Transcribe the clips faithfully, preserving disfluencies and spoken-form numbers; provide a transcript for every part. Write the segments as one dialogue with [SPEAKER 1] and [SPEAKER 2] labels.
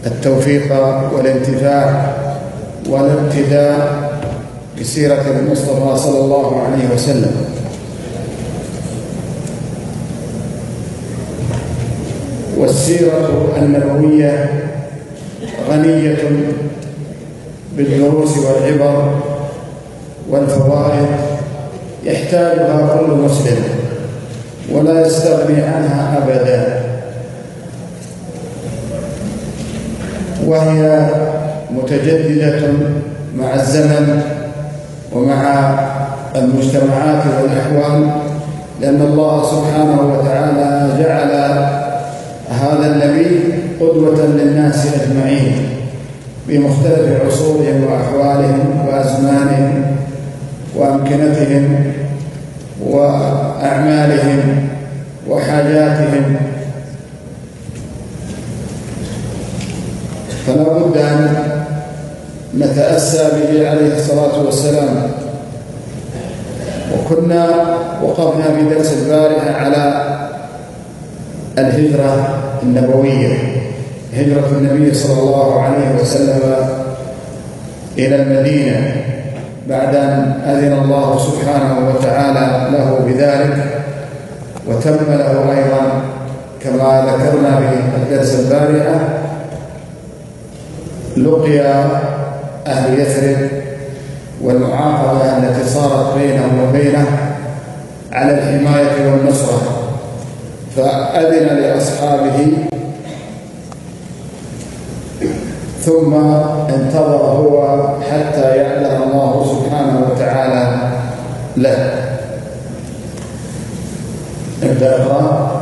[SPEAKER 1] التوفيق والانتفاع والابتداء بسيرة المصطفى صلى الله عليه وسلم. والسيرة النبوية غنية بالدروس والعبر والفوائد يحتاجها كل مسلم ولا يستغني عنها أبدا، وهي متجددة مع الزمن ومع المجتمعات والأحوال، لأن الله سبحانه وتعالى جعل هذا النبي قدوة للناس أجمعين بمختلف عصورهم وأحوالهم وأزمانهم وأمكنتهم وأعمالهم وحاجاتهم، فلا بد أن نتأسى به عليه الصلاة والسلام. وكنا وقفنا في درس البارحة على الهجرة النبوية، هجرة النبي صلى الله عليه وسلم إلى المدينة بعد أن أذن الله سبحانه وتعالى له بذلك، وتم له أيضا كما ذكرنا في الدرس البارحة لقيا أهل يثرب والمعاقبة التي صارت بينهم وبينه على الحماية والنصرة، فأذن لأصحابه ثم انتظر هو حتى يعلم الله سبحانه وتعالى له. نبدأ اقرأ.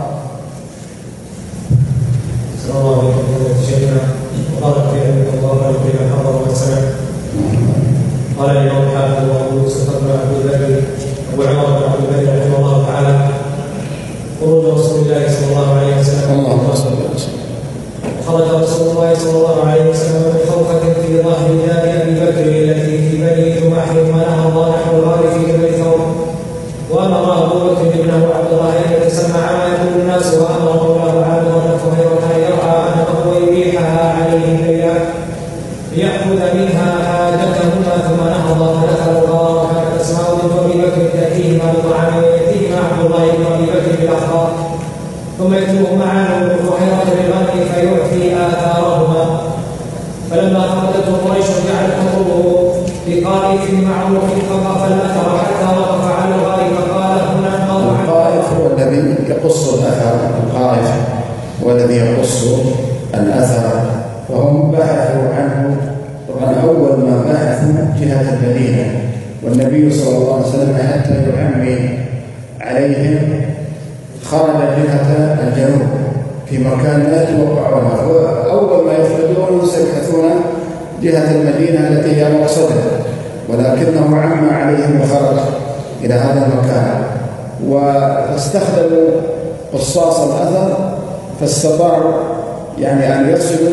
[SPEAKER 2] السلام عليكم شيخنا وبارك فيكم الله وفيما حضر وسمع. قال الإمام الحافظ أبو يوسف بن عبد البر أبو عمر بن عبد البر رحمه الله تعالى: خروج رسول الله صلى الله عليه وسلم.
[SPEAKER 1] اللهم صل وسلم.
[SPEAKER 2] خرج رسول الله صلى الله عليه وسلم بخوفة في ظهر دار أبي بكر التي في بني جماح ونهض نحو الغار في جبل ثور، وأمر أبو بكر ابنه عبد الله أن يتسمع ما يقول الناس، وأمر مولاه عبد الله فهيرة أن يرعى أنه ويبيحها عليهم ليلا ليأخذ منها حاجتهما، ثم نهض فدخل الغار، وكانت أسماء بنت أبي بكر تأتيهما بطعام ويأتيهما عبد الله بن أبي بكر بالأخبار، ثم يتلوه معه ابن بحيرة بالغنم فيعفي آثارهما. فلما فقدته قريش جعلت تطلبه بقائف معروف فقف الأثر حتى وقف على الغار فقال: هنا انقطع.
[SPEAKER 1] القائف هو الذي يقص الأثر، القائف هو الذي يقص الأثر، فهم بحثوا عنه. طبعا أول ما بحثوا جهة المدينة، والنبي صلى الله عليه وسلم حتى يعمي عليهم خرج جهة الجنوب في مكان لا يتوقعونه، وأول ما يفقدون سيبحثون جهة المدينة التي هي مقصده، ولكنه عم عليهم وخرج إلى هذا المكان، واستخدموا قصاص الأثر فاستطاعوا يعني أن يصلوا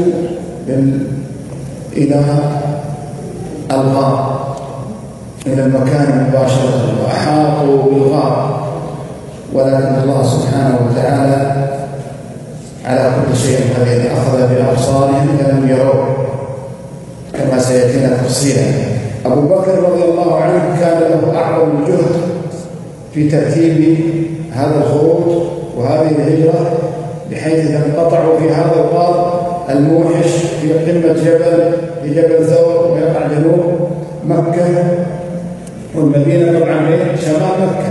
[SPEAKER 1] إلى الغار، إلى المكان مباشرة، وأحاطوا بالغار، ولكن الله سبحانه وتعالى على كل شيء قدير، أخذ بأبصارهم فلم يروه كما سيأتينا تفصيلا. أبو بكر رضي الله عنه كان له أعظم الجهد في ترتيب هذا الخروج وهذه الهجرة، بحيث انقطعوا في هذا الغار الموحش في قمة جبل في جبل ثور، ويقع جنوب مكة، والمدينة طبعا في شمال مكة،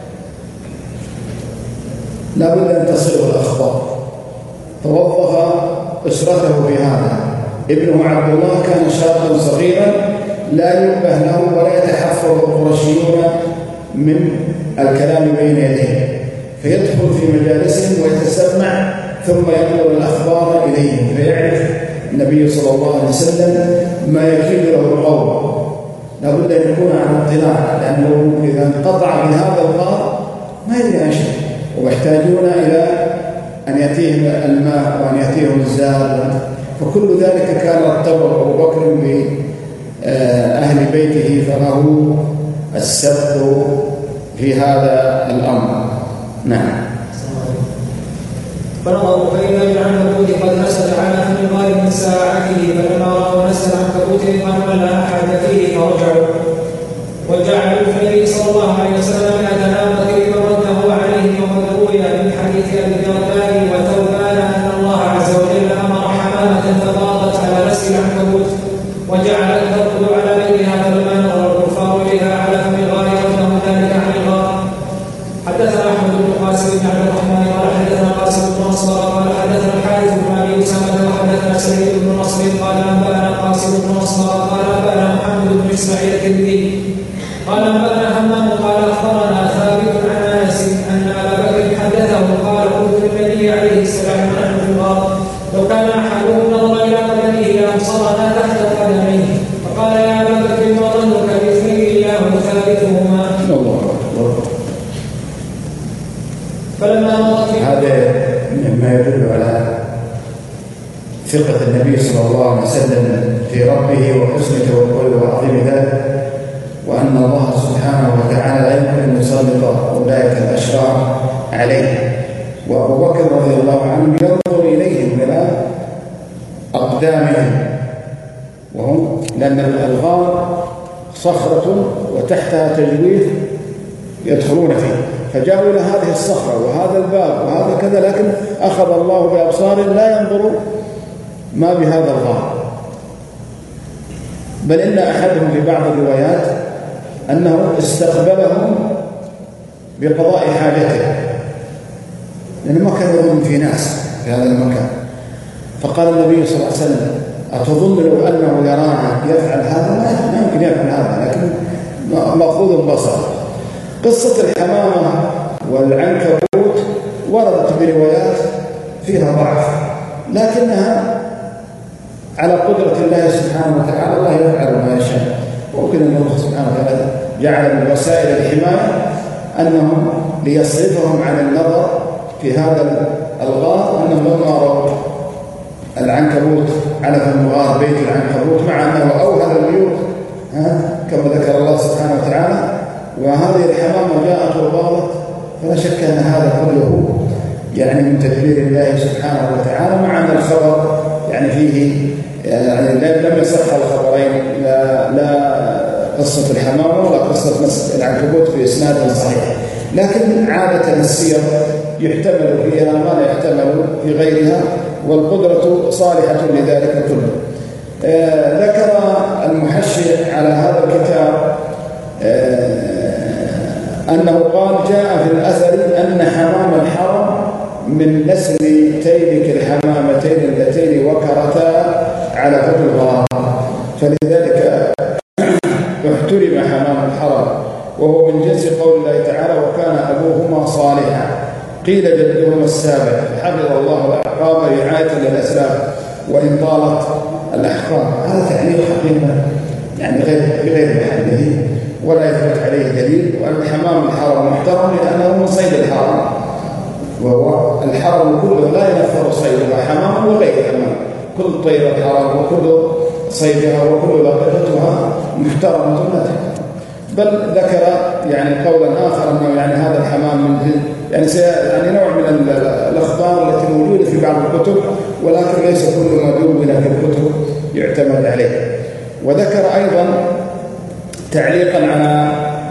[SPEAKER 1] لا بد أن تصله الأخبار. توظف أسرته في هذا. ابنه عبد الله كان شابا صغيرا لا ينبه له ولا يتحفظ القرشيون من الكلام بين يديه، فيدخل في مجالسهم ويتسمع ثم ينقل الأخبار إليهم، فيعرف النبي صلى الله عليه وسلم ما يكيد له القول. لا بد أن يكون على اطلاع، لأنه إذا انقطع من هذا الغار ما يدري عن شيء، ويحتاجون إلى أن يأتيهم الماء وأن يأتيهم الزاد، فكل ذلك كان ارتبط أبو بكر بأهل بيته، فله السبق في هذا الأمر. نعم.
[SPEAKER 2] فنظروا فإذا العنكبوت قد نسج على فم الغار من ساعة اسماعيل الترمذي قال انبانا همام قال اخبرنا ثابت عن انس ان ابا بكر حدثه قال قلت للنبي عليه السلام ونحن في الغار لو كان احدهم نظر الى قدمه لابصرنا تحت قدميه فقال يا ابا بكر ما ظنك باثنين الله ثالثهما. فلما مضت
[SPEAKER 1] هذا مما يدل على ثقة النبي صلى الله عليه وسلم في ربه وحسن توكله وعظيم ذلك، وأن الله سبحانه وتعالى لا يمكن أن يسلط أولئك الأشرار عليه. وأبو بكر رضي الله عنه ينظر إليهم إلى أقدامهم وهم، لأن الغار صخرة وتحتها تجويف يدخلون فيه، فجاءوا إلى هذه الصخرة وهذا الباب وهذا كذا، لكن أخذ الله بأبصار لا ينظر ما بهذا الغار. بل إن أحدهم في بعض الروايات أنه استقبلهم بقضاء حاجته، لأنه ما كان يظن في ناس في هذا المكان. فقال النبي صلى الله عليه وسلم أتظن لو أنه يرانا يفعل هذا؟ ما يمكن يفعل هذا، لكن مأخوذ بصر. قصة الحمامة والعنكبوت وردت بروايات فيها ضعف، لكنها على قدرة الله سبحانه وتعالى، الله يفعل ما يشاء. ممكن أن الله سبحانه وتعالى جعل من وسائل الحماية أنهم ليصرفهم عن النظر في هذا الغار، أنهم لما رأوا العنكبوت على فم غار بيت العنكبوت، مع أنه أوهن البيوت كما ذكر الله سبحانه وتعالى، وهذه الحمامة جاءت وغارت، فلا شك أن هذا كله يعني من تدبير الله سبحانه وتعالى، مع أن الخبر يعني فيه يعني لم يصح الخبرين، لا, لا قصة الحمامة ولا قصة مسجد العنكبوت في إسناد صحيح، لكن عادة السير يحتمل فيها ما لا يحتمل في غيرها، والقدرة صالحة لذلك كله. آه ذكر المحشي على هذا الكتاب آه أنه قال جاء في الأثر أن حمام الحرم من نسل تيلك الحمامتين اللتين وكرتا على فم الغار، فلذلك احترم حمام الحرم، وهو من جنس قول الله تعالى وكان أبوهما صالحا، قيل جدهما السابع، حفظ الله الأحقاب رعاية للأسلاف وإن طالت الأحقاب. هذا تعليق حقيقة يعني غير بغير محله ولا يثبت عليه دليل، وأن حمام الحرم محترم لأنه من صيد الحرم، وهو الحرم كله لا ينفر صيدها، حمام وغير حمام، كل طير الحرم وكل صيدها وكل لقطتها محترمة نتحة. بل ذكر يعني قولا آخر أنه يعني هذا الحمام من يعني يعني نوع من الأخبار التي موجودة في بعض الكتب، ولكن ليس كل ما دون في الكتب يعتمد عليه. وذكر أيضا تعليقا على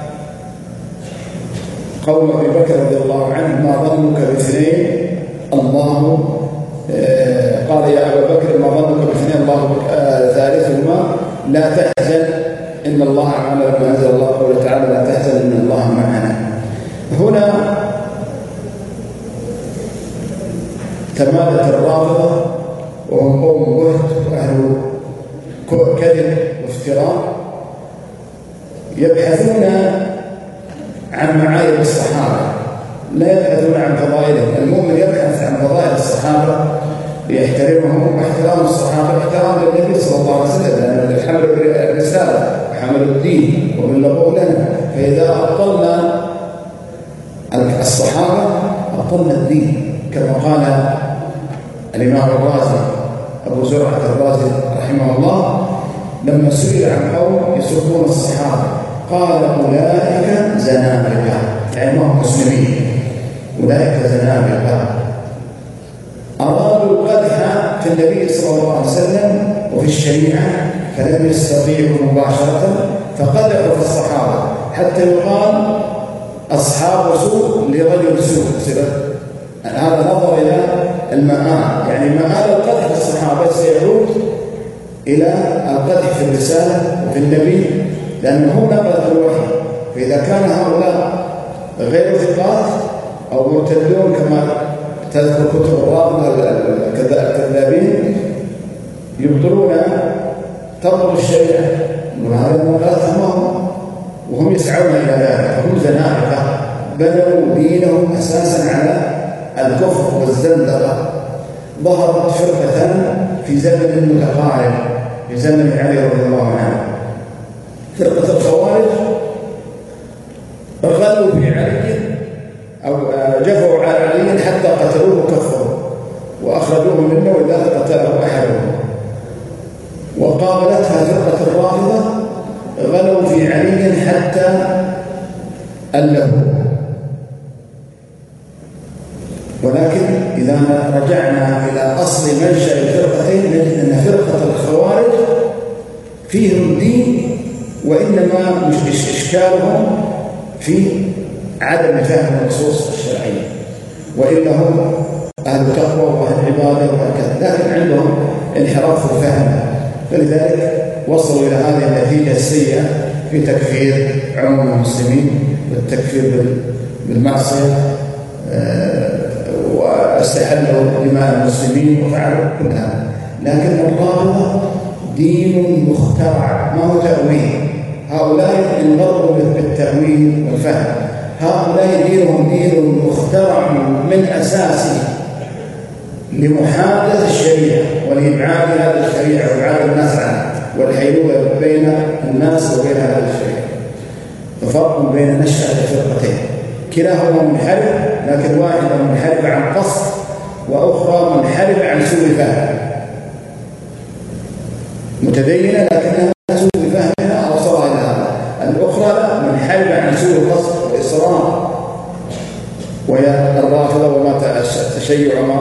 [SPEAKER 1] قول أبي بكر رضي الله عنه ما ظنك باثنين الله آه قال يا أبا بكر ما ظنك باثنين الله آه ثالثهما لا تحزن إن الله معنا، لما أنزل الله قوله تعالى لا تحزن إن الله معنا. هنا تمادت الرافضة وهم قوم بهت وأهل كذب وافتراء، يبحثون عن معايب الصحابة، لا يبحثون عن فضائلهم. المؤمن يبحث عن فضائل الصحابة ليحترمهم، واحترام الصحابة احترام للنبي صلى الله عليه وسلم، لأنهم حملوا الرسالة وحملوا الدين وبلغوه لنا، فإذا أبطلنا الصحابة أبطلنا الدين، كما قال الإمام الرازي أبو زرعة الرازي رحمه الله لما سئل عن قوم يسبون الصحابة قال أولئك زنادقة، يعني ما هم مسلمين، أولئك زنادقة أرادوا القدح في النبي صلى الله عليه وسلم وفي الشريعة، فلم يستطيعوا مباشرة فقدحوا في الصحابة حتى يقال أصحاب سوء لرجل سوء. هذا نظر إلى المآل، يعني مآل القدح في الصحابة سيعود إلى القدح في الرسالة وفي النبي، لأنه نقلت الوحي. فإذا كان هؤلاء غير ثقات أو مرتدون كما تذكر كتب الرافضة الكذابين يبطلون تبطل الشريعة وهذا المغالطة ما هم، وهم يسعون إلى ذلك، هم زنادقة بنوا دينهم أساسا على الكفر والزندقة. ظهرت فرقة في زمن متقارب في زمن علي رضي الله عنه، فرقة الخوارج غلوا في علي أو جفوا على علي حتى قتلوه وكفروا وأخرجوه منه وإذا قتله أحدهم. وقابلتها فرقة الرافضة غلوا في علي حتى ألهوا. ولكن إذا رجعنا إلى أصل منشأ الفرقتين نجد أن فرقة الخوارج فيهم دين، وإنما مش إشكالهم في عدم فهم النصوص الشرعية، وإلا هم أهل تقوى وأهل عبادة وهكذا، لكن عندهم انحراف في الفهم، فلذلك وصلوا إلى هذه النتيجة السيئة في تكفير عموم المسلمين والتكفير بالمعصية، واستحلوا دماء المسلمين وفعلوا كل هذا. لكن الرافضة دين مخترع، ما هو تأويل. هؤلاء انغروا بالتأويل والفهم، هؤلاء دينهم دين مخترع من أساسه لمحادثة الشريعة ولإبعاد هذه الشريعة وإبعاد الناس عنها والحيلولة بين الناس وبين هذه الشريعة. ففرق بين نشأة الفرقتين، كلاهما منحرف، لكن واحدة منحرفة عن قصد وأخرى منحرفة عن سوء فهم، متدينة لكنها سوء فهمها أوصلها إلى هذا. الأخرى منحرفة عن سوء القصد والإصرار، وهي الرافضة وما تشيع وما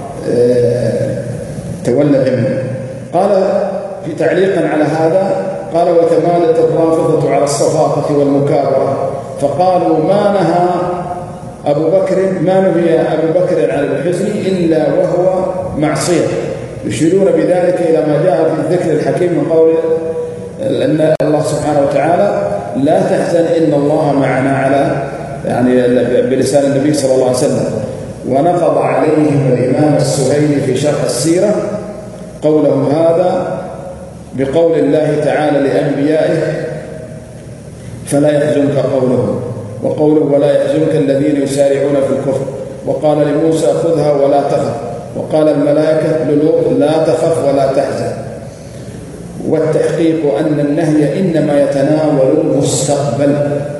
[SPEAKER 1] تولد منه. قال في تعليقا على هذا، قال: وتمالت الرافضة على الصفاقة والمكابرة، فقالوا ما نهى أبو بكر ما نهي أبو بكر على الحزن إلا وهو معصية، يشيرون بذلك إلى ما جاء في الذكر الحكيم من قول أن الله سبحانه وتعالى: لا تحزن إن الله معنا، على يعني بلسان النبي صلى الله عليه وسلم. ونقض عليهم الإمام السهيلي في شرح السيرة قوله هذا بقول الله تعالى لأنبيائه: فلا يحزنك قولهم، وقوله: ولا يحزنك الذين يسارعون في الكفر، وقال لموسى: خذها ولا تخف، وقال الملائكة للوط: لا تخف ولا تحزن. والتحقيق أن النهي إنما يتناول المستقبل،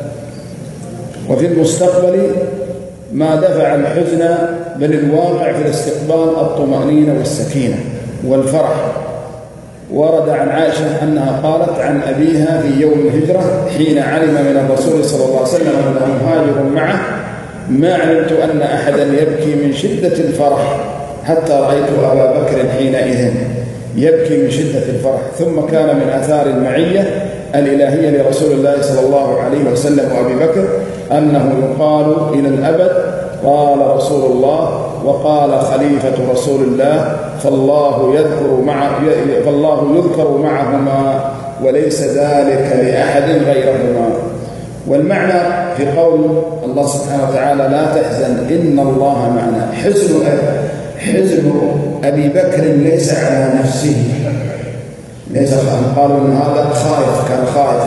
[SPEAKER 1] وفي المستقبل ما دفع الحزن، بل الواقع في الاستقبال الطمأنينة والسكينة والفرح. ورد عن عائشة أنها قالت عن أبيها في يوم الهجرة حين علم من الرسول صلى الله عليه وسلم أنه مهاجر معه: ما علمت أن أحدا يبكي من شدة الفرح حتى رأيت أبا بكر حينئذ يبكي من شدة الفرح. ثم كان من آثار المعية الإلهية لرسول الله صلى الله عليه وسلم وأبي بكر أنه يقال إلى الأبد: قال رسول الله وقال خليفة رسول الله، فالله يذكر مع فالله يذكر معهما وليس ذلك لأحد غيرهما. والمعنى في قول الله سبحانه وتعالى: لا تحزن إن الله معنا، حزن حزن أبي بكر ليس على نفسه، ليس خائف. قالوا إن هذا خائف، كان خائف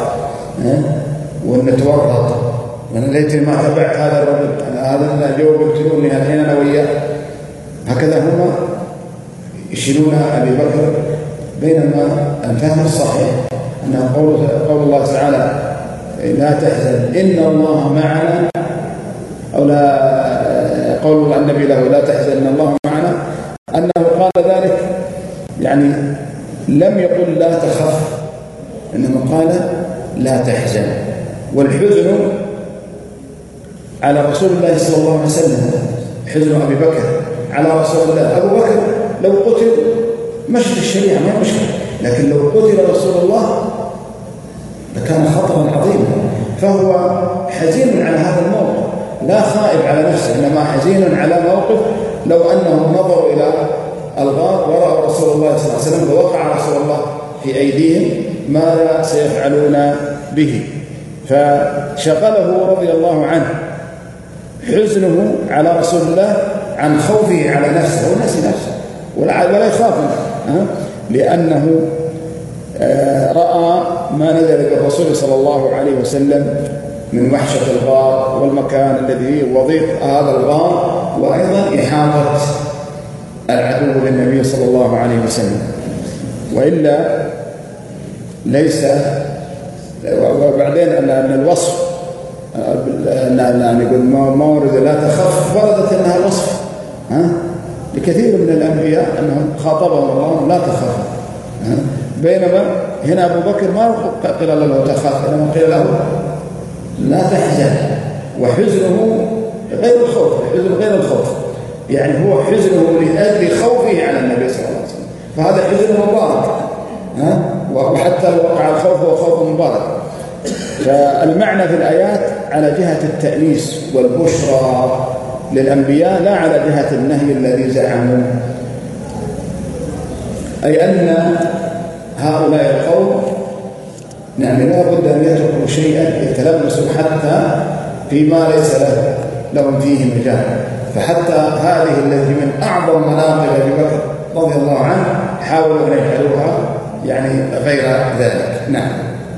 [SPEAKER 1] وإن تورط، وأنا ليتني ما تبعت هذا الرجل، هذا اللي جو يقتلوني الحين أنا وياه. هكذا هم يشيلون أبي بكر، بينما الفهم الصحيح أن قول قول الله تعالى: لا تحزن إن الله معنا، أو لا قول النبي له: لا تحزن إن الله معنا، أنه قال ذلك يعني لم يقل لا تخف، إنما قال لا تحزن. والحزن على رسول الله صلى الله عليه وسلم، حزن أبي بكر على رسول الله. أبو بكر لو قتل مشي الشريعة ما مشكلة، لكن لو قتل رسول الله لكان خطرا عظيما. فهو حزين على هذا الموقف، لا خائف على نفسه، إنما حزين على موقف لو أنهم نظروا إلى الغار ورأوا رسول الله صلى الله عليه وسلم ووقع رسول الله في أيديهم ماذا سيفعلون به. فشغله رضي الله عنه حزنه على رسول الله عن خوفه على نفسه، ونسي نفسه ولا يخاف، لأنه رأى ما نزل بالرسول صلى الله عليه وسلم من وحشة الغار والمكان الذي فيه وضيق هذا الغار، وأيضا إحاطة العدو للنبي صلى الله عليه وسلم. وإلا ليس. وبعدين أن الوصف أن يقول ما ورد لا تخف، وردت أنها الوصف ها لكثير من الأنبياء أنهم خاطبهم الله لا تخف، بينما هنا أبو بكر ما قيل له تخاف، إنما قيل له لا تحزن، وحزنه غير الخوف، حزن غير الخوف، يعني هو حزنه لأجل خوفه على النبي صلى الله عليه وسلم، فهذا حزن مبارك ها، وحتى لو وقع الخوف هو خوف مبارك. فالمعنى في الآيات على جهة التأنيس والبشرى للأنبياء، لا على جهة النهي الذي زعموا، أي أن هؤلاء القوم يعني لا بد أن يتركوا شيئا يتلبسوا حتى فيما ليس له لهم فيه مجال. فحتى هذه التي من أعظم مناقب أبي بكر رضي الله عنه حاولوا أن يجعلوها يعني غير ذلك. نعم.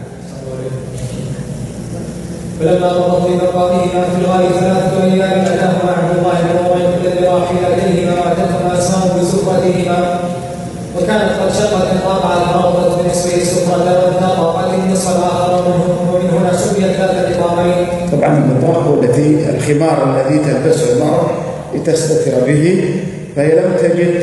[SPEAKER 2] فلما قضوا في مقامهما في الغار ثلاثة أيام أتاهما عبد الله بن عمر الذي راحلتيهما وأتتهما أسماء بسفرتهما، وكانت قد شقت الطابعة الأرض بنصف السفرة والنطاقة النصف الآخر منهم، ومن هنا سميت ذات النطاقين. طبعا
[SPEAKER 1] النطاق هو الذي الخمار الذي تلبسه المرأة لتستتر به، فهي لم تجد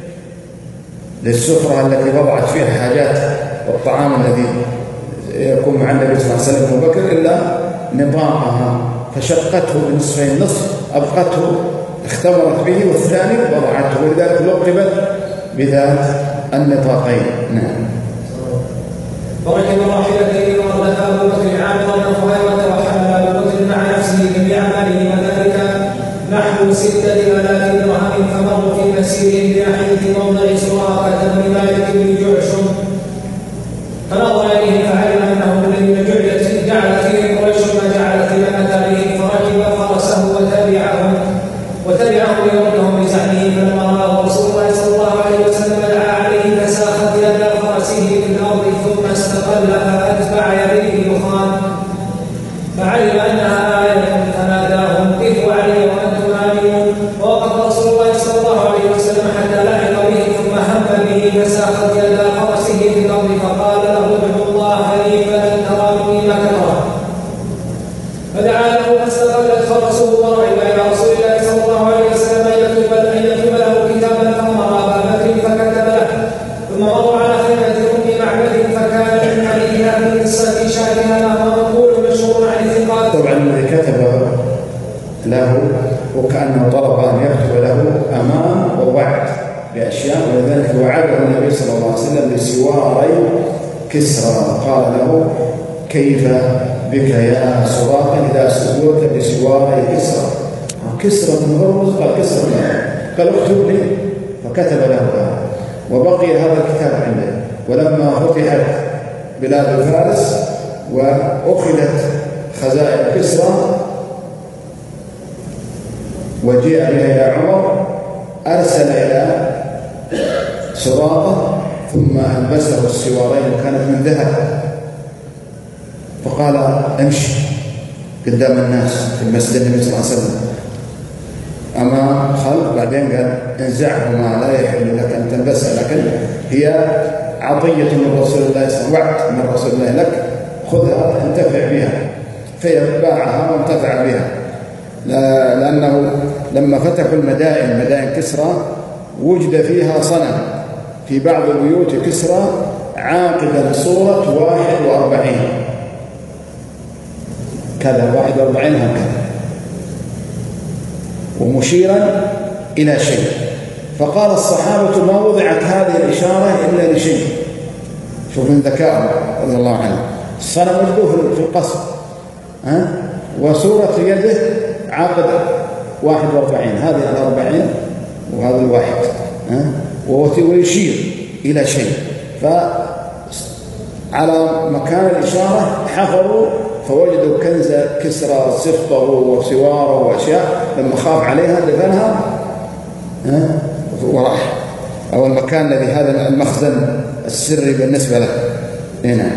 [SPEAKER 1] للسفرة التي وضعت فيها حاجات والطعام الذي يكون مع النبي صلى الله عليه وسلم أبو بكر إلا نطاقها، فشقته بنصفين، نصف أبقته اختمرت به والثاني وضعته، ولذلك لقبت بذات النطاقين. نعم.
[SPEAKER 2] فركب راحلتين وردف أبو بكر عامرا وفهيرة وحمل أبو بكر مع نفسه جميع ماله وذلك نحو ستة آلاف درهم، فمروا في مسيرهم بناحية موضع سراقة بن مالك بن جعشم، فنظر إليه فعلم أنه الذين جعلت فيهم قريش ما جعلت في أمثالهم، فركب فرسه وتبعهم وتبعهم ليردهم بزعمه، فلما رآه رسول الله صلى الله عليه وسلم دعا عليه فساخت يد فرسه في الأرض ثم استقل فأتبع يديه دخان، فعلم أنها آية فناداهم كفوا علي وأنتم آمنون، ووقف رسول الله صلى الله عليه وسلم حتى لحق به ثم هم به فساخت يد فرسه في الأرض، فقال له ادعو الله لي فلن تراني مكرا، فدعا له فاستقلت فرسه ورعب إلى رسول الله صلى الله عليه وسلم أن يكتب له كتابا، فأمر أبا بكر فكتب له، ثم مروا على خيمة أم معبد فكان من عليها من قصة شأنها ما هو مقول مشهور عن الثقات.
[SPEAKER 1] طبعا الذي كتب له وكأنه طلب أن يكتب له أمان ووعد بأشياء، ولذلك وعده النبي صلى الله عليه وسلم بسواري كسرى، قال له كيف بك يا سراقا إذا سورت بسواري كسرى، كسرى المغرز قال كسرى، قال اكتب لي، فكتب له هذا، وبقي هذا الكتاب عنده. ولما فتحت بلاد فارس وأخذت خزائن كسرى وجيء بها إلى عمر، أرسل إلى سراقة ثم ألبسه السوارين وكانت من ذهب، فقال امشي قدام الناس في المسجد النبي صلى الله عليه وسلم أمام خلق، بعدين قال انزعهما لا يحل لك أن تلبسها، لكن هي عطية من رسول الله صلى الله عليه وسلم، وعد من رسول الله لك، خذها انتفع بها، فيباعها وانتفع بها، لأنه لما فتحوا المدائن مدائن كسرى وجد فيها صنم في بعض بيوت كسرى عاقدا صورة واحد وأربعين كذا، واحد وأربعين هكذا، ومشيرا إلى شيء، فقال الصحابة ما وضعت هذه الإشارة إلا لشيء. شوف من ذكاء رضي الله عنه، الصنم وجده في القصر ها، وصورة يده عقد واحد وأربعين، هذه الأربعين وهذا الواحد ها، ويشير إلى شيء، فعلى مكان الإشارة حفروا فوجدوا كنز كسرى سفطه وسواره وأشياء، لما خاف عليها دفنها ها وراح، أو المكان الذي هذا المخزن السري بالنسبة له. هنا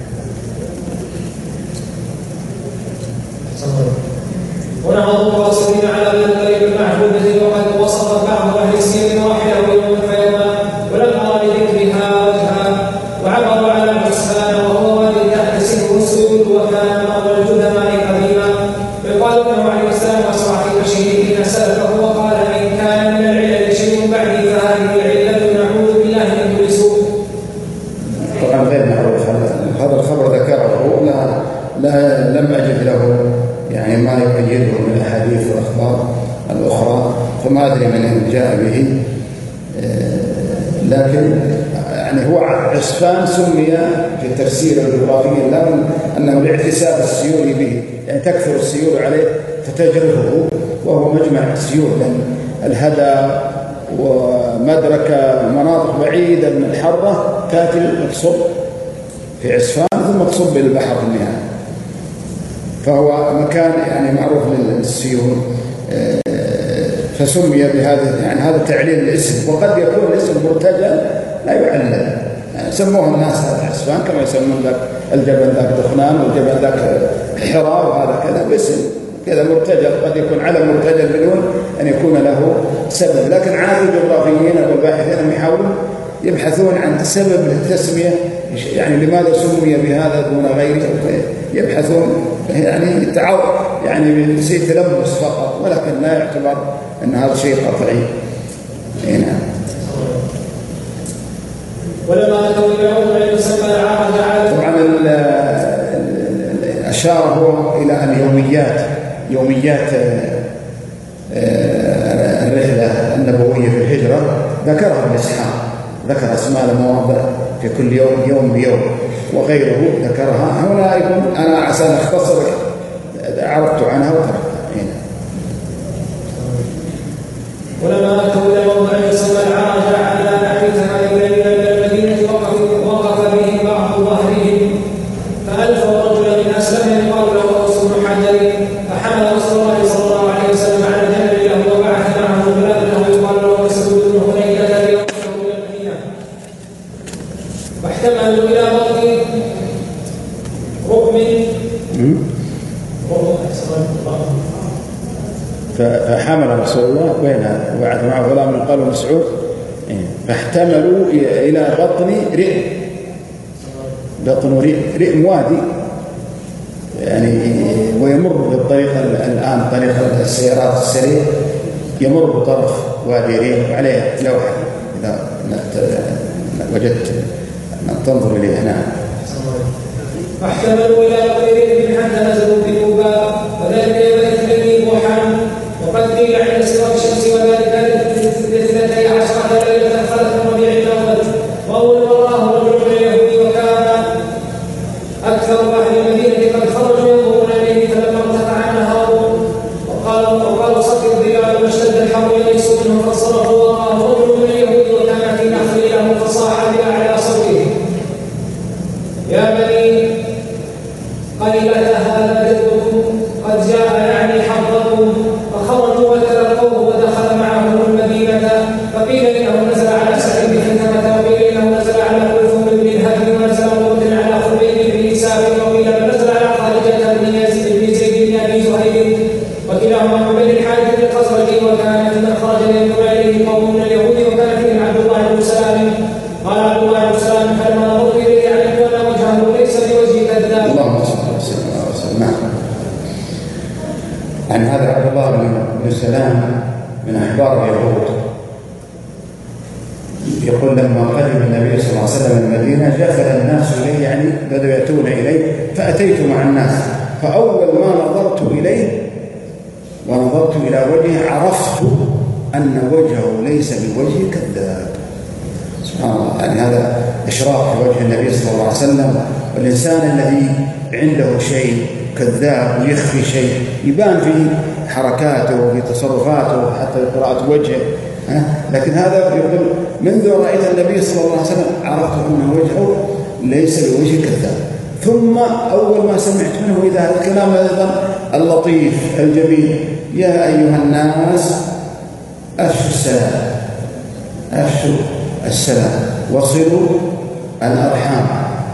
[SPEAKER 2] ونعم الواصلين على الطريق المعهودة وقد وصف بعض أهل السير مراحله يوما فيوما ولم أرى لذكرها وجها وعبروا على الحسان وهو وادي تحتسبه السيول وكان مر الجدماء قديما فقال ابنه عليه السلام أسرع في مشيه حين سلكه وقال إن كان من العلل شيء بعدي فهذه العلة نعوذ بالله من كل سوء.
[SPEAKER 1] طبعا غير معروف هذا الخبر ذكره لا, لا لم أجد له يعني ما يؤيده من الأحاديث والأخبار الأخرى فما أدري من أين جاء به، لكن يعني هو عسفان سمي في التفسير الجغرافي لا أنه لاعتساب السيول به، يعني تكثر السيول عليه فتجرفه وهو مجمع السيول، لأن الهدى ومدرك مناطق بعيدة من الحرة تأتي تصب في عسفان ثم تصب إلى البحر في النهاية، فهو مكان يعني معروف للسيول فسمي بهذا، يعني هذا تعليل الاسم، وقد يكون الاسم مرتجل لا يعلل، يعني سموه الناس هذا عسفان كما يسمون ذاك الجبل ذاك دخنان والجبل ذاك حراء وهذا كذا باسم كذا مرتجل، قد يكون علم مرتجل بدون أن يكون له سبب، لكن عادة الجغرافيين والباحثين يحاولون يبحثون عن سبب للتسمية، يعني لماذا سمي بهذا دون غيره، يبحثون يعني تعاون يعني شيء تلمس فقط، ولكن لا يعتبر أن هذا شيء قطعي. نعم.
[SPEAKER 2] ولما أتوا إلى موضع يسمى العام تعالى.
[SPEAKER 1] طبعا أشار هو إلى أن يوميات يوميات الرحلة النبوية في الهجرة ذكرها ابن إسحاق، ذكر أسماء المواضع في كل يوم يوم بيوم وغيره ذكرها. هنا يكون أنا عشان أختصر عرفت عنها وتركتها.
[SPEAKER 2] ولما أتوا إلى موضع يسمى العرج على نحو ثمانين إلى المدينة وقف بهم بعض ظهرهم فألفوا رجلا من أسلم يقال له أوس بن حجر فحمل رسول الله صلى الله عليه وسلم على الجمل له وبعث معه غلام له يقال له مسعود بن هنيدة ليوصله إلى المدينة واحتملوا إلى بطن ركن
[SPEAKER 1] فحمل رسول الله بينها وبعث معه غلام قالوا مسعود فاحتملوا إلى بطن رئم، بطن رئم وادي يعني ويمر بالطريق الآن طريق السيارات السريع يمر بطرف وادي رئم وعليه لوحة إذا وجدت تنظر إليه هنا.
[SPEAKER 2] فاحتملوا إلى بطن رئم حتى نزلوا بنوبا وذلك يوم الاثنين وحن وقد قيل عند استواء الشمس وذلك لاثنتي عشرة ليلة خلت من ربيع الأول وأول مراه رجل من اليهود وكان أكثر أهل المدينة قد خرجوا ينظرون إليه فلما ارتفع عنها هارون وقالوا وقالوا صف الظلال واشتد الحر يئسوا منه فانصرفوا وقام رجل من اليهود وكان في نخل له فصاح بأعلى صوته يا بني قليلة هذا ذكركم قد جاء يعني حظكم فخرجوا وتلقوه ودخل معهم المدينة فقيل إنه نزل على سعيد بن ثمة وقيل إنه نزل على كلثوم بن الهدم ونزل موت على خبيب بن إسحاق وقيل نزل على خارجة بن يزيد بن زيد بن أبي زهير وكلاهما من بني الحارث بن الخزرج وكانت من خرج ينظر إليه قوم من اليهود وكان فيهم عبد الله بن سلام قال عبد الله بن سلام فلما نظرت إليه علمت أن وجهه ليس بوجه كذاب.
[SPEAKER 1] اللهم صل وسلم. نعم. عن هذا عبد الله بن سلام من أحبار اليهود يقول لما قدم النبي صلى الله عليه وسلم المدينة جفل الناس إليه، يعني بدأوا يأتون إليه فأتيت مع الناس فأول ما نظرت إليه ونظرت إلى وجهه عرفت أن وجهه ليس بوجه كذاب. سبحان الله، يعني هذا إشراف في وجه النبي صلى الله عليه وسلم. والإنسان الذي عنده شيء كذاب ويخفي شيء يبان في حركاته وفي تصرفاته حتى قراءة وجهه، لكن هذا يقول منذ رأيت النبي صلى الله عليه وسلم عرفت أن وجهه ليس بوجه كذاب. ثم أول ما سمعت منه إذا هذا الكلام أيضا اللطيف الجميل يا أيها الناس أفشوا السلام أفشوا السلام وصلوا الأرحام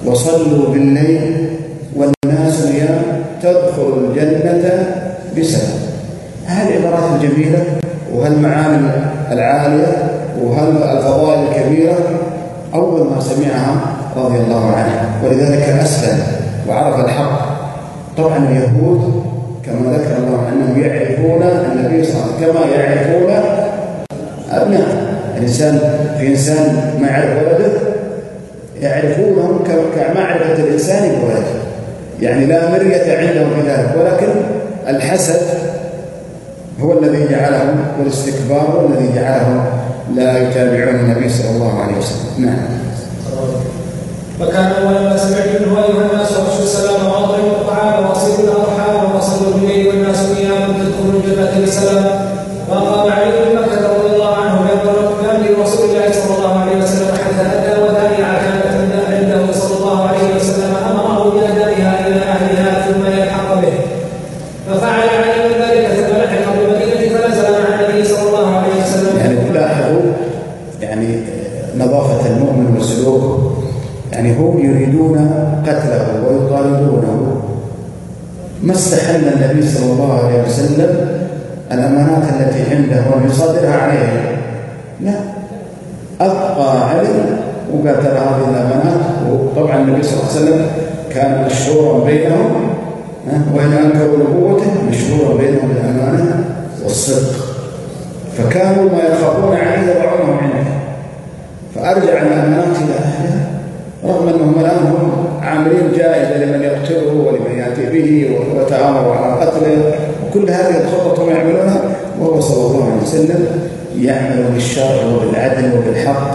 [SPEAKER 1] وصلوا بالليل والناس نيام تدخل الجنة بسلام. هالعبارات الجميلة وهالمعاني العالية وهالفضائل الكبيرة أول ما سمعها رضي الله عنه، ولذلك أسلم وعرف الحق. طبعا اليهود كما ذكر الله أنهم يعرفون النبي صلى الله عليه وسلم كما يعرفون أبناء الإنسان. في إنسان ما يعرف ولده يعرفونهم كمعرفة الإنسان بولده، يعني لا مرية عندهم في ذلك، ولكن الحسد هو الذي جعلهم والاستكبار هو الذي جعلهم لا يتابعون النبي صلى الله عليه وسلم. نعم.
[SPEAKER 2] فكان أول ما سمعت منه أيها الناس وأفشوا السلام وأطعموا الطعام وأصلوا الأرحام وصلوا بالليل والناس نيام تدخلوا الجنة بسلام. فقام علي بن مكة رضي الله عنه بأمر رسول الله صلى الله عليه وسلم حتى أتى ودائع كانت عنده صلى الله عليه وسلم أمره بأدائها إلى أهلها ثم يلحق به. ففعل علي ذلك ثم لحق بالمدينة فنزل مع النبي صلى الله عليه وسلم.
[SPEAKER 1] يعني تلاحظوا يعني نظافة المؤمن وسلوكه، يعني هم يريدون قتله ويطاردونه. ما استحل النبي صلى الله عليه وسلم الأمانات التي عنده وأن يصادرها عليه، لا، أبقى عليه وقال ترى هذه الأمانات. وطبعا النبي صلى الله عليه وسلم كان مشهورا بينهم، وإن أنكروا نبوته مشهورا بينهم بالأمانة والصدق، فكانوا ما يخافون عليه يضعونه عنده، فأرجع الأمانات إلى أهلها رغم أنهم الآن هم عاملين جائزة لمن يقتله ولمن يأتي به وتآمروا على قتله، وكل هذه الخطط هم يعملونها، وهو صلى الله عليه وسلم يعمل بالشرع وبالعدل وبالحق.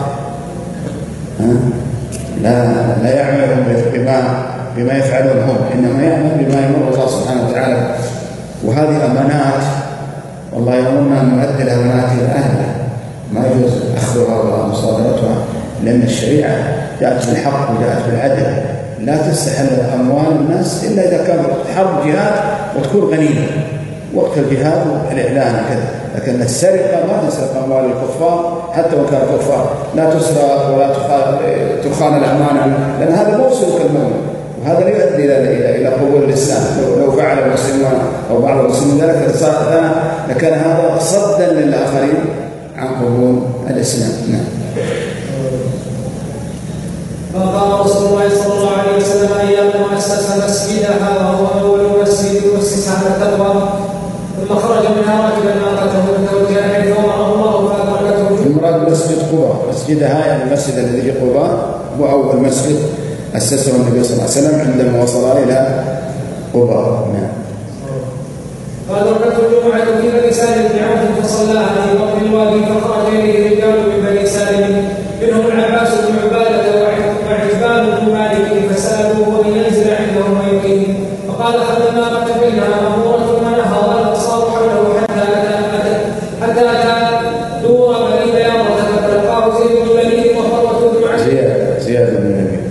[SPEAKER 1] لا لا يعمل بما بما يفعلون هم، إنما يعمل بما يمر الله سبحانه وتعالى. وهذه أمانات والله يأمرنا أن نؤدي الأمانات إلى أهلها، ما يجوز أخذها ولا مصادرتها، لأن الشريعة جاءت بالحق وجاءت بالعدل. لا تستحل أموال الناس إلا إذا كان حرب جهاد وتكون غنيمة وقت الجهاد والإعلان كذا، لكن السرقة ما تسرق أموال الكفار حتى وكان كفار، لا تسرق ولا تخان الأمانة، لأن هذا مو سلوك المؤمن، وهذا لا يؤدي إلى إلى قبول الإسلام. لو فعل المسلمون أو بعض المسلمين ذلك لكان هذا صدا للآخرين عن قبول الإسلام. نعم.
[SPEAKER 2] فقال رسول الله صلى الله عليه وسلم أيام أسس مسجدها وهو أول مسجد أسس على التقوى، ثم خرج منها راكبا ناقته متوجها حيث أمره الله فأدركته. المراد
[SPEAKER 1] مسجد قباء، مسجدها يعني المسجد الذي في قباء هو أول مسجد أسسه النبي صلى الله عليه وسلم عندما وصل إلى قباء. نعم.
[SPEAKER 2] فأدركته الجمعة في بني سالم بن عوف فصلاها في بطن الوادي، فخرج إليه رجال من بني سالم منهم العباس بن عبادة وعتبان بن مالك فسألوه ومن ينزل عندهم ويقيم، فقال خدمنا قد بينها مأمورة ما نهض الأبصار حوله حتى أتى حتى أتى دور بني بياضة فتلقاه زيد بن وليد وفروة بن عمرو
[SPEAKER 1] زياد زياد بن وليد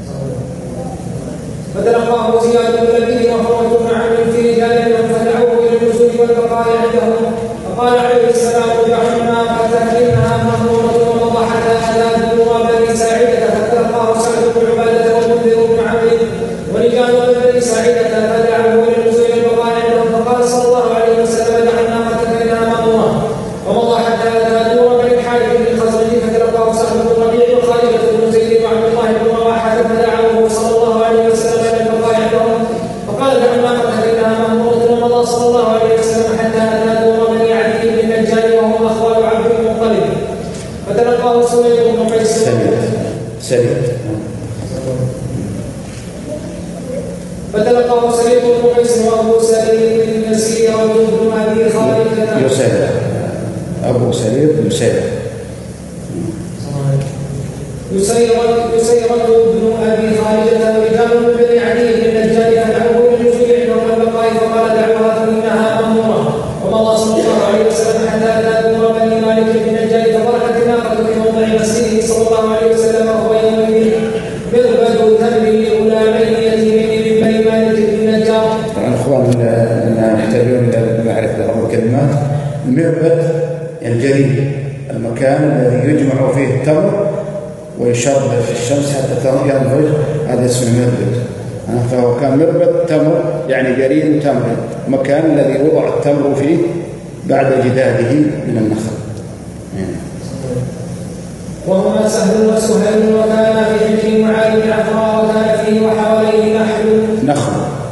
[SPEAKER 2] فتلقاه زياد بن وليد وفروة بن عمرو في رجال منهم فدعوه إلى النزول والبقاء عندهم، فقال عليه السلام ادعونا فتأتينها مأمورة ومضى حتى أتى دور بني ساعدة فتلقاه سعد بن عبادة والمنذر بن عمرو ورجال بني ساعدة فدعوه إلى النزول والبقاء عندهم، فقال صلى الله عليه وسلم ادعونا فتأتينها مأمورة ومضى حتى أتى دور بني الحارث بن الخزرج فتلقاه سعد بن ربيع وخالد بن زيد وعبد الله بن رواحة فدعوه صلى الله عليه وسلم إلى البقاء عندهم، فقال دعونا فتأتينها مأمورة ومضى صلى الله عليه وسلم حتى أتى دور بني عدي بن النجار وهم أخوال عبد المطلب فتلقاه سليم بن قيس
[SPEAKER 1] سليم
[SPEAKER 2] فتلقاه سليم بن قيس وأبو سليم بن نسير وابن أبي خالد
[SPEAKER 1] يسير أبو سليم يسير
[SPEAKER 2] يسير بن أبي خالد ورجال من بني عدي بن النجار فدعوه إلى النزول عندهم والبقاء، فقال دعوها فإنها مأمورة ومضى صلى الله عليه وسلم حتى أتى دور بني مالك بن النجار فبركت الناقة في موضع مسجده صلى الله عليه وسلم، وهو يومئذ مربد تمري لغلامين يتيمين من بني مالك بن النجار.
[SPEAKER 1] طبعا اخواننا يحتاجون الى معرفه بعض الكلمات. المربد الجريد، المكان الذي يجمع فيه التمر ويشرب في الشمس حتى ينضج، هذا اسمه مربد. فهو كان مربد تمر يعني جريد تمر، مكان الذي وضع التمر فيه بعد جداده من النخل.
[SPEAKER 2] وهما سهل وسهيل، وكان في حجر معاذ بن عفراء، وكان فيه وحواليه نحل
[SPEAKER 1] نخل.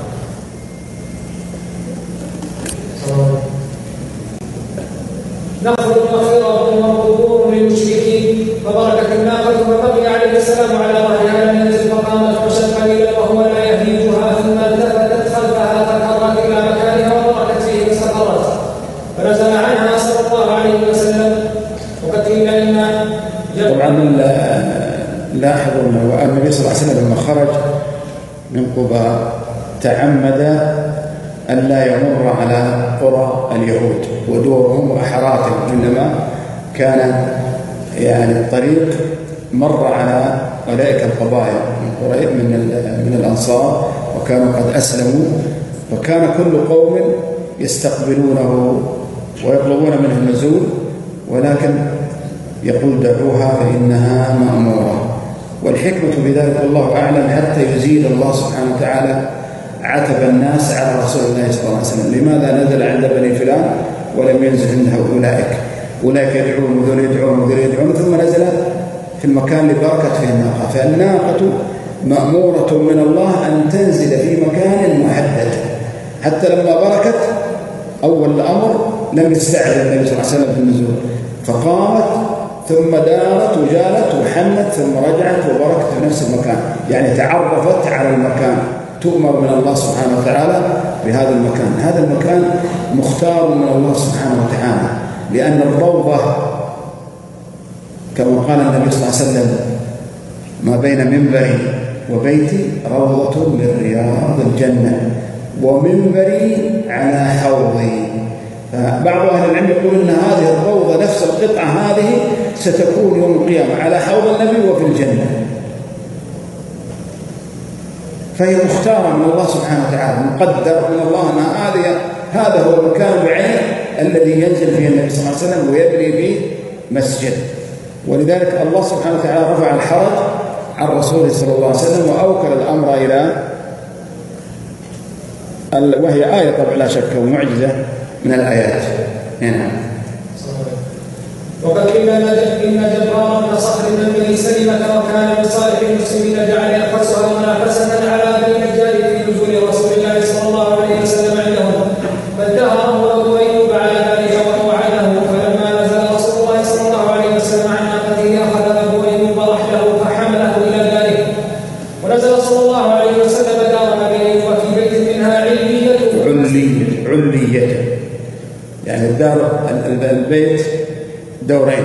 [SPEAKER 2] نخل وخيرة وقبور للمشركين، فبركت الناقة فبقي عليه السلام على ظهرها لم ينزل، فقامت ومشت قليلا وهو لا يهديها، ثم التفتت خلفها فكرت إلى مكانها وبركت فيه فاستقرت، فنزل عنها صلى الله عليه وسلم. وقد قيل إن
[SPEAKER 1] طبعا لاحظوا أن النبي صلى الله عليه وسلم لما خرج من قباء تعمد أن لا يمر على قرى اليهود ودورهم وأحراتهم، إنما كان يعني الطريق مر على أولئك القبائل من من الأنصار، وكانوا قد أسلموا، وكان كل قوم يستقبلونه ويطلبون منه النزول، ولكن يقول دعوها فإنها مأمورة. والحكمة بذلك والله أعلم حتى يزيل الله سبحانه وتعالى عتب الناس على رسول الله صلى الله عليه وسلم. لماذا نزل عند بني فلان ولم ينزل عنده أولئك؟ أولئك يدعون وذول يدعون وذول يدعون، ثم نزل في المكان اللي بركت فيه الناقة. فالناقة مأمورة من الله أن تنزل في مكان محدد، حتى لما بركت أول الأمر لم يستعد النبي صلى الله عليه وسلم في النزول، فقامت ثم دارت وجالت وحمت ثم رجعت وبركت في نفس المكان، يعني تعرفت على المكان، تؤمر من الله سبحانه وتعالى بهذا المكان. هذا المكان مختار من الله سبحانه وتعالى، لأن الروضة كما قال النبي صلى الله عليه وسلم ما بين منبري وبيتي روضة من رياض الجنة، ومنبري على حوضي. فبعض أهل العلم يقول أن هذه الروضة نفس القطعة هذه ستكون يوم القيامة على حوض النبي وفي الجنة، فهي مختارة من الله سبحانه وتعالى، مقدر من الله أن هذا هذا هو المكان بعينه الذي ينزل فيه النبي صلى الله عليه وسلم ويبني فيه مسجد. ولذلك الله سبحانه وتعالى رفع الحرج عن رسوله صلى الله عليه وسلم وأوكل الأمر إلى، وهي آية طبعا لا شك ومعجزة من الآيات. هنا
[SPEAKER 2] وقد قيل إن جبار بن صخر بن بني سلمة وكان من صالح المسلمين جعل يقصها منافسة على بني النجار في نزول رسول الله صلى الله عليه وسلم عندهم، فادهره أبو أيوب على ذلك وأوعده. فلما نزل رسول الله صلى الله عليه وسلم عن ناقته أخذ أبو أيوب رحله فحمله إلى ذلك، ونزل صلى الله عليه وسلم دار أبي أيوب في بيت منها علية
[SPEAKER 1] علية علية يعني الدار البيت دورين.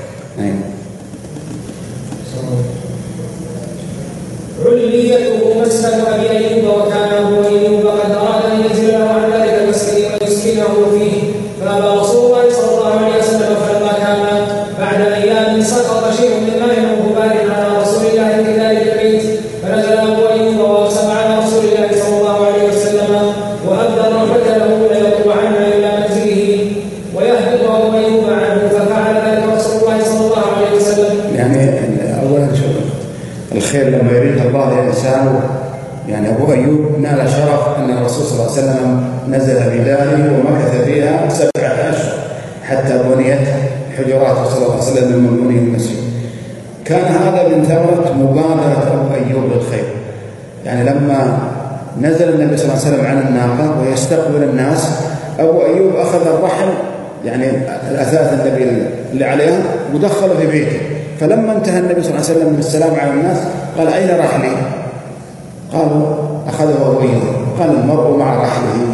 [SPEAKER 2] عليته مسكن أبي أيوب، وكان أبو أيوب قد أراد أن ينزل له عن ذلك المسكن ويسكنه فيه، فأبى رسول الله صلى الله عليه وسلم. فلما كان بعد أيام سقط شيء من ماء وغبار على رسول الله في ذلك البيت، فنزل أبو أيوب وأقسم على رسول الله صلى الله عليه وسلم وأبدى رغبته لا يطلعن إلى منزله ويهبط أبو أيوب عنه، ففعل ذلك رسول الله صلى الله عليه وسلم.
[SPEAKER 1] يعني أولا شوف الخير لما يريد الله لإنسانه، يعني أبو أيوب نال شرف أن الرسول صلى الله عليه وسلم نزل بداره ومكث فيها سبعة أشهر حتى بنيت حجراته صلى الله عليه وسلم من بني المسجد. كان هذا من ثمرة مبادرة أبو أيوب للخير، يعني لما نزل النبي صلى الله عليه وسلم عن الناقة ويستقبل الناس، أبو أيوب أخذ الرحل يعني الأثاث النبي اللي عليها ودخله في بيته. فلما انتهى النبي صلى الله عليه وسلم من السلام على الناس قال أين رحلي؟ قالوا أخذه أبو أيوب، قال المرء مع رحله،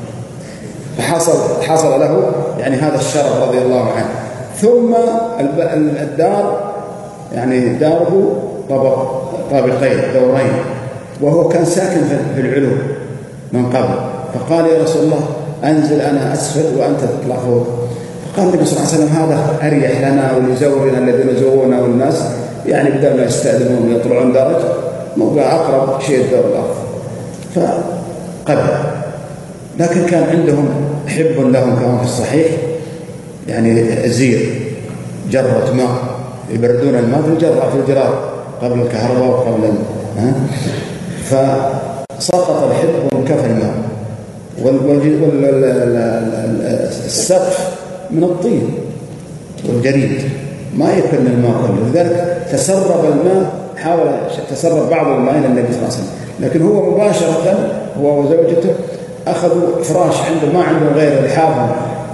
[SPEAKER 1] فحصل حصل له يعني هذا الشرف رضي الله عنه. ثم الدار يعني داره طبق طابقين دورين، وهو كان ساكن في العلو من قبل، فقال يا رسول الله أنزل أنا أسفل وأنت تطلع فوق. فقال النبي صلى الله عليه وسلم هذا أريح لنا ولزورنا الذين زورونا والناس، يعني بدل ما يستأذنون ويطلعون درج موقع أقرب شيء الدور الأرض. فقبل، لكن كان عندهم حب لهم كما في الصحيح، يعني زير جرة ماء يبردون الماء في الجرار في الجرار قبل الكهرباء وقبل ها. فسقط الحبر وانكفى الماء، والسقف من الطين والجريد ما يكن الماء كله، لذلك تسرب الماء، حاول تسرب بعض الماء إلى النبي صلى الله عليه وسلم، لكن هو مباشرة هو وزوجته أخذوا فراش عنده ما عنده غير لحافهم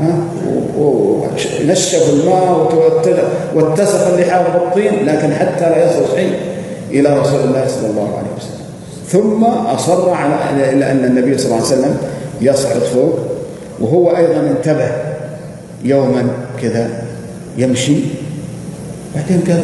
[SPEAKER 1] ونشفوا الماء واتسخ اللحاف بالطين، لكن حتى لا يصل شيء إلى رسول الله صلى الله عليه وسلم. ثم أصر على أن النبي صلى الله عليه وسلم يصعد فوق، وهو أيضا انتبه يوما كذا يمشي، بعدين قال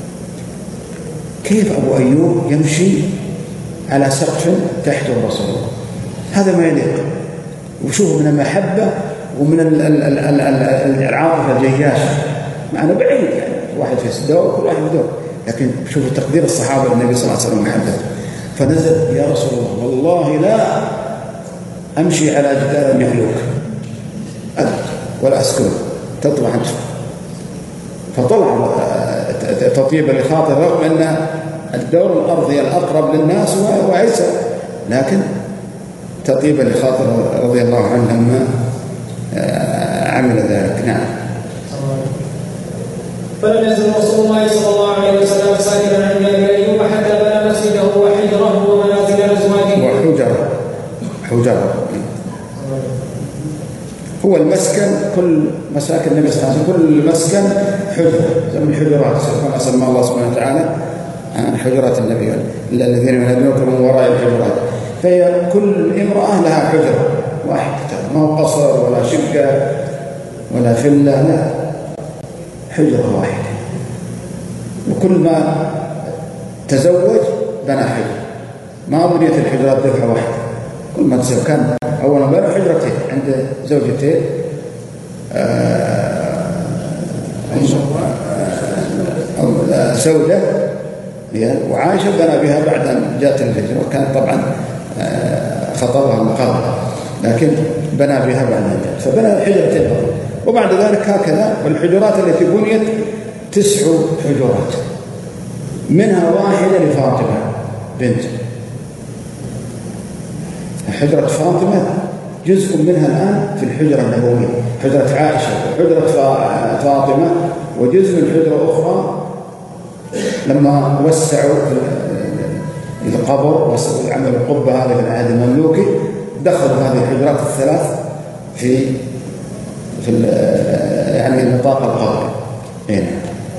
[SPEAKER 1] كيف أبو أيوب يمشي على سقف تحته رسول الله؟ هذا ما يليق. وشوفوا من المحبة ومن العاطفة الجياشة، معنا بعيد يعني واحد في دور كل واحد دور، لكن شوفوا تقدير الصحابة للنبي صلى الله عليه وسلم محبته. فنزل يا رسول الله والله لا أمشي على جدار يخلوك ولا أسكن تطلع أنت. فطلع تطيب لخاطر رغم أن الدور الأرضي الأقرب للناس هو عيسى، لكن تطيب لخاطر رضي الله عنه لما عمل ذلك. نعم.
[SPEAKER 2] فلم يزل رسول الله صلى الله عليه وسلم ساكنا عند ابي ايوب حتى بنى مسجده وحجره ومنازل ازواجه.
[SPEAKER 1] وحجره حجره هو المسكن، كل مساكن النبي صلى الله عليه وسلم كل مسكن حجره، من الحجرات كما سمى الله سبحانه وتعالى حجرات النبي الذين ينادونكم من وراء الحجرات. فهي كل امراه لها حجره واحده، ما هو قصر ولا شقه ولا فله، لا، حجرة واحدة. وكل ما تزوج بنى حجرة، ما بنيت الحجرات دفعة واحدة، كل ما تزوج كان أولا بنى حجرتين عند زوجتين سودة وعائشة، بنى بها بعد أن جاءت الهجرة، وكانت طبعا خطبها مقابل، لكن بنى بها بعد أن جاءت، فبنى حجرتين فقط. وبعد ذلك هكذا، والحجرات التي بنيت تسع حجرات، منها واحدة لفاطمة بنت. حجرة فاطمة جزء منها الآن في الحجرة النبوية، حجرة عائشة وحجرة فاطمة، وجزء من حجرة أخرى لما وسعوا القبر وعملوا القبة هذه في العهد المملوكي، دخلوا هذه الحجرات الثلاث في في يعني نطاق القبر. هنا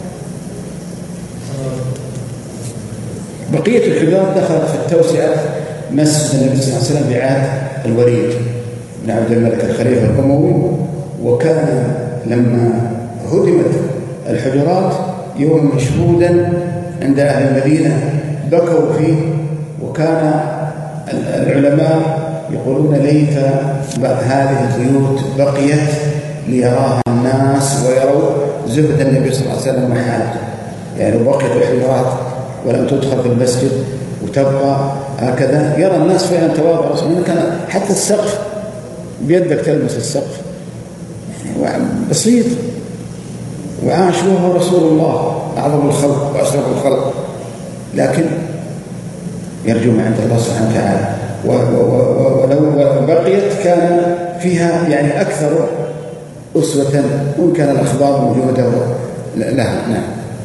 [SPEAKER 1] بقية الحجرات دخلت في التوسعة مسجد النبي صلى الله عليه وسلم بعهد الوليد بن عبد الملك الخليفة الأموي. وكان لما هدمت الحجرات يوم مشهودا عند أهل المدينة بكوا فيه، وكان العلماء يقولون ليت هذه البيوت بقيت ليراها الناس ويروا زهد النبي صلى الله عليه وسلم وحالته، يعني بقيت الحجرات ولم تدخل في المسجد وتبقى هكذا، يرى الناس فعلا تواضع رسول الله. كان حتى السقف بيدك تلمس السقف، يعني بسيط، وعاش وهو رسول الله أعظم الخلق وأشرف الخلق، لكن يرجو ما عند الله سبحانه وتعالى. ولو بقيت كان فيها يعني أكثر أسوة، وإن كان الأخبار موجودة لها. نعم.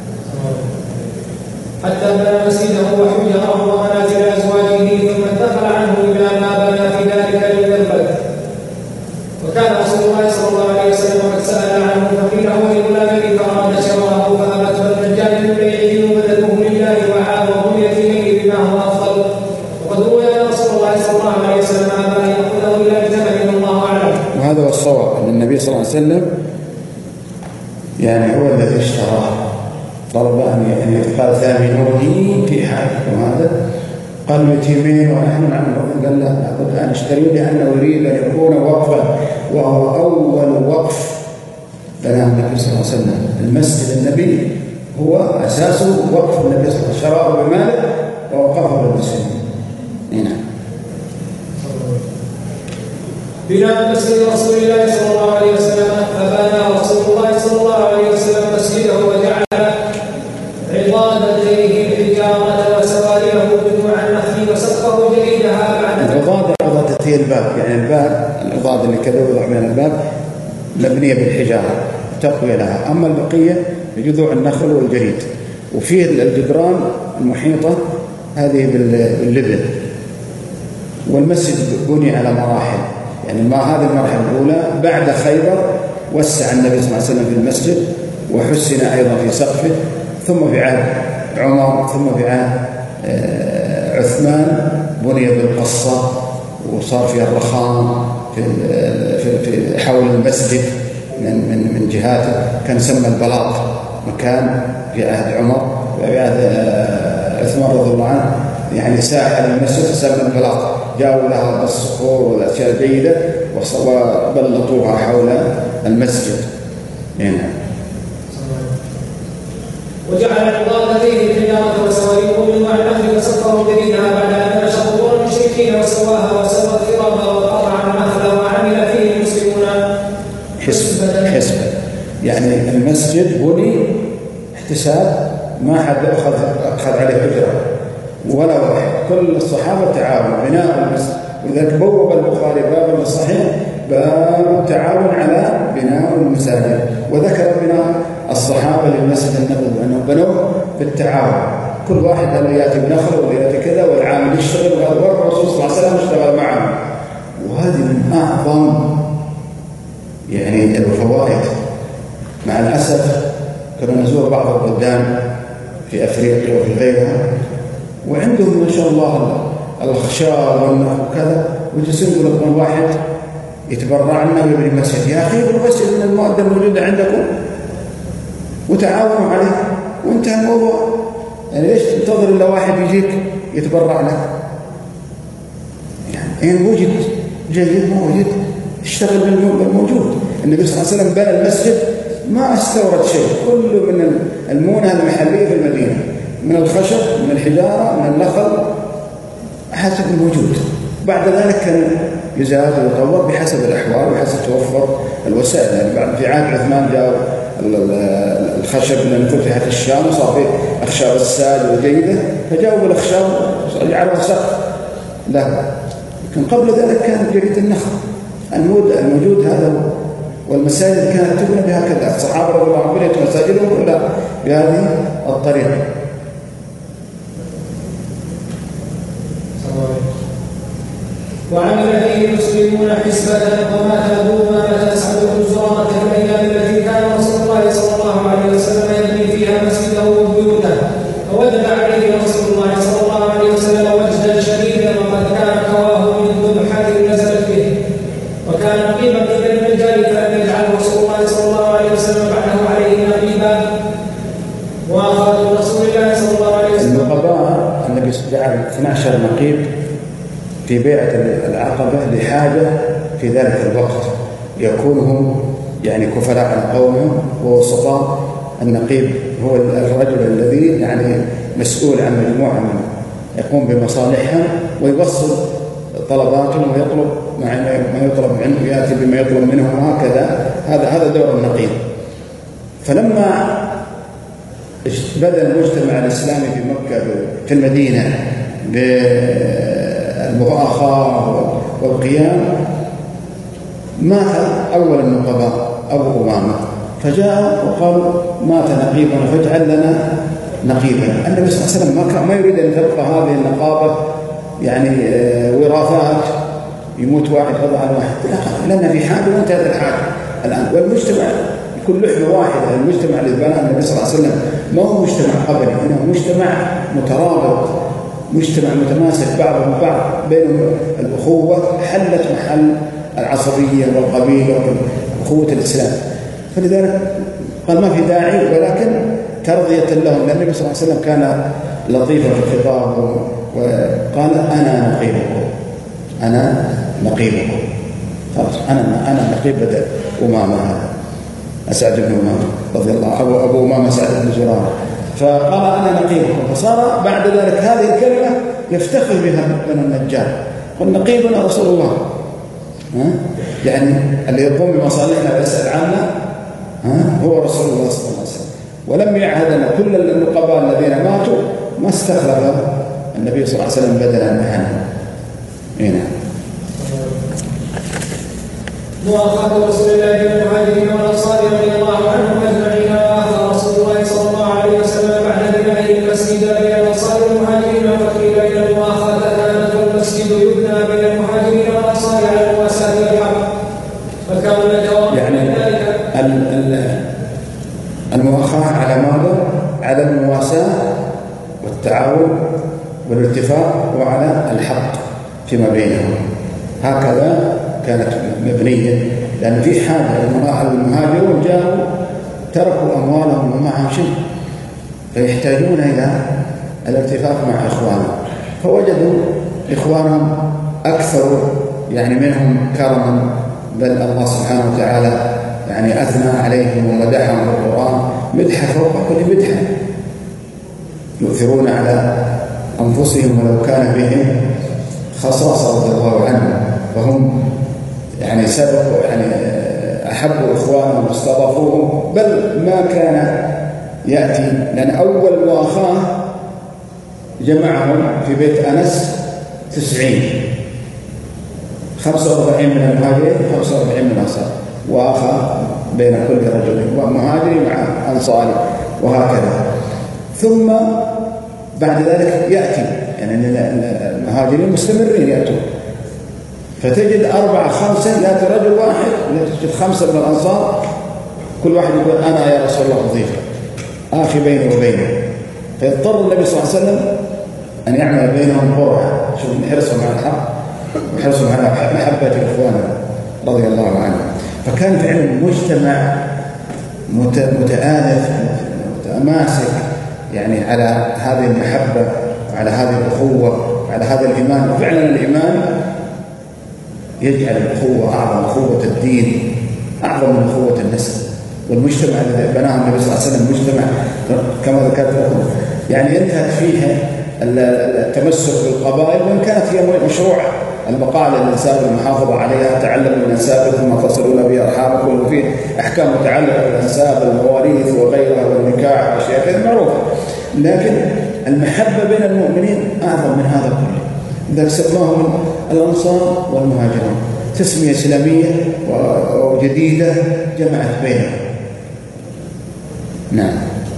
[SPEAKER 2] حتى بنى مسجده وحجره ومنازل أزواجه، ثم انتقل عنه إلى ما بنى في ذلك المنبر. وكان رسول الله صلى الله عليه وسلم قد سأل عنه فقيل هو لغلامه فأراد شراه فأبت، فالنجار من بيعه وبذله لله وعاد ورؤية إليه بما هو أفضل. وقد روي أن رسول الله صلى الله عليه وسلم أبى أن يأخذه إلى الجبل، الله أعلم.
[SPEAKER 1] وهذا هو الصواب، أن النبي صلى الله عليه وسلم يعني هو الذي اشتراه، طلب أن يعني قال ثامنوني في حالكم هذا، قالوا يتيمين ونحن نعمل، قال لا لابد أن اشتريه لأنه يريد أن يكون وقفا، وهو أول وقف بناه النبي صلى الله عليه وسلم. المسجد النبي هو أساسه وقف النبي صلى الله عليه وسلم، شراه بماله ووقفه بالمسلمين. نعم.
[SPEAKER 2] بناء مسجد رسول الله صلى الله عليه وسلم، فبنى رسول الله صلى الله عليه وسلم مسجده وجعل
[SPEAKER 1] مبنية بالحجارة تقوية لها. أما البقية بجذوع النخل والجريد. وفيه الجدران المحيطة هذه باللبن. والمسجد بني على مراحل، يعني ما هذه المرحلة الأولى بعد خيبر وسع النبي صلى الله عليه وسلم في المسجد وحسن أيضا في سقفه، ثم في عهد عمر، ثم في عهد عثمان بني بالقصة وصار فيها الرخام في في حول المسجد من من من جهاته، كان يسمى البلاط مكان في عهد عمر، في عهد عثمان رضي الله عنه يعني ساحة المسجد تسمى البلاط، جاءوا لها بالصخور والأشياء الجيدة وبلطوها حول المسجد. هنا
[SPEAKER 2] وجعل القضاة فيه الحجارة وسواريه من وعي النخل وسطره جديدها بعد أن نشر قبور المشركين وسواها وسوى التراب وقطع النخل وعمل فيه المسلمون
[SPEAKER 1] حسبا حسبا. يعني المسجد بني احتساب، ما حد أخذ أخذ عليه أجرة ولا واحد، كل الصحابة تعاونوا بناء المسجد. ولذلك بوب البخاري باب الصحيح باب التعاون على بناء المساجد، وذكر بناء الصحابة للمسجد النبوي أنهم بنوه بالتعاون، كل واحد هذا يأتي بنخل واللي يأتي كذا والعامل يشتغل، وهذا الرسول صلى الله عليه وسلم اشتغل معهم. وهذه من أعظم يعني الفوائد. مع الأسف كنا نزور بعض البلدان في أفريقيا وفي غيرها وعندهم ما شاء الله الخشاب والنخل وكذا، ويجلسون يقول لك واحد يتبرع لنا ويبني مسجد. يا أخي ابنوا مسجد من المؤدة الموجودة عندكم وتعاونوا عليه وانتهى الموضوع. يعني ليش تنتظر إلا واحد يجيك يتبرع لك؟ يعني إن وجد جيد ما وجد اشتغل بالموجود. النبي صلى الله عليه وسلم بنى المسجد ما استورد شيء، كله من المونة المحلية في المدينة، من الخشب، من الحجارة، من النخل، حسب الموجود. بعد ذلك كان يزاد ويطور بحسب الأحوال وحسب توفر الوسائل. يعني بعد في عهد عثمان جاء الخشب من فتحت الشام وصار في أخشاب الساد والجيدة، فجاءوا بالأخشاب جعلوا سقف له. لكن قبل ذلك كان جريد النخل الموجود هذا. والمساجد كانت تبنى بهكذا. الصحابة رضي الله عنهم بنيت مساجدهم كلها بهذه الطريقة.
[SPEAKER 2] وعمل فيه المسلمون حسبة وما تلبوا ما تسعد الزرامة في الأيام التي كان رسول الله صلى الله عليه وسلم يبني فيها مسجده وبيوته، فوجد عليه رسول الله صلى الله عليه وسلم وجدا شديدا وقد كان كواه من ذبحة نزلت به، وكان قيمة من الرجال فلم يجعل رسول الله صلى الله عليه وسلم بعده عليه نقيبا. وأخذ رسول الله صلى الله عليه وسلم
[SPEAKER 1] النقباء النبي جعل اثني عشر نقيب في بيعة العقبة لحاجة في ذلك الوقت، يكونهم يعني كفلاء عن قومهم ووسطاء. النقيب هو الرجل الذي يعني مسؤول عن مجموعة من يقوم بمصالحهم ويوصل طلباتهم ويطلب ما يطلب منه، يأتي بما يطلب منهم، وهكذا. هذا هذا دور النقيب. فلما بدأ المجتمع الإسلامي في مكة في المدينة بالمؤاخاة والقيام، مات أول النقباء أبو أمامة، فجاء وقال مات نقيبنا فاجعل لنا نقيبا. النبي صلى الله عليه وسلم ما يريد أن تبقى هذه النقابة يعني وراثات، يموت واحد قضى على واحد، لا، لأن في حاجة وانتهت الحاجة الآن. والمجتمع يكون لحمة واحدة. المجتمع اللي بناه النبي صلى الله عليه وسلم ما هو مجتمع قبلي، إنه مجتمع مترابط، مجتمع متماسك بعضهم بعض، بينهم الأخوة حلت محل العصبية والقبيلة وأخوة الإسلام. فلذلك قال ما في داعي، ولكن ترضية لهم، لأن النبي صلى الله عليه وسلم كان لطيفا في خطابه وقال أنا نقيبكم، أنا نقيبكم، خلاص أنا أنا نقيب بدل أمامة هذا أسعد بن أمامة رضي الله أبو أبو أمامة سعد بن زرارة، فقال أنا نقيبكم. فصار بعد ذلك هذه الكلمة يفتخر بها بن النجار، قل نقيبنا رسول الله، ها؟ يعني اللي يقوم بمصالحنا ويسأل عنا ها هو رسول الله صلى الله عليه وسلم. ولم يعهد أن كل النقباء الذين ماتوا ما استخلف النبي صلى الله عليه وسلم بدلا عنهم. هنا
[SPEAKER 2] مؤاخاة رسول الله بالمهاجرين والأنصار رضي الله عنهم أجمعين. وآخى رسول الله صلى الله عليه وسلم بعد بنائه المسجد بين الأنصار والمهاجرين، وقيل إن المؤاخاة كانت والمسجد يبنى بين المهاجرين والأنصار على المواساة والحق، فكان يتوقف
[SPEAKER 1] يعني ذلك المؤاخاة على ماذا؟ على المواساة والتعاون والاتفاق وعلى الحق فيما بينهم. هكذا كانت مبنية، لأن في حاجة المهاجرون جاءوا تركوا أموالهم ومعهم شيء، فيحتاجون إلى الاتفاق مع إخوانهم، فوجدوا إخوانهم أكثر يعني منهم كرما، بل الله سبحانه وتعالى يعني أثنى عليهم ومدحهم بالقرآن مدحا فوق كل مدحة، يؤثرون على أنفسهم ولو كان بهم خصاصة رضي الله عنهم، فهم يعني سبقوا يعني أحبوا إخوانهم واستضافوهم، بل ما كان يأتي، لأن أول مؤاخاة جمعهم في بيت أنس تسعين، خمسة وأربعين من المهاجرين خمسة وأربعين من الأنصار، وآخى بين كل رجل مهاجري مع أنصاري، وهكذا. ثم بعد ذلك يأتي يعني المهاجرين مستمرين يأتون، فتجد أربعة خمسة يأتي رجل واحد، تجد خمسة من الأنصار كل واحد يقول أنا يا رسول الله أضيفك آخي بيني وبينه، فيضطر النبي صلى الله عليه وسلم أن يعمل بينهم قرعة، شوف من حرصهم على الحق وحرصهم على محبة إخوانه رضي الله عنهم. فكان فعلا مجتمع متآلف متماسك يعني على هذه المحبة وعلى هذه الأخوة وعلى هذا الإيمان. وفعلا الإيمان يجعل الأخوة أعظم، أخوة الدين أعظم من أخوة النسل. والمجتمع الذي بناه النبي صلى الله عليه وسلم مجتمع كما ذكرت لكم يعني انتهت فيها التمسك بالقبائل، وإن كانت هي مشروعة البقاء على الأنساب والمحافظة عليها، تعلموا الأنساب ثم تصلون بها أرحامكم، وفيه أحكام متعلقة بالأنساب المواريث وغيرها والنكاح وأشياء كذا معروفة، لكن المحبة بين المؤمنين أعظم من هذا كله. لذلك سماهم الأنصار والمهاجرون، تسمية إسلامية وجديدة جمعت بينهم. نعم.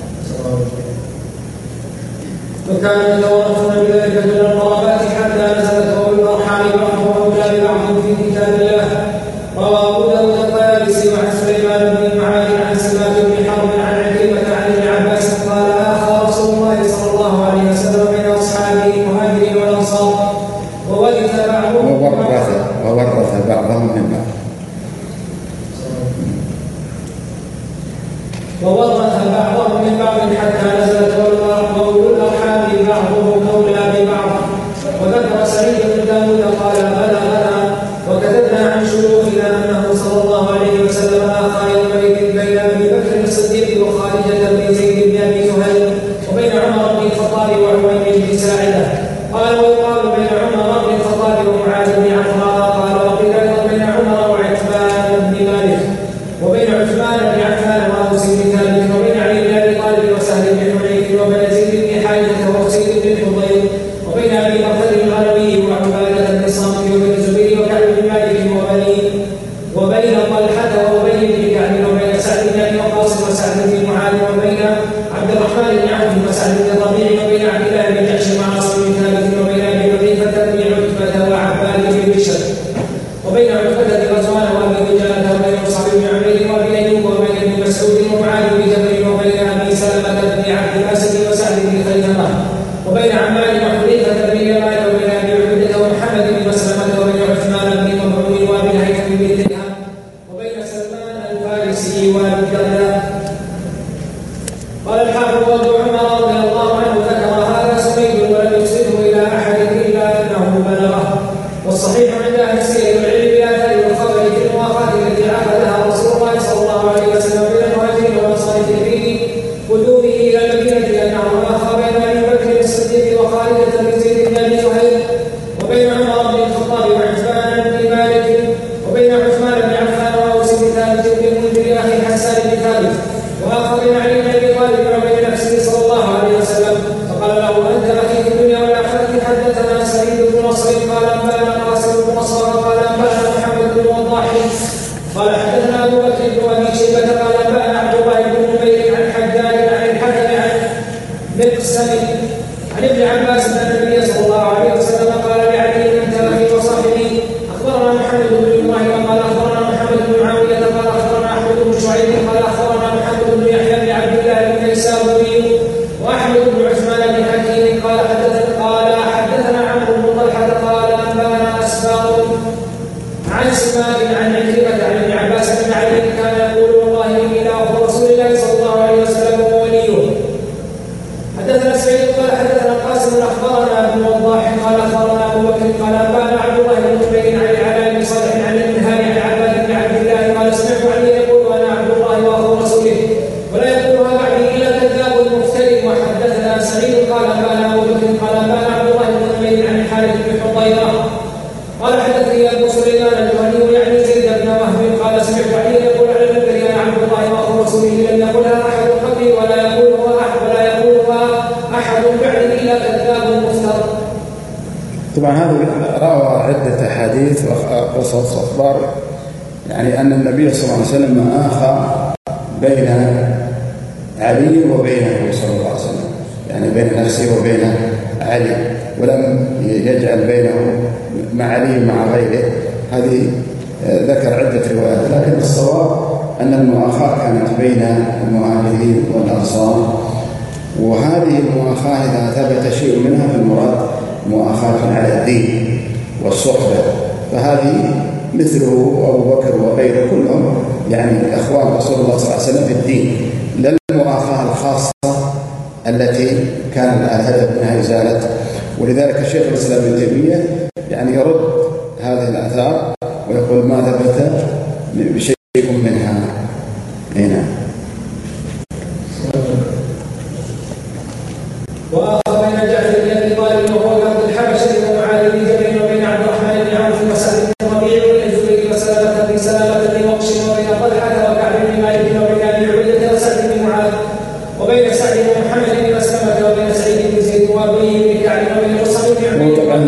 [SPEAKER 2] وكانوا يتوارثون بذلك من القرابات حتى نزلت أولو الأرحام بعضهم أولى ببعض في كتاب الله. رواه أبو داود الطيالسي وعن سليمان بن معاذ عن سماك بن حرب عن عكرمة عن ابن عباس قال آخى رسول الله صلى الله عليه وسلم بين أصحابه المهاجرين والأنصار وورث بعضهم
[SPEAKER 1] وورث بعضهم من بعض
[SPEAKER 2] وورث بعضهم من بعض حتى نزلت أولو الأرحام بعضهم أولى ببعض. وذكر سعيد بن داود قال بلغنا وكتبنا عن شيوخنا أنه صلى الله عليه وسلم آخى يومئذ بين أبي بكر الصديق وخارجة بن زيد بن أبي سهيل وبين عمر بن الخطاب وعمير بن ساعدة. قال ويقال بين عمر بن الخطاب ومعاذ بن عفراء. قال وقيل أيضا بين عمر وعثمان بن مالك وبين عثمان بن عفان وأوس بن ثابت وبين علي بن أبي طالب وسهل بن حنيف وبين زيد بن حارثة وأسيد بن حضير وبين أبي بكر الغنوي وعبادة بن الصامت وبين الزبير وكعب بن مالك وبني وبين طلحة وأبي بن كعب وبين سعد بن أبي وقاص وسعد بن معاذ وبين عبد الرحمن بن عوف وسعد بن ربيع وبين عبد الله بن جحش وعاصم بن ثابت وبين أبي حذيفة بن عتبة وعباد بن بشر وبين عتبة بن غزوان وأبي دجانة وبين مصعب بن عمير وأبي أيوب وبين ابن مسعود ومعاذ بن جبل وبين أبي سلمة بن عبد الأسد وسعد بن خيثمة وبين عمار وحذيفة بن يمان وبين أبي عبيدة ومحمد بن مسلمة وبين عثمان بن مظعون وأبي الهيثم بن درهم وبين سلمان الفارسي وأبي الدرداء. قال الحافظ أبو عمر رضي الله عنه ذكر هذا سميد ولم يرسله إلى أحد إلا أنه بلغه. والصحيح عند أهل السير والعلم بآثار والخبر في المؤاخاة التي عقدها رسول الله صلى الله عليه وسلم بين المهاجرين والأنصار في حين قدومه إلى المدينة أنه آخى بين أبي بكر الصديق وخالد بن زيد بن أبي سهيل عباس أن النبي صلى الله عليه وسلم قال لعلي أنت أخي وصاحبي. أخبرنا محمد بن الله قال أخبرنا محمد بن معاوية قال أخبرنا أحمد بن شعيب قال أخبرنا محمد بن يحيى بن عبد الله بن النيسابوري وأحمد بن عثمان بن حكيم قال حدثنا قال حدثنا عمرو بن طلحة قال أنبانا أسباط عن سماك عن عكرمة عن ابن عباس بن علي كان يقول والله إني لأخو رسول الله صلى الله عليه وسلم ووليه. حدثنا سعيد قال حدثنا قاسم أخبرنا ابن وضاح قال أخبرنا أبو بكر قال أنبانا عبد الله بن جبير عن العلاء بن صالح عن المنهال عن عباد بن عبد الله قال سمعت علي يقول أنا عبد الله وأخو رسوله ولا يقولها بعدي إلا كذاب مفتري. وحدثنا سعيد قال أنبانا أبو بكر قال أنبانا عبد الله بن جبير عن الحارث بن حضيرة قال حدثني أبو سليمان الجهني يعني زيد بن وهب قال سمعت علي يقول على المنبر أنا عبد الله وأخو رسوله لم يقلها أحد قبلي ولا يقولها أحد ولا يقولها أحد بعد إلا كذاب مفتر.
[SPEAKER 1] طبعا هذا روى عدة أحاديث وقصص وأخبار يعني أن النبي صلى الله عليه وسلم آخى بين علي وبينه صلى الله عليه وسلم، يعني بين نفسه وبين علي، ولم يجعل بينه مع علي مع غيره. هذه ذكر عدة روايات، لكن الصواب أن المؤاخاة كانت بين المهاجرين والأنصار، وهذه المؤاخاة إذا ثبت شيء منها فالمراد مؤاخاة على الدين والصحبة، فهذه مثله أبو بكر وغيره كلهم يعني أخوان رسول الله صلى الله عليه وسلم في الدين، لا المؤاخاة الخاصة التي كان الهدف منها إزالة. ولذلك الشيخ الإسلام ابن تيمية يعني يرد هذه الآثار ويقول ما ثبت بشيء منها. هنا
[SPEAKER 2] وآخر بين جعفر بن أبي طالب وهو أرض الحبشة ومعاذ بن جبل وبين عبد الرحمن بن عوف وسعد بن ربيع والزبير وسلامة بن سلامة بن وقش وبين طلحة وكعب بن مالك وبين أبي عبيدة وسعد بن معاذ وبين سعد بن محمد بن مسلمة وبين سعيد بن زيد وأبي بن كعب وبين مصعب بن عبيد.
[SPEAKER 1] وطبعا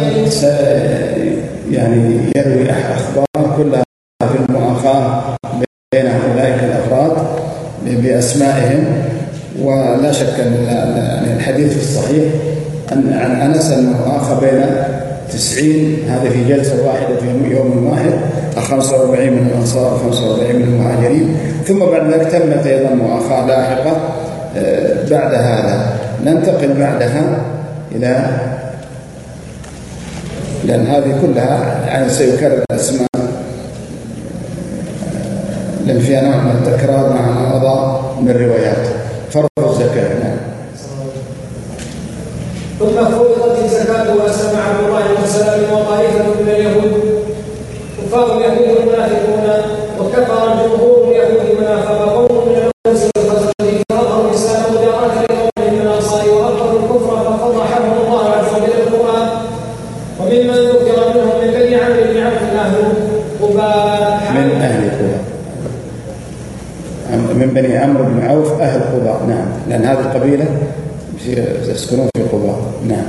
[SPEAKER 1] يعني يروي أخبار كلها في المؤاخاة بين أولئك الأفراد بأسمائهم، ولا شك أن الحديث الصحيح أن عن أنس المؤاخاة بين تسعين هذا في جلسة واحدة في يوم واحد، خمسة وأربعين من الأنصار خمسة وأربعين من المهاجرين، ثم بعد ذلك تمت أيضا مؤاخاة لاحقة بعد هذا. ننتقل بعدها إلى، لأن هذه كلها يعني سيكرر الأسماء لأن فيها نوع من التكرار مع ما مضى من روايات. فرض الزكاة.
[SPEAKER 2] ثم فرضت الزكاة وأسلم عبد الله بن سلام وطائفة من اليهود كفار اليهود المنافقون، وكفر جمهور اليهود منافق قوم من الأوس والخزرج فرضوا الإسلام ودارت لقوم من الأنصار وأبطلوا الكفر ففضحهم الله عز وجل بالقرآن. وممن ذكر منهم من بني عمرو بن عوف أهل قباء
[SPEAKER 1] من أهل قباء من بني عمرو بن عوف أهل قباء. نعم، لأن هذه القبيلة يسكنون في قباء. نعم.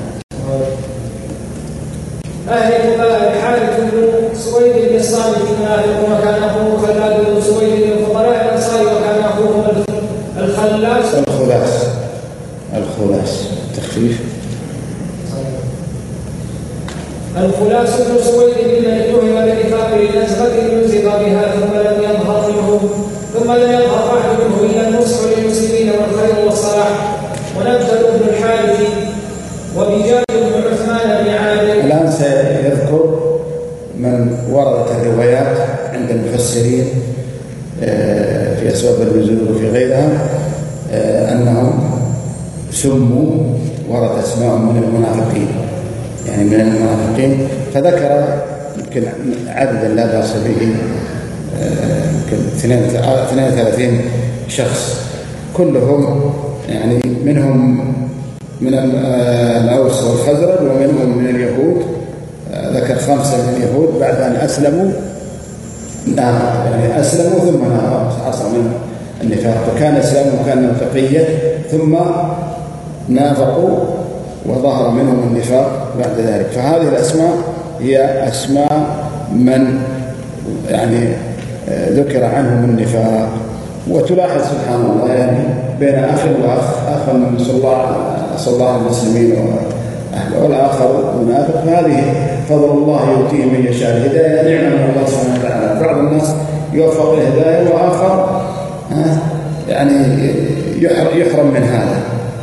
[SPEAKER 2] أهل قباء الحارث بن سويد بن الصامت المنافق وكان أخوه خلاد بن سويد من فضلاء الأنصار وكان أخوهم الخلاس
[SPEAKER 1] الخلاس الخلاس تخفيف
[SPEAKER 2] الخلاس بن سويد ممن اتهم بنفاق لنزغة ينزغ بها ثم لم يظهر منه ثم لم يظهر واحد منه إلا النصح للمسلمين والخير والصلاح. ونبذل بن الحارث وبجاد بن عثمان بن عامر.
[SPEAKER 1] الآن سيذكر من وردت الروايات عند المفسرين في أسباب النزول وفي غيرها أنهم سموا، ورد اسماء من المنافقين، يعني من المنافقين، فذكر يمكن عددا لا بأس به، يمكن اثنين وثلاثين شخص كلهم يعني منهم من الأوس والخزرج ومنهم من اليهود. ذكر خمسة من اليهود بعد أن أسلموا نافق، يعني أسلموا ثم نافق، حصل من النفاق، فكان إسلامهم كان تقية ثم نافقوا وظهر منهم النفاق بعد ذلك. فهذه الأسماء هي أسماء من يعني ذكر عنهم النفاق. وتلاحظ سبحان الله يعني بين أخ وأخ، أخ من صلى الله على المسلمين والآخر منافق، فهذه فضل الله يؤتيه من يشاء. الهداية نعمة من الله سبحانه وتعالى، بعض الناس يوفق الهداية وآخر يعني يحرم من هذا.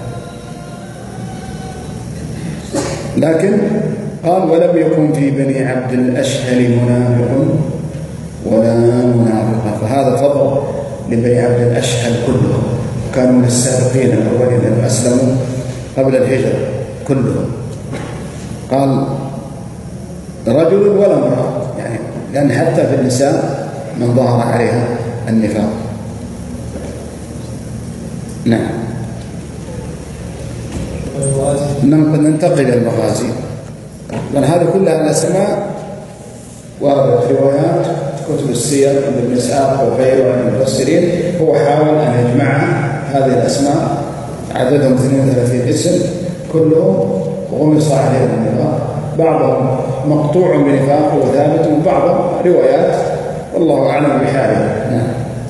[SPEAKER 1] لكن قال ولم يكن في بني عبد الأشهل منافق ولا منافقة، فهذا فضل لبني عبد الأشهل كلهم، كانوا من السابقين الأولين الذين أسلموا قبل الهجرة كلهم. قال رجل ولا امرأة، يعني لأن حتى في النساء من ظهر عليها النفاق. نعم. ننتقل إلى المغازي، لأن هذه كلها الأسماء وردت روايات كتب السير عند ابن إسحاق وغيره من المفسرين. هو حاول أن يجمع هذه الأسماء عددهم اثنين وثلاثين اسم كلهم غمص عليهم النفاق، بعضهم مقطوع بنفاق وثابت، وبعضهم روايات والله أعلم بحاله. نعم.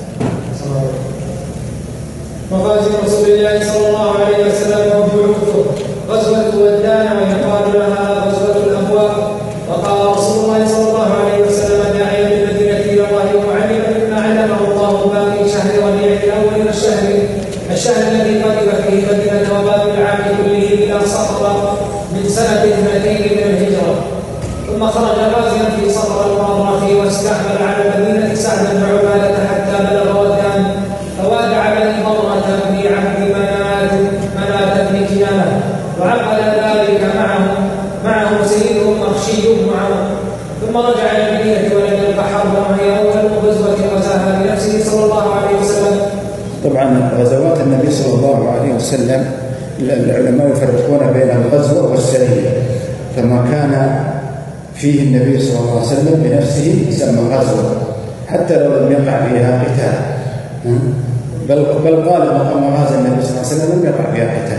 [SPEAKER 2] مغازي رسول الله صلى الله عليه وسلم وبعوثه: غزوة ودان ويقال لها غزوة الأبواب. وقال رسول الله صلى الله عليه وسلم: داعيا بالمدينة إلى الله معلما مما علمه الله باقي شهر ربيع الأول من الشهر الشهر الذي قدم فيه مدينة وباب العام كله إلى صفر من سنة اثنتين من الهجرة. ثم خرج غازيا في صفر المرة واستعمل على المدينة سعد بن عبادة حتى بلغ ودان، فوادع بني ضمرة بن عبد منات منات بن كنانة، وعقد ذلك معه معه سيدهم مخشي بن عمرو. ثم رجع الى المدينة ولم يلق حربا، وهي اول غزوة غزاها بنفسه صلى الله عليه وسلم.
[SPEAKER 1] طبعا غزوات النبي صلى الله عليه وسلم العلماء يفرقون بين الغزوة والسرية، فما كان فيه النبي صلى الله عليه وسلم بنفسه يسمى غزوة حتى لو لم يقع فيها قتال، بل بل غالب مغازي النبي صلى الله عليه وسلم لم يقع فيها قتال.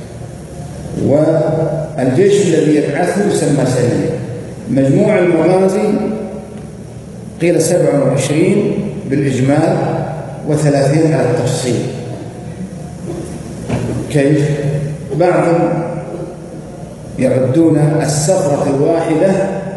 [SPEAKER 1] والجيش الذي يبعثه يسمى سرية. مجموع المغازي قيل سبع وعشرين بالإجمال وثلاثين على التفصيل. كيف؟ بعضهم يعدون السفرة الواحدة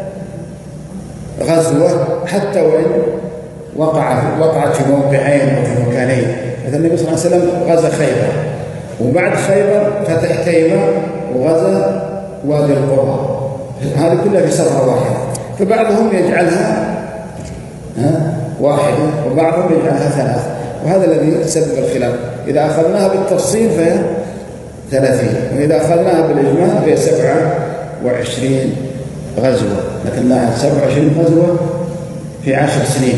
[SPEAKER 1] غزوة حتى وإن وقع وقعت في موقعين أو في مكانين. مثلا النبي صلى الله عليه وسلم غزا خيبر، وبعد خيبر فتح تيمة وغزا وادي القرى، هذه كلها في سفرة واحدة. فبعضهم يجعلها واحدة وبعضهم يجعلها ثلاثة، وهذا الذي سبب الخلاف. إذا أخذناها بالتفصيل فهي ثلاثين، وإذا أخذناها بالإجمال فهي سبعة وعشرين غزوة. لكن لا، سبعة وعشرين غزوة في عشر سنين،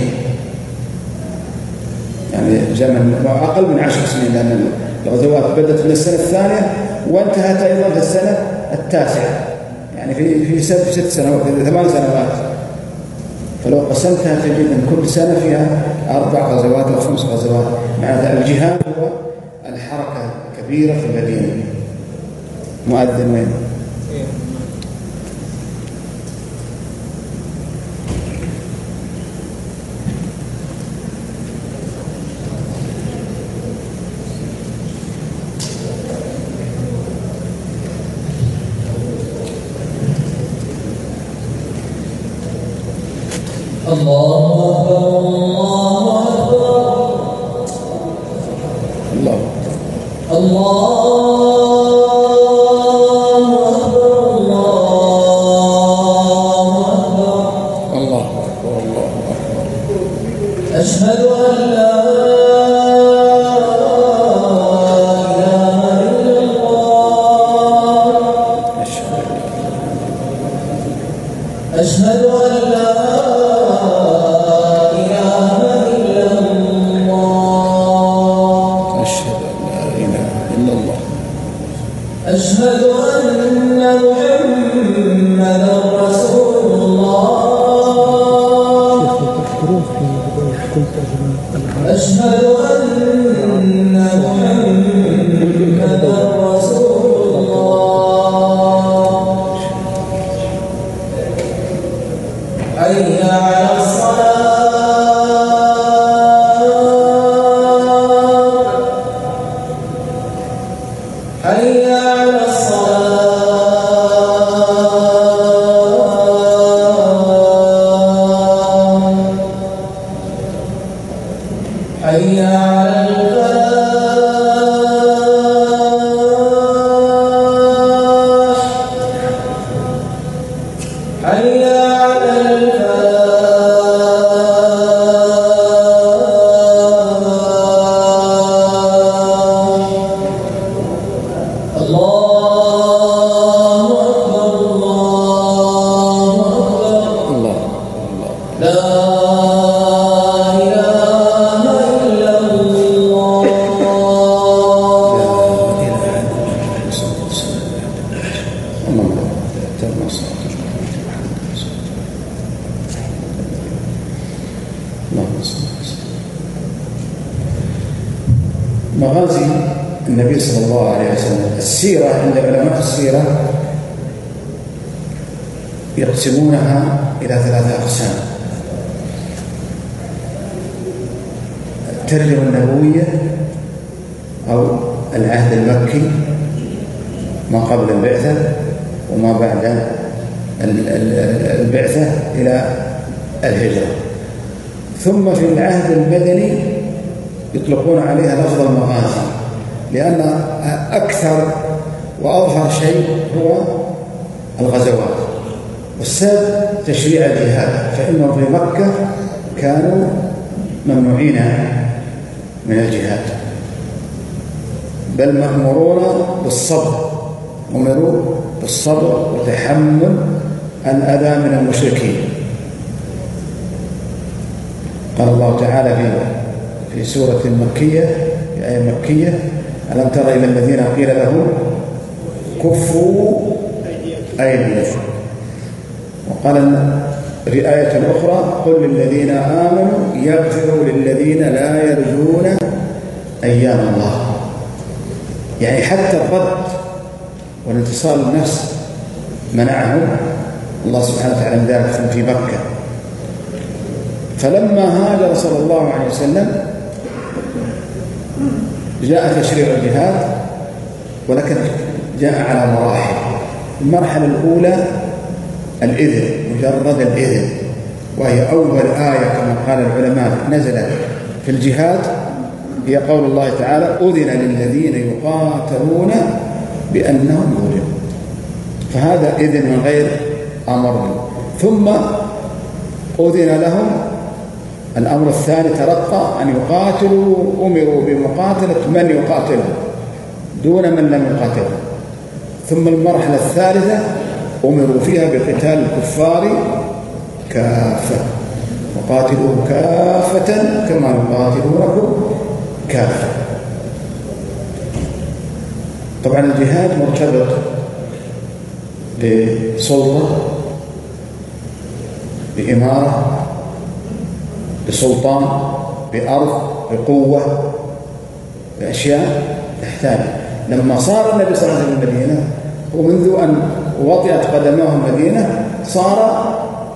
[SPEAKER 1] يعني زمن أقل من عشر سنين، لأن الغزوات بدأت من السنة الثانية وانتهت أيضا في السنة التاسعة، يعني في في ست ست سنوات ثمان سنوات. فلو قسمتها تجد أن كل سنة فيها أربع غزوات أو خمس غزوات. مع الجهاد هو الحركة كبيرة في المدينة. مؤذن وين؟
[SPEAKER 2] الله أكبر الله أكبر الله الله
[SPEAKER 1] الله أكبر الله أكبر.
[SPEAKER 2] أشهد أن لا إله إلا الله. أشهد أن لا أشهد أن محمدا رسول الله. أشهد أن محمدا رسول الله. حي
[SPEAKER 1] مغازي النبي صلى الله عليه وسلم. السيرة عند علماء السيرة يقسمونها إلى ثلاثة أقسام: الترجمة النبوية أو العهد المكي ما قبل البعثة وما بعد البعثة إلى الهجرة. ثم في العهد المدني يطلقون عليها لفظ المغازي، لأن أكثر وأظهر شيء هو الغزوات. والسبب تشريع الجهاد، فإنهم في مكة كانوا ممنوعين من الجهاد، بل مأمورون بالصبر، أمروا بالصبر وتحمل الأذى من المشركين. قال الله تعالى في في سورة مكية، في آية مكية: ألم تر إلى الذين قيل لهم كفوا أيديكم. وقال في آية أخرى: قل للذين آمنوا يغفروا للذين لا يرجون أيام الله. يعني حتى الرد والانتصار للنفس منعهم الله سبحانه وتعالى من ذلك في مكة. فلما هاجر صلى الله عليه وسلم جاء تشريع الجهاد، ولكن جاء على مراحل. المرحلة الأولى الإذن، مجرد الإذن، وهي أول آية كما قال العلماء نزلت في الجهاد، هي قول الله تعالى: أذن للذين يقاتلون بأنهم ظلموا. فهذا إذن من غير أمر. ثم أذن لهم الأمر الثاني ترقى أن يقاتلوا، أمروا بمقاتلة من يقاتلهم دون من لم يقاتلهم. ثم المرحلة الثالثة أمروا فيها بقتال الكفار كافة، وقاتلوا كافة كما يقاتلونكم كافة. طبعا الجهاد مرتبط بسلطة، بإمارة، بسلطان، بأرض، بقوة، بأشياء تحتاج. لما صار النبي صلى الله عليه وسلم المدينة، ومنذ أن وطئت قدماه المدينة صار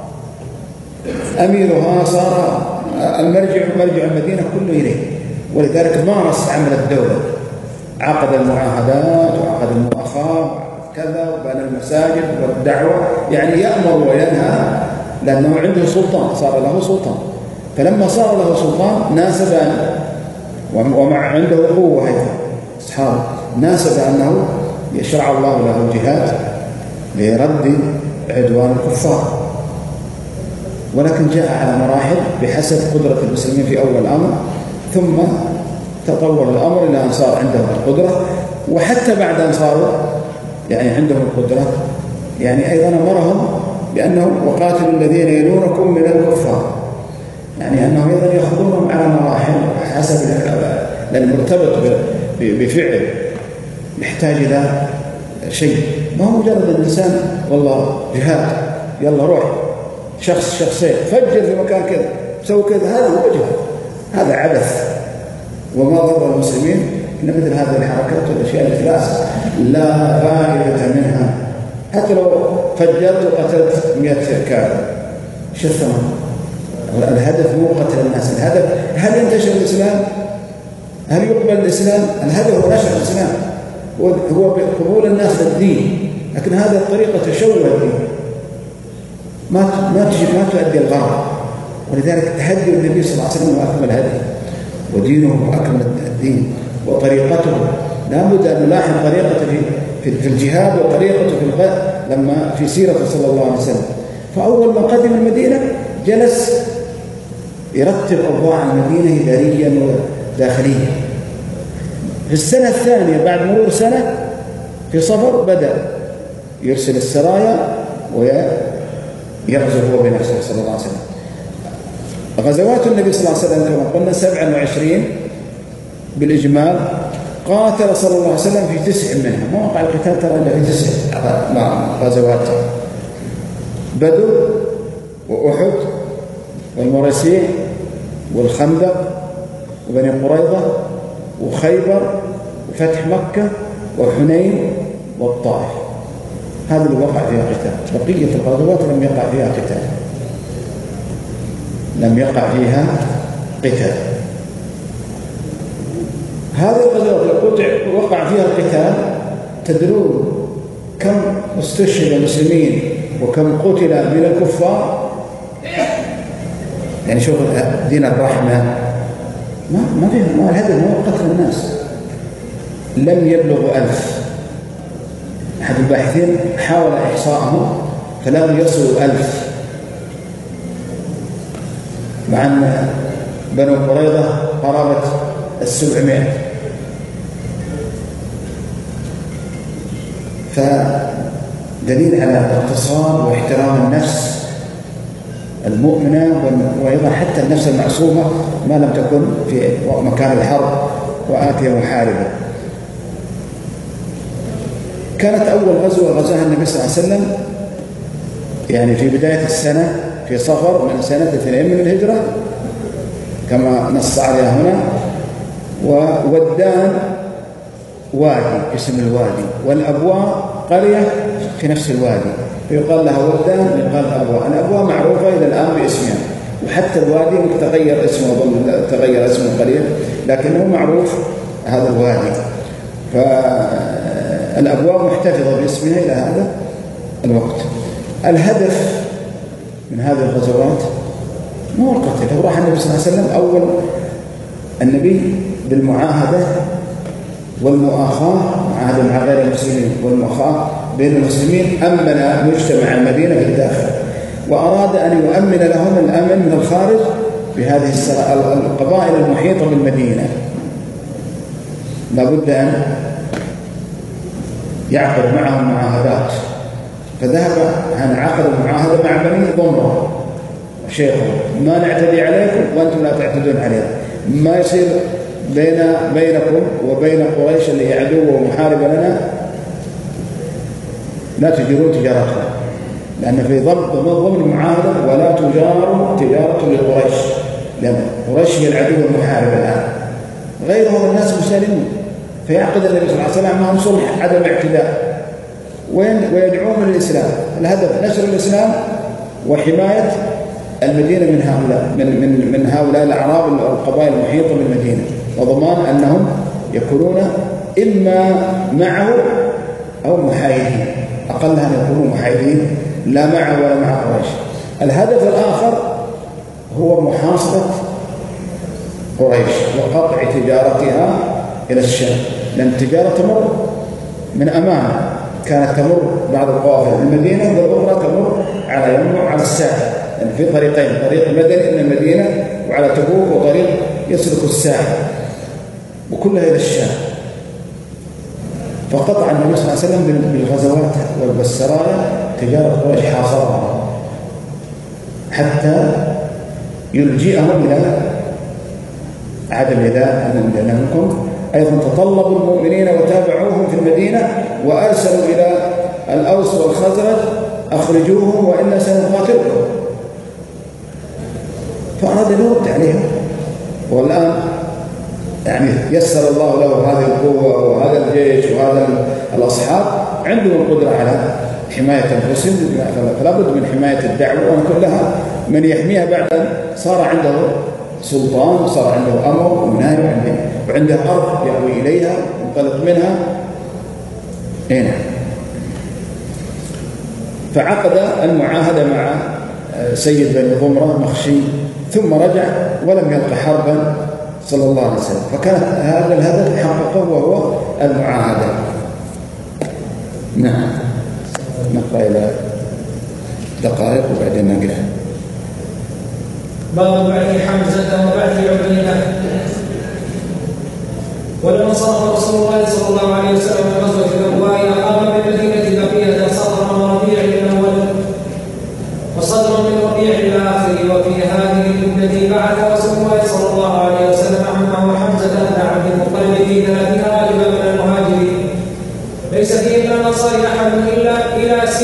[SPEAKER 1] أميرها، صار المرجع مرجع المدينة كله إليه. ولذلك مارس عمل الدولة، عقد المعاهدات وعقد المؤاخاة كذا، وبنى المساجد والدعوة، يعني يأمر وينهى لأنه عنده سلطان، صار له سلطان. فلما صار له سلطان ناسب أن، ومع عنده قوة أيضا أصحابه، ناسب أنه يشرع الله له الجهاد لرد عدوان الكفار. ولكن جاء على مراحل بحسب قدرة المسلمين في أول الأمر، ثم تطور الأمر إلى أن صار عندهم القدرة. وحتى بعد أن صاروا يعني عندهم القدرة، يعني أيضا أمرهم بأنهم وقاتلوا الذين يلونكم من الكفار، يعني أنهم أيضا يأخذونهم على مراحل حسب المرتبط بفعل يحتاج إلى شيء. ما هو مجرد الإنسان والله جهاد يلا روح شخص شخصين فجر في مكان كذا سوي كذا، هذا هو جهاد، هذا عبث. وما ضر المسلمين إن مثل هذه الحركات والأشياء التي لا فائدة منها. حتى لو فجرت وقتلت مئة كافر، شو الثمن؟ الهدف مو قتل الناس، الهدف هل ينتشر الإسلام؟ هل يقبل الإسلام؟ الهدف هو نشر الإسلام، هو قبول الناس للدين. لكن هذه الطريقة تشوه الدين، ما ما تجي ما تؤدي الغرض. ولذلك هدي النبي صلى الله عليه وسلم أكمل هدي، ودينه أكمل الدين، وطريقته لابد أن نلاحظ طريقته في في الجهاد وطريقته في الغد لما في سيرته صلى الله عليه وسلم. فأول ما قدم المدينة جلس يرتب أوضاع المدينة إداريا وداخليا. في السنة الثانية بعد مرور سنة في صفر بدأ يرسل السرايا ويغزو هو بنفسه صلى الله عليه وسلم. غزوات النبي صلى الله عليه وسلم كما قلنا سبعة وعشرين بالإجمال، قاتل صلى الله عليه وسلم في تسع منها، ما وقع القتال ترى إلا في تسع غزوات: بدر وأحد والمريسيع والخندق وبني قريظة وخيبر وفتح مكة وحنين والطائف. هذا اللي وقع فيها قتال. بقية الغزوات لم يقع فيها قتال، لم يقع فيها قتال. هذه الغزوات التي وقع فيها القتال تدرون كم استشهد المسلمين وكم قتل من الكفار؟ يعني شوف دين الرحمة ما ما فيه، ما الهدف هو قتل الناس. لم يبلغ ألف. أحد الباحثين حاول إحصائهم فلم يصلوا ألف، مع أن بنو قريظة قرابة السبعمائة. فدليل على اقتصاد واحترام النفس المؤمنة، وأيضا حتى النفس المعصومة ما لم تكن في مكان الحرب وآتية محاربة. كانت أول غزوة غزاها النبي صلى الله عليه وسلم يعني في بداية السنة في صفر من سنة اثنين من الهجرة كما نص عليها هنا. وودان وادي اسم الوادي، والأبواء قرية في نفس الوادي فيقال لها ودان يقال الأبواء. الأبواء معروفة إلى الآن باسمها، وحتى الوادي تغير اسمه تغير اسم القرية لكنه معروف هذا الوادي. فالأبواء محتفظة باسمها إلى هذا الوقت. الهدف من هذه الغزوات مو القتل. راح النبي صلى الله عليه وسلم أول النبي بالمعاهدة والمؤاخاة، معاهدة مع غير المسلمين والمؤاخاة بين المسلمين، أمن مجتمع المدينة في الداخل، وأراد أن يؤمن لهم الأمن من الخارج بهذه القبائل المحيطة بالمدينة. لابد أن يعقد معهم معاهدات. فذهب أن عقد المعاهدة مع بني ضمرة شيخه: ما نعتدي عليكم وأنتم لا تعتدون علينا، ما يصير بين بينكم وبين قريش اللي هي عدو ومحاربة لنا لا تجرون تجارتنا، لأن في ضمن المعاهدة ولا تجار تجارة لقريش، لأن قريش هي العدو المحارب الآن، غيرهم الناس مسالمون. فيعقد النبي صلى الله عليه وسلم معهم صلح عدم اعتداء ويدعوهم للإسلام. الهدف نشر الإسلام وحماية المدينة من هؤلاء من من من هؤلاء الأعراب القبائل المحيطة بالمدينة، وضمان أنهم يكونون إما معه أو محايدين، أقلها أن يكونوا محايدين لا معه ولا مع قريش. الهدف الآخر هو محاصرة قريش وقطع تجارتها إلى الشام، لأن التجارة تمر من أمام، كانت تمر بعض القوافل المدينة والأخرى تمر على يمنع وعلى الساحل، يعني في طريقين: طريق المدني إلى المدينة وعلى تبوك، وطريق يسلك الساحل، وكلها إلى الشام. فقطع النبي صلى الله عليه وسلم بالغزوات والسرايا تجارة قريش، حاصرها حتى يلجئهم إلى عدم إذا لأنهم أيضا تطلبوا المؤمنين وتابعوهم في المدينة، وأرسلوا إلى الأوس والخزرج: أخرجوهم وإنا سنقاتلكم. فأراد أن يرد عليهم، والآن يعني يسر الله له هذه القوة وهذا الجيش وهذا الأصحاب، عندهم القدرة على حماية أنفسهم، فلا بد من حماية الدعوة وأن كلها من يحميها بعد أن صار عنده سلطان وصار عنده أمر ونهي وعنده أرض يأوي إليها وينطلق منها. هنا فعقد المعاهدة مع سيد بني ضمرة مخشي، ثم رجع ولم يلق حربا صلى الله عليه وسلم. فكان هذا الهدف حققه وهو المعاهدة. نعم، نقرأ إلى دقائق وبعدين نقرأ.
[SPEAKER 2] باب بعث حمزة وبعث عبيدة. ولما صرف رسول الله صلى الله عليه وسلم من غزوة الأبواء أقام بالمدينة بقية صدرا وربيع الأول وصدرا من ربيع الآخر. وفي هذه التي بعث رسول الله صلى الله عليه وسلم عمه حمزة بن عبد المطلب في ثلاثين راكبا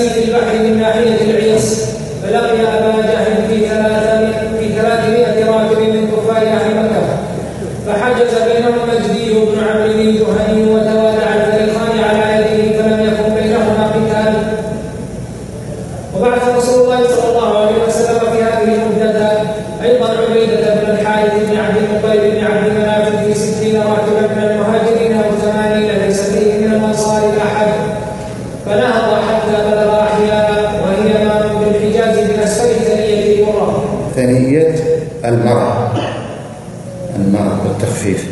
[SPEAKER 2] سيف البحر من ناحية العيص، فلقي أبا جهل في في ثلاثمائة راكب من كفار أهل مكة، فحجز بينهم مجدي بن عمرو الجهني وتوالع الفريقان على يده، فلم يكن بينهما قتال. وبعث رسول الله صلى الله عليه وسلم في هذه المدة أيضا عبيدة بن الحارث بن عبد المطلب بن عبد مناف في ستين راكبا من المهاجرين أو ثمانين، ليس فيه من الأنصار أحد، فنهض حتى بلغ أحياء وهي ماء بالحجاز بأسفل ثنية المرة.
[SPEAKER 1] ثنية المرأة، المرأة بالتخفيف.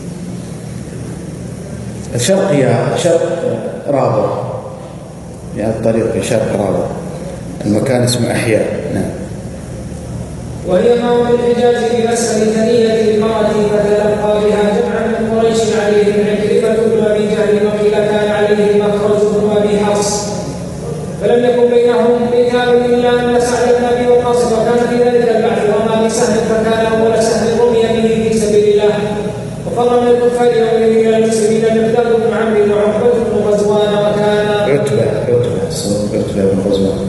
[SPEAKER 1] الشرق هي شرق رابط، يعني الطريق شرق رابط، المكان اسمه أحياء. نعم.
[SPEAKER 2] وهي ماء بالحجاز بأسفل ثنية المرأة، فتلقى بها جمعا من قريش عليهم عكرمة بن أبي جهل، وقيل كان عليه مخرج بن أبي حفص، فلم يكن بينهم قتال إلا أن سعد بن أبي وقاص وكان في ذلك البعث رمى بسهم، فكان أول سهم رمي به في سبيل الله، وفر من الكفار يومئذ إلى المسلمين مقداد بن عمرو وعقبة بن غزوان، وكان
[SPEAKER 1] عتبة عتبة عتبة بن غزوان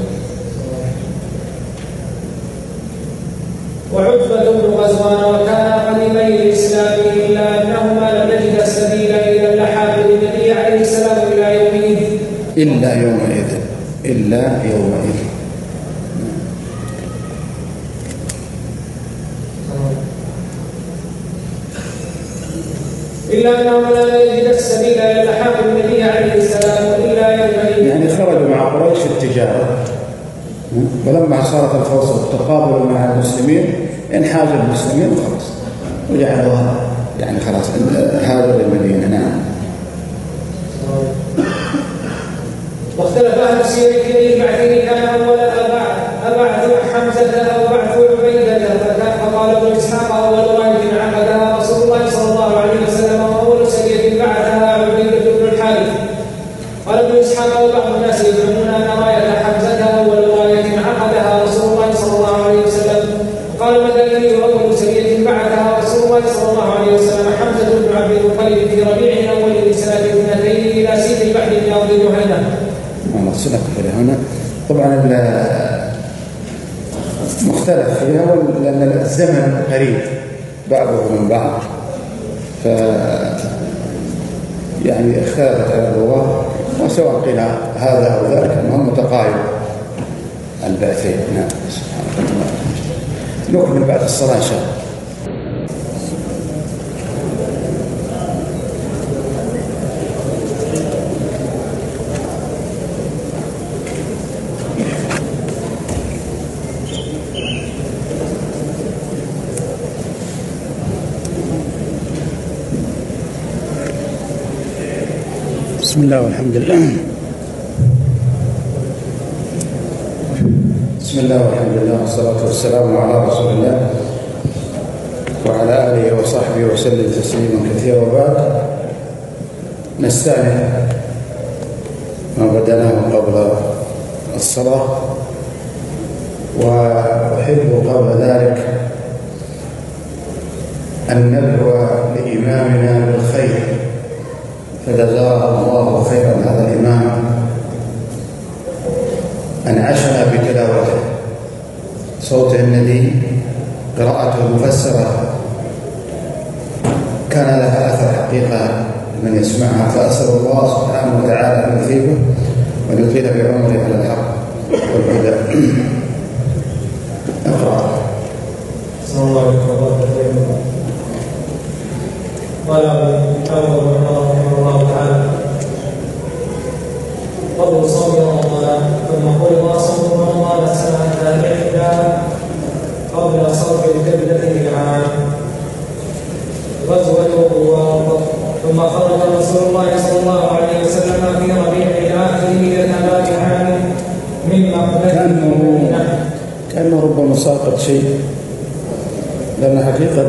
[SPEAKER 2] وعتبة بن غزوان، وكان قديمي الإسلام، إلا أنهما لم يجد السبيل إلى اللحاق بالنبي عليه السلام إلى يومئذ
[SPEAKER 1] إلا يومئذ إلا يومئذ
[SPEAKER 2] إلا أنهما لا يجد السبيل إلى اللحاق بالنبي عليه السلام إلا يومئذ.
[SPEAKER 1] يعني خرجوا مع قريش في التجارة، ولما صارت الفرصة تقابلوا مع المسلمين انحاز المسلمين وخلاص، وجعلوها يعني خلاص هاجروا المدينة. نعم.
[SPEAKER 2] واختلف أهل السير في أي البعثين كان أول، أبعث حمزة أو بعث عبيدة، فقال ابن إسحاق أول راية عقدها رسول الله صلى الله عليه وسلم، وأول سرية بعثها عبيدة بن الحارث. قال ابن إسحاق وبعض الناس يزعمون أن راية حمزة أول راية عقدها رسول الله صلى الله عليه وسلم. قال المدني أول سرية بعثها رسول الله صلى الله عليه وسلم حمزة بن عبد المطلب في ربيع الأول لسنة اثنتين إلى سيف البحر من أرض جهينة.
[SPEAKER 1] أنا سنقف هنا. طبعا مختلف فيها لأن الزمن قريب بعضه من بعض، ف يعني اختلفت على اللغة، وسواء قيل هذا أو ذلك المهم متقارب البعثين. نعم. سبحان الله. نكمل بعد الصلاة إن شاء الله. بسم الله والحمد لله. بسم الله والحمد لله والصلاة والسلام على رسول الله وعلى آله وصحبه وسلم تسليما كثيرا. وبعد نستأنف ما بدأناه قبل الصلاة، وأحب قبل ذلك أن ندعو لإمامنا بالخير، فجزاه الله خيرا هذا الإمام أنعشنا بتلاوته، صوته الندي، قراءته المفسرة كان لها أثر حقيقة من يسمعها، فأسأل الله سبحانه وتعالى أن يثيبه وأن يطيل بعمره على الحق والهدى. اقرأ.
[SPEAKER 2] صلى الله عليه وسلم. قال أبو رحمه الله تعالى: قبل صوم رمضان، ثم فرض صوم رمضان سنة الإحدى قبل صرف الكبدة بالعام، غزوة الروم، ثم خرج رسول الله صلى الله عليه وسلم في ربيع الآخر لثلاث عام من مقبلة
[SPEAKER 1] كأنه كأنه ربما ساقط شيء، لأن حقيقة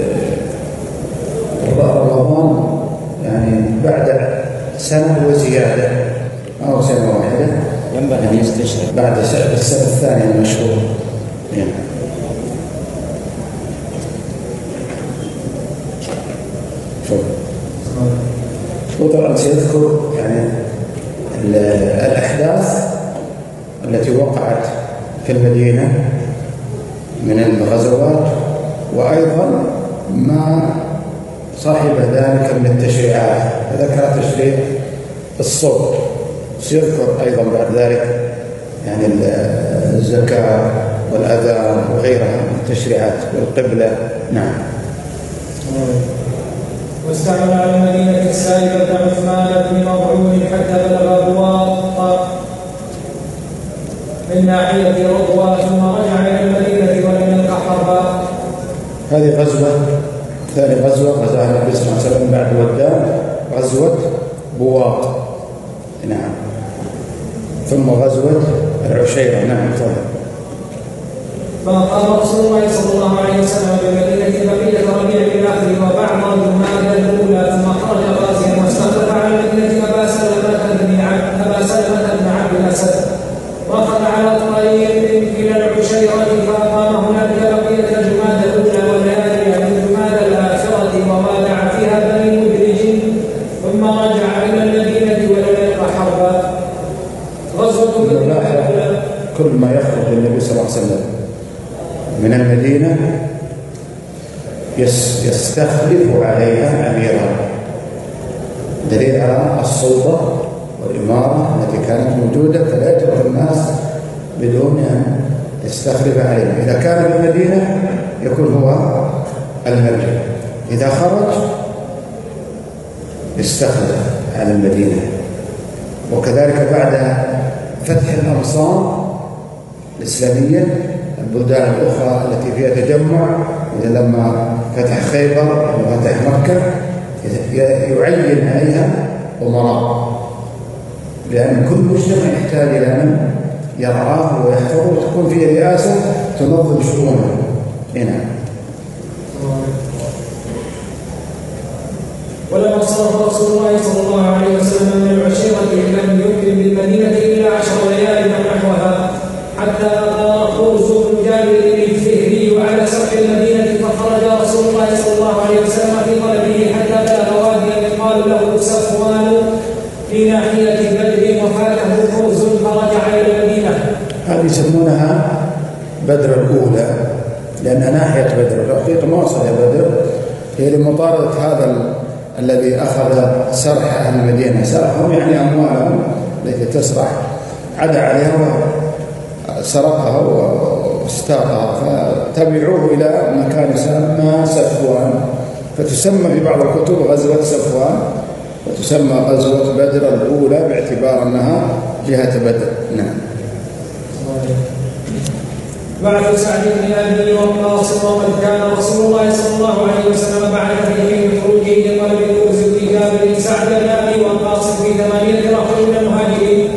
[SPEAKER 1] رمضان يعني بعد سنة وزيادة أو سنة واحدة،
[SPEAKER 3] ينبغي أن يستشرق
[SPEAKER 1] بعد السنة الثانية المشهور. يعني شوف وطبعا سيذكر يعني الأحداث التي وقعت في المدينة من الغزوات، وأيضا ما صاحب ذلك من التشريعات. فذكر تشريع الصوت، سيذكر أيضا بعد ذلك يعني الزكاة والأذان وغيرها من التشريعات والقبلة. نعم.
[SPEAKER 2] واستعمل على المدينة السائب بن عثمان بن مظعون حتى بلغ بواط من ناحية رضوى، ثم رجع إلى المدينة ولم يلقى حربا.
[SPEAKER 1] هذه غزوة ثاني غزوة غزاها النبي صلى الله عليه وسلم بعد ودان، غزوة بواط. نعم. ثم غزوة العشيرة. نعم.
[SPEAKER 2] فقام رسول الله صلى الله عليه وسلم بالمدينة بقية ربيع بن آخر وبعض جمادى الأولى، ثم خرج غازيا واستخلف على المدينة أبا سلمة بن عبد أبا سلمة بن عبد الأسد، وأخذ على طريق إلى العشيرة فأقام هنالك بقية جمادى الأولى وليالي من جمادى الآخرة ووادع فيها بني مدرج، ثم رجع إلى المدينة ولم يلقى حربا. غزوة الأولى.
[SPEAKER 1] كل ما يخرج النبي صلى الله عليه وسلم من المدينة يستخلف عليها أميرا، دليل على السلطة والإمارة التي كانت موجودة، فلا يترك الناس بدون أن يستخلف عليهم. إذا كان في المدينة يكون هو الملك، إذا خرج يستخلف على المدينة. وكذلك بعد فتح الأمصار الإسلامية البلدان الأخرى التي فيها تجمع، إذا لما فتح خيبر وفتح مكة يعين عليها أمراء، لأن كل مجتمع يحتاج إلى من يرعاه ويحفظه وتكون فيه رئاسة تنظم شؤونه. هنا.
[SPEAKER 2] ولما صرف رسول الله صلى الله عليه وسلم من العشيرة لم يمكن بالمدينة إلا عشر ليال نحوها، حتى خرج بن جابر الفهري على سطح المدينة، فخرج رسول الله صلى الله عليه وسلم في طلبه حتى بلغ واديا يقال له صفوان في ناحية بدر، وفاته فوز فرجع إلى المدينة.
[SPEAKER 1] هذه يسمونها بدر الأولى لأنها ناحية بدر، الحقيقة ما وصل إلى بدر، هي لمطاردة هذا الذي أخذ سرح أهل المدينة. سرحهم يعني أموالهم التي تسرح، عدا عليها سرقها واستاقها، فتبعوه إلى مكان يسمى صفوان، فتسمى في بعض الكتب غزوة صفوان، وتسمى غزوة بدر الأولى باعتبار أنها جهة بدر. نعم.
[SPEAKER 2] بعد سعد بن أبي وقاص، وقد كان رسول الله صلى الله عليه وسلم بعث في حين خروجه لطلب الفوز بن جابر سعد بن أبي وقاص في ثمانية رهط من المهاجرين،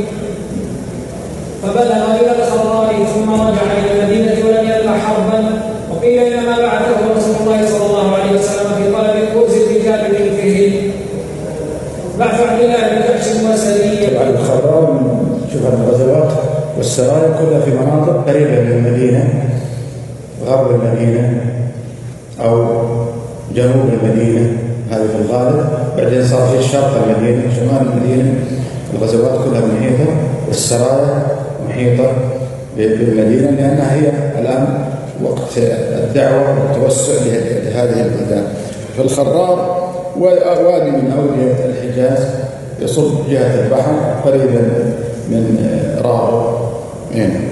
[SPEAKER 2] فبلغ إلى الخراء ثم رجع إلى المدينة ولم يلقى حربا. وقيل إنما بعثه رسول الله صلى الله عليه وسلم في طلب الفوز بن جابر فيه بعث عبد الله بن جحش وسرية.
[SPEAKER 1] طبعا الخراء من شوف الغزوات والسرايا كلها في مناطق قريبة من المدينة، غرب المدينة أو جنوب المدينة، هذا في الغالب. بعدين صار في شرق المدينة، شمال المدينة. الغزوات كلها محيطة والسرايا محيطة بالمدينة، لأنها هي الآن وقت الدعوة والتوسع لهذه البلدان. في الخرار وادي من أودية الحجاز يصب جهة البحر قريبا من رابغ. هنا.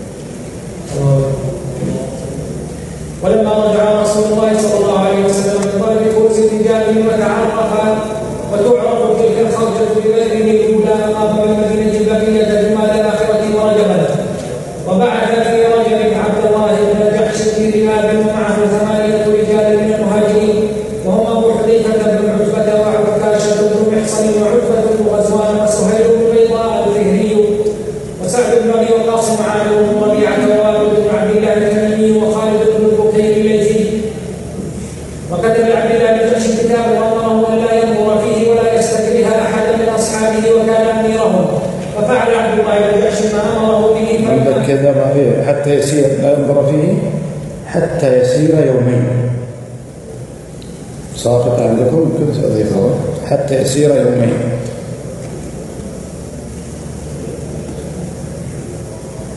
[SPEAKER 2] ولما رجع رسول الله صلى الله عليه وسلم من طلب فوز بن جابر وتعرف وتعرف تلك الخرجة ببدره الأولى، قام بالمدينة البقية جمادى الآخرة ورجبا، وبعث في رجب عبد الله بن جحش في رمال ومعه ثمانية رجال من المهاجرين، وهم أبو حذيفة بن عتبة وعكاشة بن محصن وعتبة بن غزوان وسهيل بن بيضاء الفهري وسعد بن أبي وقاص وعامر بن ربيعة ووالد بن عبد الله التميمي وخالد بن البكير الليثي. وكتب عبد الله بن جحش كتابا وأمره أن لا ينظر فيه ولا يستكره أحدا من أصحابه وكان أميرهم، ففعل عبد الله بن جحش ما أمره به.
[SPEAKER 1] عندك كذا ما فيه حتى يسير، لا ينظر فيه حتى يسير يومين، ساقط عندكم كنت أضيفه حتى يسير يومين.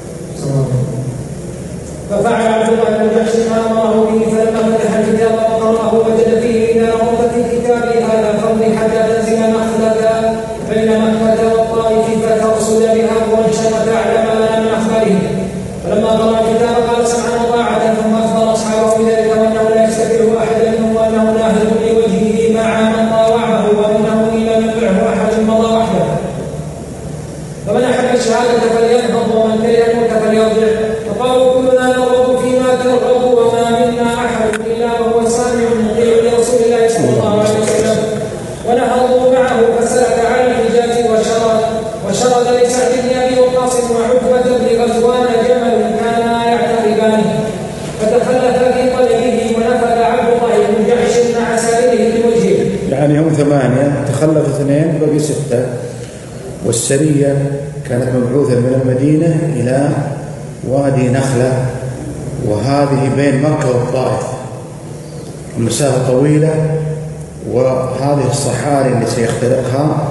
[SPEAKER 2] ففعل عبد الله بن جحش ما امره به، فلما فتح الكتاب وقرأه وجد فيه إلى رغبة الكتاب هذا فرض حتى تنزل مخلدا بين مكة والطائف فترسل بها قريشا وتعلم لنا من أخبارهم. فلما قرأ الكتاب قال سمعا وطاعة، ثم أخبر أصحابه بذلك وأنه لا يستبعه أحدا منهم وأنه ناهض لوجهه مع من طاوعه وأنه إن لم يطعه أحد مضى وحده. فمن أحب الشهادة فلينهض ومن كره الموت فليرجع. فقالوا كلنا نرغب فيما ترغب وما منا أحد إلا وهو سامع مطيع لرسول الله صلى الله عليه وسلم. ونهضوا معه فسلك على الحجاز وشرد وشرد لسعد بن أبي وقاص وعتبة بن غزوان جمل كانا يعتقبانه، فتخلف في طلبه ونفذ عبد الله بن جحش مع سائره بوجهه.
[SPEAKER 1] يعني هم ثمانية، تخلف اثنين بقي ستة. والسرية كانت مبعوثة من المدينة إلى وادي نخلة، وهذه بين مكة والطائف، المسافة طويلة، وهذه الصحاري اللي سيخترقها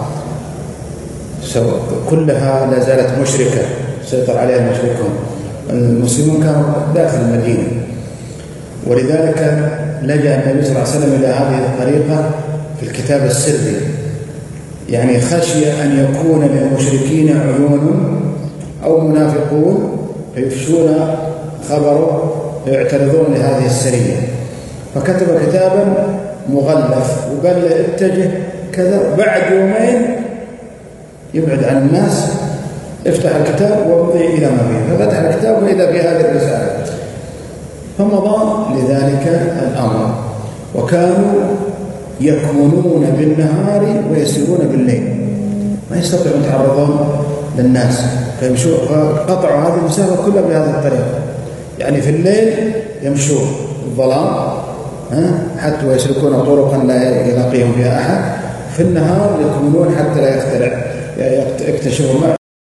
[SPEAKER 1] كلها لا زالت مشركة، سيطر عليها المشركون. المسلمون كانوا داخل المدينة، ولذلك لجأ النبي صلى الله عليه وسلم إلى هذه الطريقة في الكتاب السري، يعني خشي أن يكون للمشركين عيون أو منافقون فيفشون خبره فيعترضون لهذه السرية، فكتب كتابا مغلف وقال له اتجه كذا، بعد يومين يبعد عن الناس، افتح الكتاب وامضي إلى ما فيه. ففتح الكتاب وإذا في هذه الرسالة، فمضى لذلك الأمر. وكانوا يكونون بالنهار ويسيرون بالليل، ما يستطيعون يتعرضون للناس، فقطعوا هذه المسافة كلها بهذه الطريقة. يعني في الليل يمشون الظلام حتى ويسلكون طرقا لا يلاقيهم فيها أحد، في النهار يكونون حتى لا يخترع يكتشفوا ما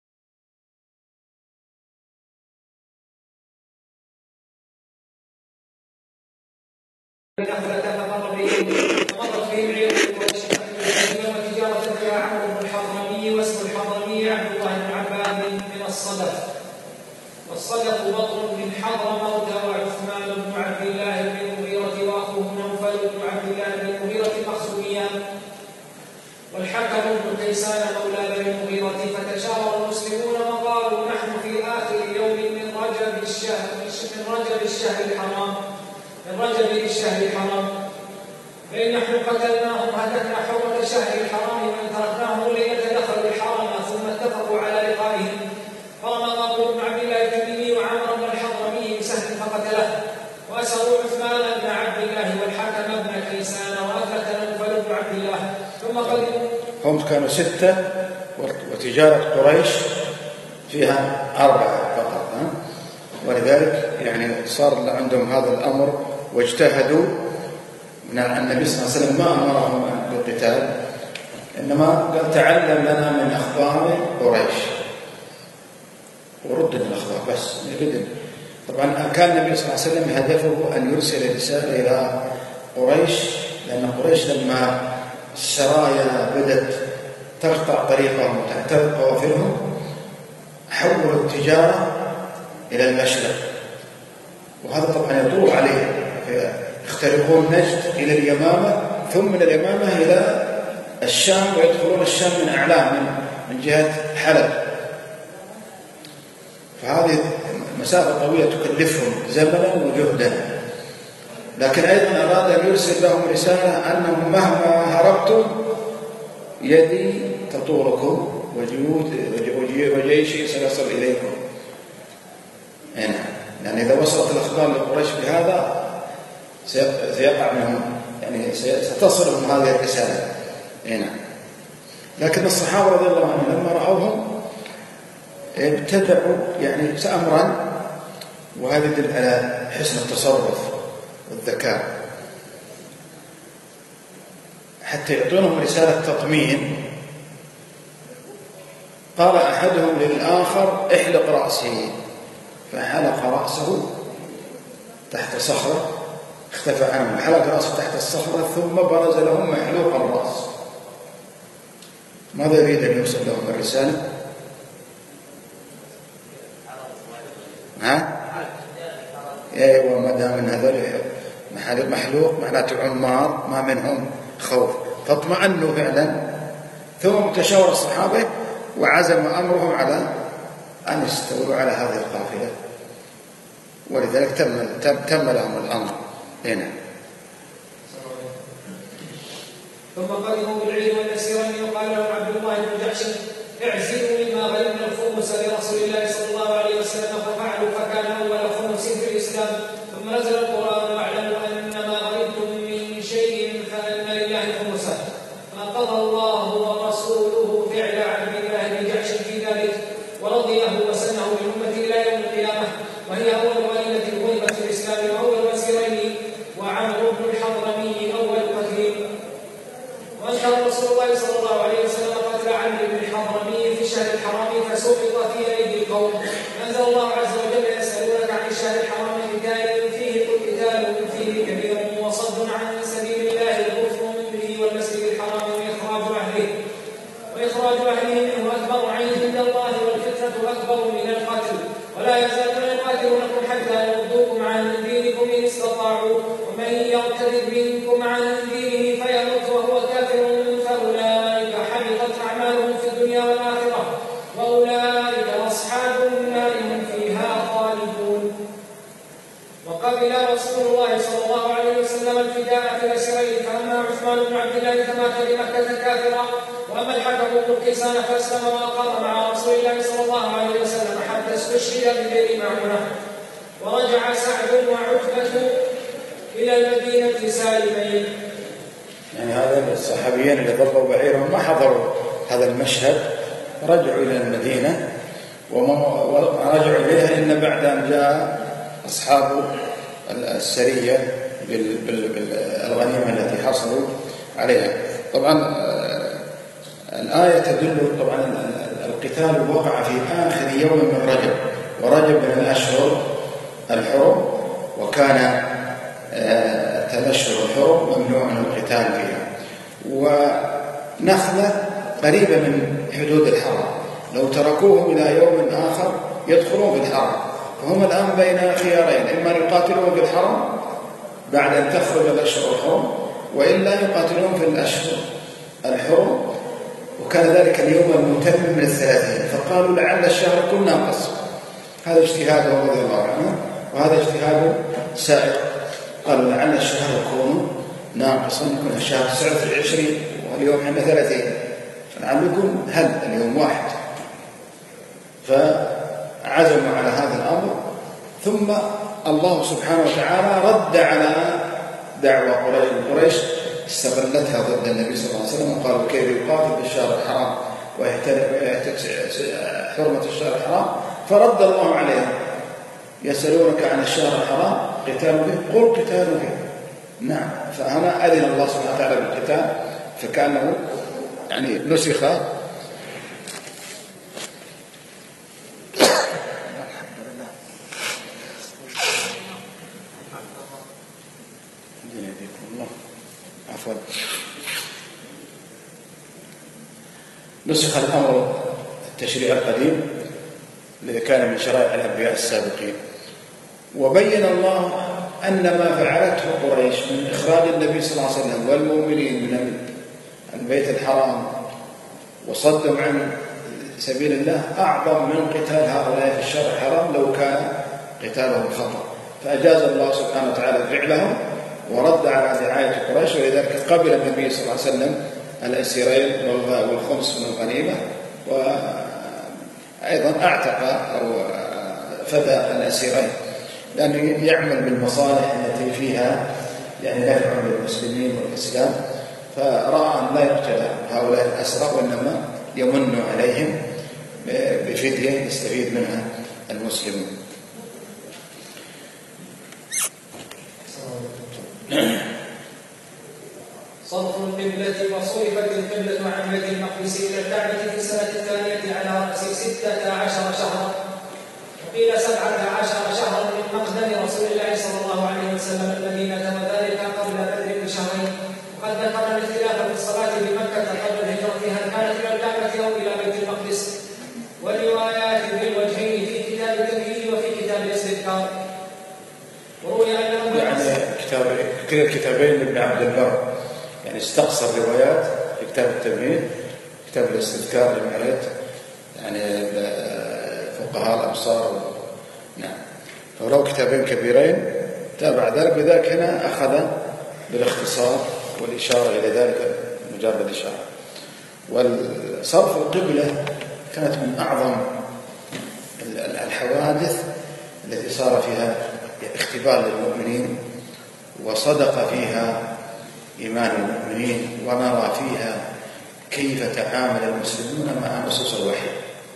[SPEAKER 2] والصدق بطن من حضرموت وعثمان بن عبد الله بن المغيرة وأخوه نوفل بن عبد الله بن المغيرة المخزوميان، والحكم بن كيسان مولى بن المغيرة. فتشاور المسلمون وقالوا نحن في آخر يوم من رجب الشهر من رجب الشهر الحرام من رجب الشهر الحرام، فإن نحن قتلناهم هتكنا حرمة شهر الحرام من تركناهم ليتدخلوا الحرم، ثم اتفقوا على لقائهم. فرمى ابو بن عبد الله التميمي وعمر بن الحضرمي بسهم فقتله، واسروا عثمان بن عبد الله والحكم بن كيسان، وأثبت نوفل بن عبد الله. ثم قدموا،
[SPEAKER 1] هم كانوا ستة، وتجارة قريش فيها أربعة فقط، ولذلك يعني صار عندهم هذا الأمر واجتهدوا. النبي صلى الله عليه وسلم ما أمرهم بالقتال، إنما قال تعلم لنا من أخبار قريش ورد الأخبار بس يرد. طبعا كان النبي صلى الله عليه وسلم هدفه أن يرسل رسالة إلى قريش، لأن قريش لما السرايا بدت تقطع طريقهم وتعترض قوافلهم حولوا التجارة إلى المشرق، وهذا طبعا يطول عليه، يخترقون نجد إلى اليمامة، ثم من اليمامة إلى الشام، ويدخلون الشام من أعلام من جهة حلب. فهذه مسافة طويلة تكلفهم زمنا وجهدا، لكن أيضا أراد أن يرسل لهم رسالة أنهم مهما هربتم يدي تطولكم وجيشي سيصل إليكم. هنا يعني إذا وصلت الأخبار لقريش بهذا سيقع منهم، يعني ستصلهم هذه الرسالة. هنا لكن الصحابة رضي الله عنهم لما رأوهم ابتدعوا يعني أمرا، وهذا يدل على حسن التصرف والذكاء، حتى يعطونهم رسالة تطمين. قال أحدهم للآخر احلق رأسه، فحلق رأسه تحت صخرة، اختفى عنه، حلق رأسه تحت الصخرة، ثم برز لهم محلوق الرأس. ماذا يريد أن يوصل لهم الرسالة؟ ها؟ ايوه ما دام من هذول محلوق معناته عمار ما منهم خوف، فاطمأنوا فعلا. ثم تشاور الصحابة وعزم أمرهم على أن يستولوا على هذه القافلة، ولذلك تم, تم, تم لهم الأمر هنا.
[SPEAKER 2] ثم قدموا بالعيد والنسيرين وقال لهم عبد الله بن جحش اعزلوا مما غنمنا الخمس لرسول الله صلى الله عليه وسلم ففعلوا، فكان أول خمس في الإسلام. ثم نزل القرآن واعلموا أن ما غنمتم من شيء فأن لله خمسه، فقضى الله ورسوله فعل عبد الله بن جحش في ذلك ورضيه وسنه للأمة إلى يوم القيامة، وهي أول غنيمة غنمت في الإسلام وأول وزيرين، وعمرو بن الحضرمي أول قتيل. وأنكر رسول الله صلى الله عليه وسلم قتل عمرو بن الحضرمي في الشهر الحرام فسقط في أيدي القوم. أنزل الله عز وجل يسألونك عن الشهر الحرام قتال فيه قتال فيه كبير وصد عن سبيل الله وكفر به والمسجد الحرام وإخراج أهله وإخراج أهله منه أكبر عند الله والفتنة أكبر من القتل، ولا يزالون يقاتلونكم حتى يردوكم عن دينكم إن استطاعوا، ومن يرتد منكم عن دينه فيمت وهو كافر فأولئك حبطت أعمالهم في الدنيا والآخرة وأولئك أصحاب النار هم فيها خالدون. وقبل رسول الله صلى الله عليه وسلم الفداء في الأسرين، فأما عثمان بن عبد الله فمات بمكة كافرا، وأما الحكم بن كيسان فأسلم وأقام مع رسول الله صلى الله عليه وسلم حتى استشهد بغير معونة. ورجع سعد وعتبة إلى المدينة سالمين.
[SPEAKER 1] يعني هذا الصحابيين اللي ضربوا بعيرهم ما حضروا هذا المشهد، رجعوا إلى المدينة ورجعوا إليها إن بعد أن جاء أصحاب السرية بالغنيمة التي حصلوا عليها. طبعا الآية تدل طبعا القتال وقع في آخر يوم من رجب، ورجب من الأشهر الحرم، وكان الأشهر الحرم ممنوع القتال فيها، ونخلة قريبة من حدود الحرم، لو تركوهم إلى يوم آخر يدخلون في الحرم، فهم الآن بين خيارين: إما أن يقاتلون في الحرم بعد أن تخرج الأشهر الحرم، وإلا يقاتلون في الأشهر الحرم، وكان ذلك اليوم المتمم من الثلاثين، فقالوا لعل الشهر يكون ناقص. هذا اجتهاده رضي الله عنه، وهذا اجتهاد سائر. قالوا لعل الشهر يكون ناقصا، يكون الشهر تسعة وعشرين واليوم احنا ثلاثين، فلعل يكون هل اليوم واحد، فعزموا على هذا الأمر. ثم الله سبحانه وتعالى رد على دعوة قريش. قريش استغلتها ضد النبي صلى الله عليه وسلم، وقالوا كيف يقاتل بالشهر الحرام ويهتك حرمة الشهر الحرام، فرد الله عليهم: يسألونك عن الشهر الحرام قتال به قل قتال به. نعم، فهنا أذن الله سبحانه وتعالى بالقتال، فكأنه يعني نسخ نسخ الأمر التشريع القديم الذي كان من شرائع الأنبياء السابقين. وبين الله أن ما فعلته قريش من إخراج النبي صلى الله عليه وسلم والمؤمنين من البيت الحرام وصدهم عن سبيل الله أعظم من قتال هؤلاء في الشهر الحرام لو كان قتالهم خطأ، فأجاز الله سبحانه وتعالى فعلهم ورد على دعاية قريش، ولذلك قبل النبي صلى الله عليه وسلم الأسيرين والخمس من الغنيمة، وأيضا أعتق أو فدى الأسيرين، لأنه يعمل بالمصالح التي فيها يعني نفع للمسلمين والإسلام، فرأى أن لا يقتل هؤلاء الأسرى وإنما يمن عليهم بفدية يستفيد منها المسلمون.
[SPEAKER 2] صرف القبلة وصرفت القبلة عن بيت المقدس إلى الكعبة في السنة الثانية على رأس ستة عشر شهرا، وقيل سبعة عشر شهرا من مقدم رسول الله صلى الله عليه وسلم المدينة، وذلك قبل بدر بشهرين. وقد ذكرنا الاختلاف في الصلاة بمكة قبل الهجرة، هل كانت إلى الكعبة أو إلى بيت المقدس، والروايات بالوجهين في كتاب التمهيد وفي كتاب الاستذكار.
[SPEAKER 1] كلا الكتابين لابن عبد البر، يعني استقصى الروايات في كتاب التمهيد، كتاب الاستذكار للمعرفة يعني فقهاء الأمصار. نعم، فله كتابين كبيرين تابع ذلك، لذلك هنا أخذ بالاختصار والإشارة إلى ذلك مجرد إشارة. والصرف القبلة كانت من أعظم الحوادث التي صار فيها اختبار للمؤمنين، وصدق فيها إيمان المؤمنين، ونرى فيها كيف تعامل المسلمون مع نصوص الوحي.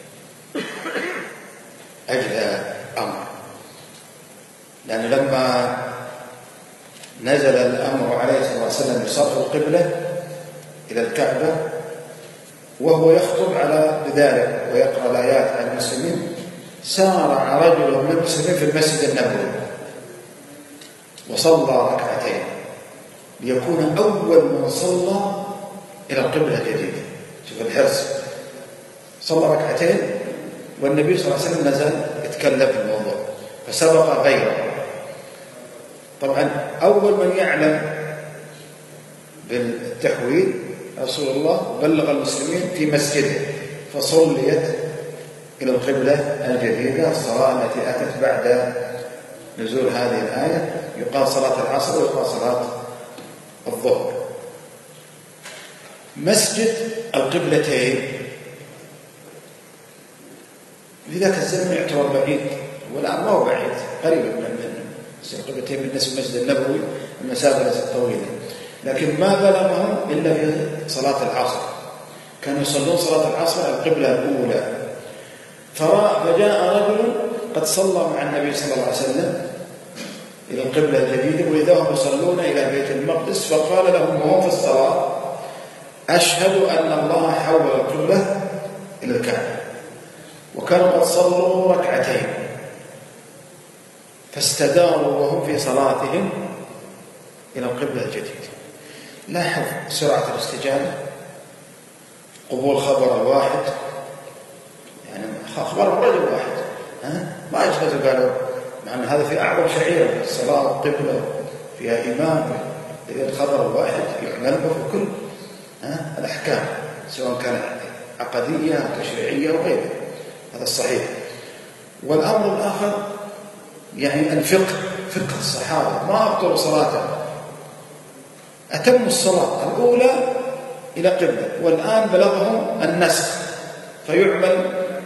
[SPEAKER 1] أجل أمر، لأن لما نزل الأمر عليه الصلاة والسلام بصرف القبلة إلى الكعبة وهو يخطب على ذلك ويقرأ الآيات على المسلمين، سارع رجل من المسلمين في المسجد النبوي وصلى ركعتين ليكون أول من صلى إلى القبلة الجديدة. شوف الحرص، صلى ركعتين والنبي صلى الله عليه وسلم نزل يتكلم في الموضوع فسبق غيره. طبعا أول من يعلم بالتحويل رسول الله بلغ المسلمين في مسجده، فصليت إلى القبلة الجديدة الصلاة التي أتت بعد نزول هذه الآية، يقال صلاة العصر ويقال صلاة الظهر. مسجد القبلتين في ذاك الزمن يعتبر بعيد، والآن ما هو بعيد، قريب من القبلتين بالنسبة للمسجد النبوي المسافة ليست طويلة، لكن ما بلغهم إلا في صلاة العصر. كانوا يصلون صلاة العصر على القبلة الأولى، فجاء رجل قد صلى مع النبي صلى الله عليه وسلم إلى القبلة الجديدة، وإذا هم يصلون إلى بيت المقدس، فقال لهم وهم في الصلاة: أشهد أن الله حول القبلة إلى الكعبة. وكانوا قد صلوا ركعتين، فاستداروا وهم في صلاتهم إلى القبلة الجديدة. لاحظ سرعة الاستجابة، قبول خبر الواحد، يعني أخبار رجل واحد، ها؟ ما يجلسوا قالوا، مع أن هذا في أعظم شعيرة في الصلاة والقبلة فيها إمام، إذا الخبر الواحد يعمل به في كل ها؟ الأحكام، سواء كانت عقدية تشريعية وغيرها، هذا الصحيح. والأمر الآخر يعني الفقه، فقه الصحابة ما أبطلوا صلاته، أتموا الصلاة الأولى إلى قبلة، والآن بلغهم النسخ، فيعمل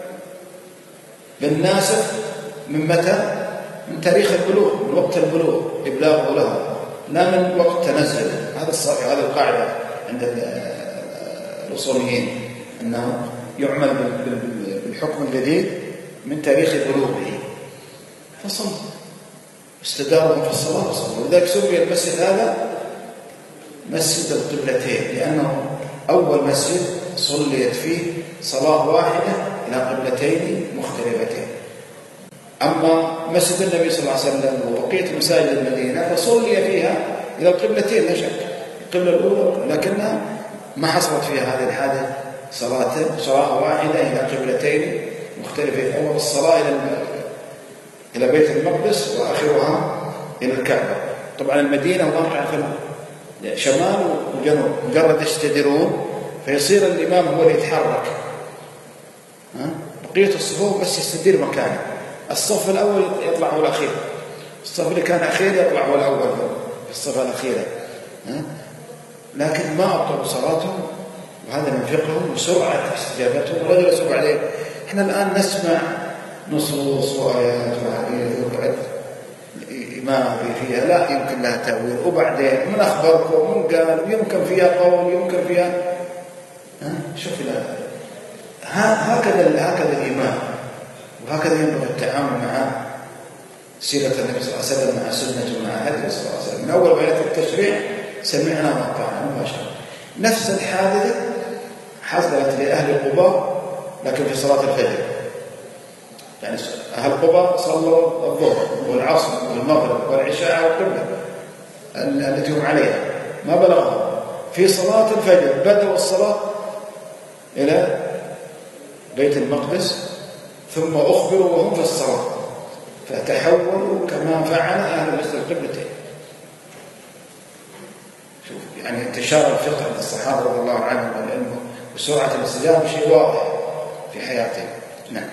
[SPEAKER 1] بالناسخ من متى؟ من تاريخ البلوغ، من وقت البلوغ إبلاغه له، لا من وقت تنزل. هذا الصحيح، هذا القاعدة عند الأصوليين، أنه يعمل بالحكم الجديد من تاريخ بلوغه. فصل استدارهم في الصلاة وصلوا، ولذلك سمي المسجد هذا مسجد القبلتين، لأنه أول مسجد صليت فيه صلاة واحدة إلى قبلتين مختلفتين. أما مسجد النبي صلى الله عليه وسلم وبقية مساجد المدينة فصلي فيها إلى القبلتين لا شك، القبلة الأولى، لكنها ما حصلت فيها هذه الحادثة صلاة صلاة واحدة إلى قبلتين مختلفتين، أول الصلاة إلى إلى بيت المقدس وآخرها إلى الكعبة. طبعا المدينة واقعة في شمال وجنوب، مجرد يستديرون فيصير الإمام هو اللي يتحرك، بقية الصفوف بس يستدير مكانه، الصف الأول يطلع هو الأخير، الصف اللي كان أخير يطلع هو الأول في الصف الأخيرة، لكن ما أبطلوا صلاتهم، وهذا من فقههم وسرعة استجابتهم. ورجل يسوق عليه، إحنا الآن نسمع نصوص وآيات وحديث وقعد ما فيها لا يمكن لها تأويل، وبعدين من أخبركم ومن قال يمكن فيها قول يمكن فيها ها شوف هكذا هكذا الإيمان، وهكذا ينبغي التعامل مع سيرة النبي صلى الله عليه وسلم، مع سنته، مع هديه صلى الله عليه وسلم. من أول بيت التشريع سمعنا وأطعنا مباشرة. نفس الحادثة حصلت لأهل قباء لكن في صلاة الفجر، يعني أهل قباء صلوا الظهر والعصر والمغرب والعشاء والقبلة التي هم عليها، ما بلغهم في صلاة الفجر، بدأوا الصلاة إلى بيت المقدس ثم أخبروا وهم في الصلاة، فتحولوا كما فعل أهل مسجد القبلتين. يعني انتشار الفقه عند الصحابة رضي الله عنهم والعلم وسرعة الاستجابة شيء واضح في حياتهم. نعم.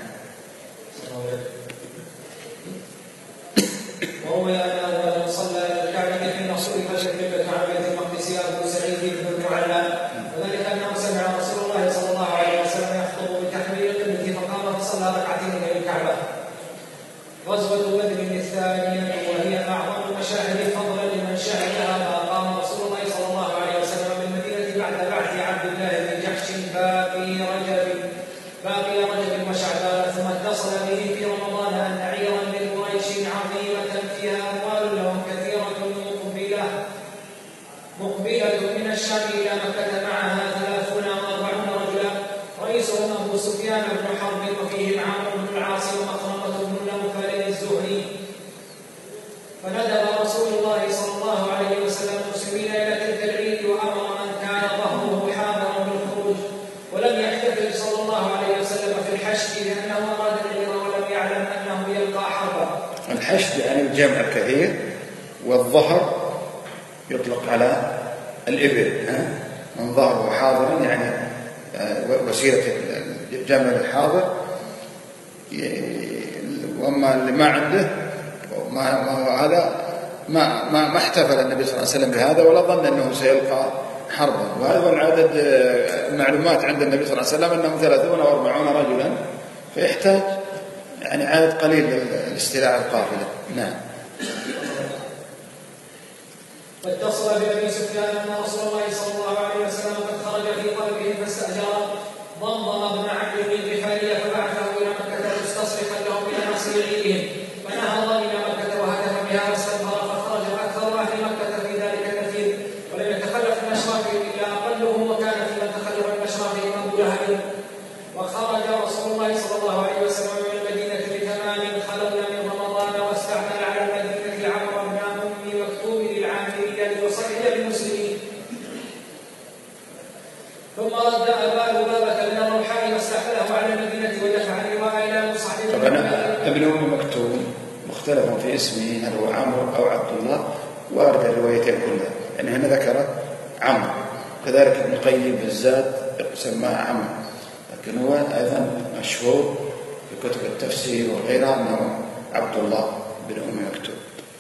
[SPEAKER 2] وروي أنه صلى إلى الكعبة حين صرفت القبلة عن بيت المقدس أبو سعيد بن المعلى، وذلك أنه سمع رسول الله صلى الله عليه وسلم يخطب بتحويل القبلة فقام فصلى ركعتين إلى الكعبة. غزوة بدر الثانية وهي أعظم المشاهد فضلا لمن شهدها، فأقام رسول الله صلى الله عليه وسلم بالمدينة بعد بعث عبد الله بن جحش باقي رجب باقي رجب وشعبان، ثم اتصل به في رمضان أن عيرا من قريش عظيمة فيها أموال لهم كثيرة مقبلة مقبلة من الشام إلى مكة، معها ثلاثون وأربعون رجلا، رئيسهم أبو سفيان بن حرب وفيهم عمرو بن العاص ومخرمة بن نوفل الزهري. فندب رسول الله صلى الله عليه وسلم المسلمين إلى تلك العيد، وأمر من كان ظهره حاضرا بالخروج، ولم يحتفل صلى الله عليه وسلم في الحشد لأنه أراد العيد ولم يعلم أنه يلقى حربا.
[SPEAKER 1] الحشد يعني الجمع الكثير، والظهر يطلق على الإبل، من ظهره حاضرا يعني وسيلة الجمع الحاضر، وأما اللي ما عنده ما ما هذا ما ما ما احتفل النبي صلى الله عليه وسلم بهذا ولا ظن أنه سيلقى حربا. وهذا هو العدد المعلومات عند النبي صلى الله عليه وسلم أنهم ثلاثون أو أربعون رجلا، فيحتاج يعني عدد قليل لاستيلاء القافلة. نعم.
[SPEAKER 2] واتصل بأبي سفيان أن رسول الله صلى الله عليه وسلم قد خرج في طلبه فاستأجر ضمضم بن عبد بن الغفاري فبعثه إلى مكة مستصرخا لهم إلى نصر عيدهم، فنهض إلى مكة وهتف بها واستنفر، فخرج أكثر أهل مكة في ذلك النفير، ولم يتخلف من أشرافهم إلا أقلهم، وكان في من تخلف من أشرافهم أبو لهب. وخرج رسول الله صلى الله عليه وسلم من المدينة لثمان خلون من رمضان، واستعمل على المدينة عمرو بن أم مكتوم للعاملين ليصلي بالمسلمين، ثم رد أبا لبابة بن الروحاء واستحمله على المدينة ودفع اللواء إلى مصعب.
[SPEAKER 1] طبعا ابن أم مكتوم مختلف في اسمه هل هو عمرو أو عبد الله، وارد الروايتين كلها، يعني هنا ذكر عمرو، كذلك ابن القيم بالزاد سماه عمرو، لكن هو أيضا مشهور في كتب التفسير وغيرها أنه عبد الله بن أم مكتوم.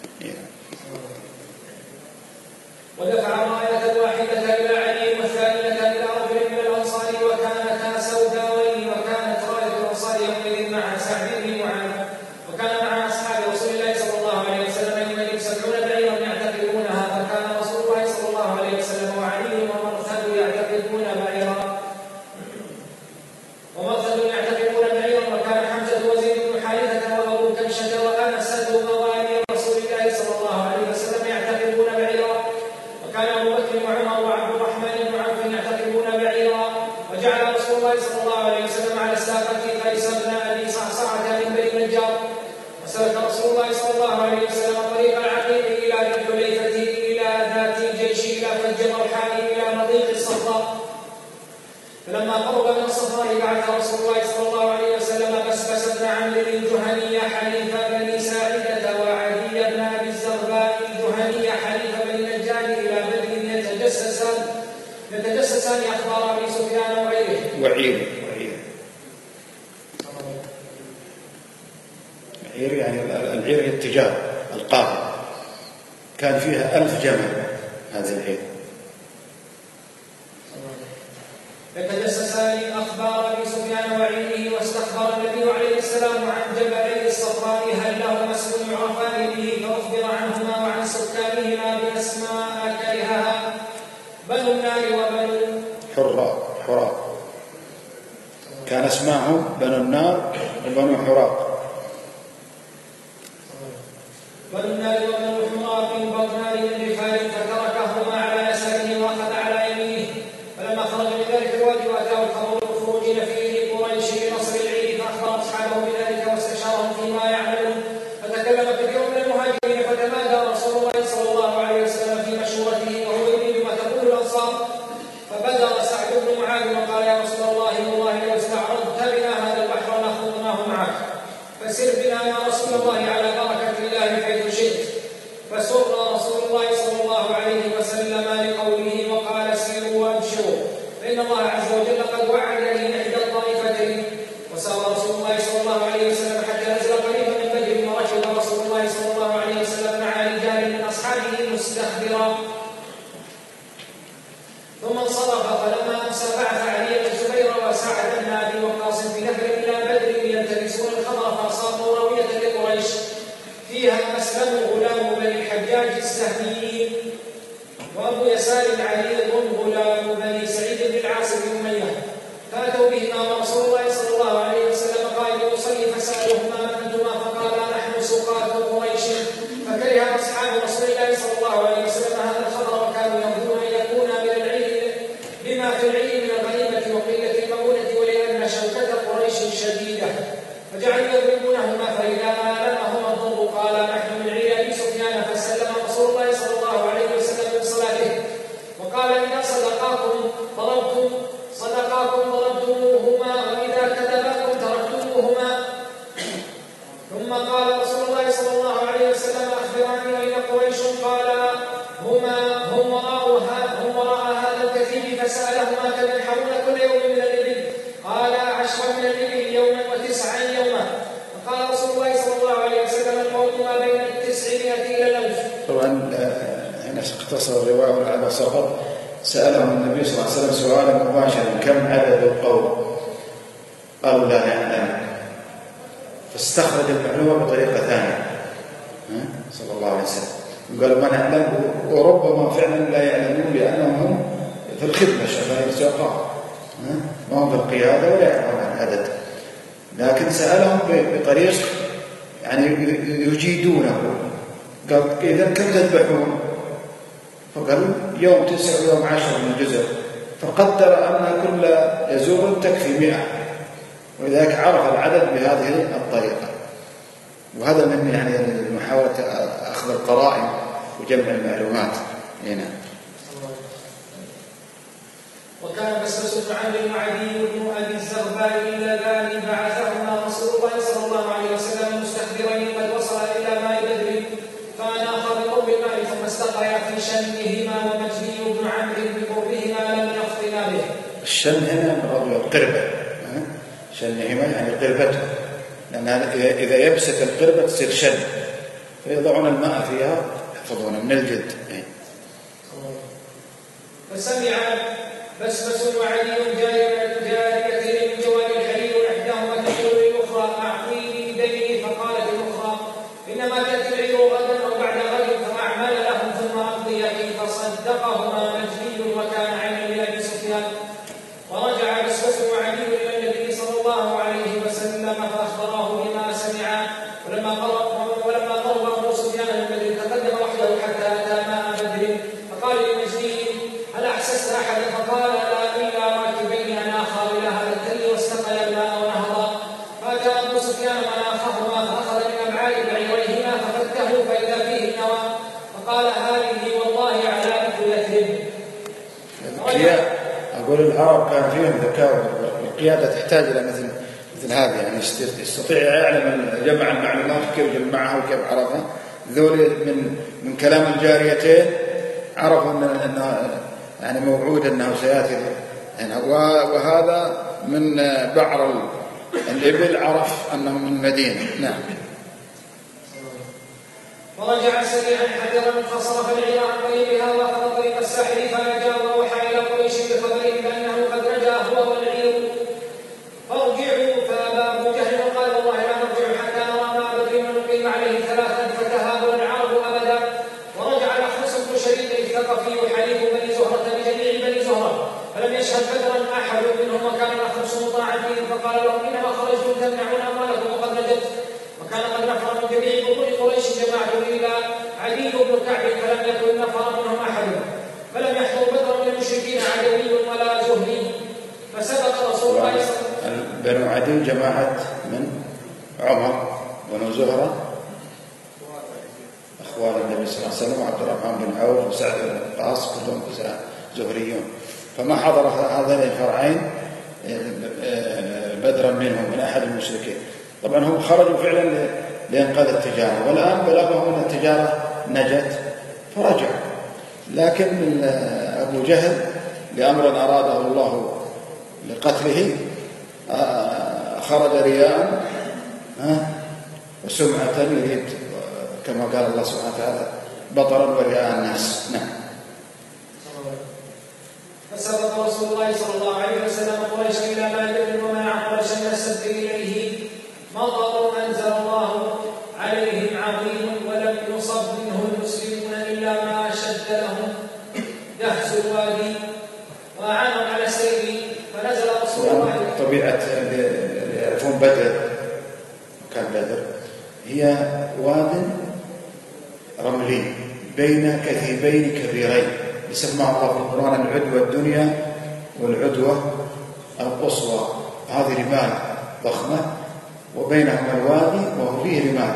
[SPEAKER 2] ودفع الراية الواحدة إلى علي والثانية إلى رجل من الأنصار، وكانتا سوداوين، وكانت راية الأنصار يومئذ مع سعد بن معاذ، وكان مع أصحاب رسول الله صلى الله عليه وسلم يومئذ سبعون بعيرا يعتقدونها، فكان رسول الله صلى الله عليه وسلم وعلي ومرثد يعتقدون بعيرا ومرثد يعتقدون بعيرا وكان حمزة وزيد بن حارثة وأبو كبشة وأنس موالي رسول الله صلى الله عليه وسلم يعتقدون بعيرا، وكان أبو بكر وعمر وعبد الرحمن بن عوف يعتقدون بعيرا، وجعل رسول الله صلى الله عليه وسلم على الساقة قيس بن أبي صعصعة من بني النجار، وسلك رسول الله صلى الله عليه وسلم طريق العقيق إلى ذي الحليفة إلى ذات الجيش إلى فج الروحاء إلى مضيق الصفراء. فلما قرب من الصفراء بعث رسول الله صلى الله عليه وسلم بسبس بن عمرو الجهني حليف بني ساعدة وعدي بن أبي الزرباء الجهني حليف بني النجار إلى بدر يتجسسان يتجسسان أخبار أبي سفيان وغيره.
[SPEAKER 1] وعير وعير وعير يعني العير التجار القافلة، كان فيها ألف جمل هذه العير.
[SPEAKER 2] يتجسسان أخبار أبي سفيان وعيره، واستخبر النبي عليه السلام عن جبلي الصفراء هل لهما اسم يعرفان به، فأخبر عنهما وعن سكانهما بأسماء كرهها، بنو النار وبنو
[SPEAKER 1] حراء. حراء كان اسمهم بنو النار وبنو حراء.
[SPEAKER 2] بنو النار وبنو حراء من بطنار من رفاع، فتركهما على يساره وأخذ على يمينه. فلما خرج من ذلك الوادي وأتاه الخبر بالخروج نفير قريش لنصر العيد، فأخبر أصحابه بذلك واستشارهم فيما يعملون، فتكلم كثير من المهاجرين، فتمادى رسول الله صلى الله عليه وسلم في مشورته وهو يريد ما تقول الأنصار، فبدر سعد بن معاذ وقال يا رسول الله والله لو استعرضت بنا هذا البحر لخضناه معك، فسر بنا يا رسول الله على بركة الله حيث شئت. فسر رسول الله صلى الله عليه وسلم لقوله فكره أسلم غلام بني الحجاج السهميين، وأبو يسار عليض غلام بني سعيد بن العاص بن أمية، فأتوا بهما ورسول الله صلى الله عليه وسلم قال يصلي فسألهما من أنتما فقالا نحن سقاة قريش، فكره أصحاب رسول الله صلى الله عليه وسلم هذا الخبر وكانوا يرجون أن يكون من العلم بما في العلم من الغنيمة وقلة المؤونة ولأن شوكة قريش شديدة، فجعلوا يضربونهما فإذا آلمهما الضر قال نحن من عير أبي سفيان، فسلم رسول الله صلى الله عليه وسلم من صلاته وقال إذا صدقاكم ضربتم صدقاكم ضربتموهما وإذا كذباكم تركتموهما. ثم قال رسول الله صلى الله عليه وسلم أخبرني أين قريش؟ قال هما هم وراء هم وراء هذا الكثيب، فسألهما كم ينحرون كل يوم من الإبل؟ قال عشرا من الإبل يوما وتسعا يوما. فقال رسول الله صلى الله عليه وسلم الموت ما بين التسعمائة إلى الألف.
[SPEAKER 1] طبعا هنا اختصر الرواية على سقط. سألهم النبي صلى الله عليه وسلم سؤالا مباشرا كم عدد القوم؟ قالوا لا نعلم، فاستخرج المعلومة بطريقة ثانية صلى الله عليه وسلم، قالوا ما نعلم، وربما فعلا لا يعلمون لأنهم هم في الخدمة شغالين السوقات، ما هم في القيادة ولا يعلمون العدد، لكن سألهم بطريق يعني يجيدونه. قال إذا كم تذبحون؟ فقالوا يوم تسع ويوم عشر من الجزر، فقدر أن كل يزور تكفي مئة، ولذلك عرف العدد بهذه الطريقة. وهذا من يعني محاولة أخذ القرائن وجمع المعلومات هنا.
[SPEAKER 2] وكان بسبس بن عمرو وعدي بن أبي الزرباء اللذان بعثهما رسول الله صلى الله عليه وسلم مستخبرين قد وصل إلى ماء بدر، فأناخ بقرب الماء ثم استقيا في شنهما، ومجدي بن عمرو بقربهما لم يفطنا به.
[SPEAKER 1] الشن هنا مراد القربة، شنهما يعني قربته، لأن إذا يبست القربة تصير شن، فيضعون الماء فيها يحفظونه من الجلد.
[SPEAKER 2] فسمع بسبس وعلي جاريتين من جوال الحرير، احداهما تقول للاخرى اعطيني ديني، فقالت الاخرى انما تاتي العير غدا او بعد غد، فاعمل لهم ثم اقضي به، فصدقهما مجدي وكان عينا لابي سفيان. ورجع بسبس وعلي الى النبي صلى الله عليه وسلم فاخبراه بما سمع، ولما قرب ولما قرب ابو سفيان من بدر تقدم وحده حتى اتى ماء بدر، فقال لمجدي هل احسست احدا؟ فقال لا الا راكبين اناخا الى هذا التل واستقيا الماء ونهضا. فاتى ابو سفيان مناخهما فاخذ من امعاء بعيريهما ففكه فاذا فيه النوى، فقال هذه والله على مثل يثرب.
[SPEAKER 1] اقول العرب كان فيهم ذكاء، والقياده تحتاج الى مثل مثل هذه، يعني يستطيع يعلم جمع المعلومات كيف جمعها وكيف عرفها. ذول من من كلام الجاريتين عرفوا انه يعني موعود انه سياتي هنا، وهذا من بعر الابل عرف انه من المدينه. نعم.
[SPEAKER 2] ورجع سريعا حذرا فصرف العير عن طريقها واخذ طريق الساحل، فنجا ووحى الى قريش بخبره بانه قد نجا هو والعير، فارجعوا. فابى ابو جهل وقال والله لا نرجع حتى نرى ماء بدر ونقيم عليه ثلاثا، فتهابوا العرب ابدا. ورجع الاخنس بن شريك الثقفي حليف بني زهره بجميع بني زهره، فلم يشهد بدرا احد منهم، وكان الاخنس مطاعا فيهم، فقال لهم انما خرجتم تمنعون اموالكم وقد نجت. وكان قد نفر من جميع بطون قريش جماعه الى عدي بن كعب، فلم يكن نفر منهم احد، فلم يحضر بدرا من المشركين عدوي ولا زهري. فسبق رسول الله صلى الله عليه وسلم
[SPEAKER 1] بنو عدي جماعه من عمر، بنو زهره اخوان النبي صلى الله عليه وسلم، وعبد الرحمن بن عوف وسعد بن وقاص كلهم زهريون، فما حضر هذين الفرعين بدرا منهم من احد المشركين. طبعا هم خرجوا فعلا لإنقاذ التجارة، والآن بلغهم أن التجارة نجت فرجعوا، لكن أبو جهل لأمر أراده الله لقتله خرج رياء وسمعة يريد كما قال الله سبحانه وتعالى بطرا ورياء الناس. نعم.
[SPEAKER 2] فسبق رسول الله صلى الله عليه وسلم قريش إلى ما بدر ومنع قريشا من السد إليه مطر أنزل الله عليهم عظيم
[SPEAKER 1] بدر، مكان بدر هي واد رملي بين كثيبين كبيرين يسمى الله في القرآن العدوى الدنيا والعدوى القصوى. هذه رمال ضخمة وبينهما الوادي وهو فيه رمال.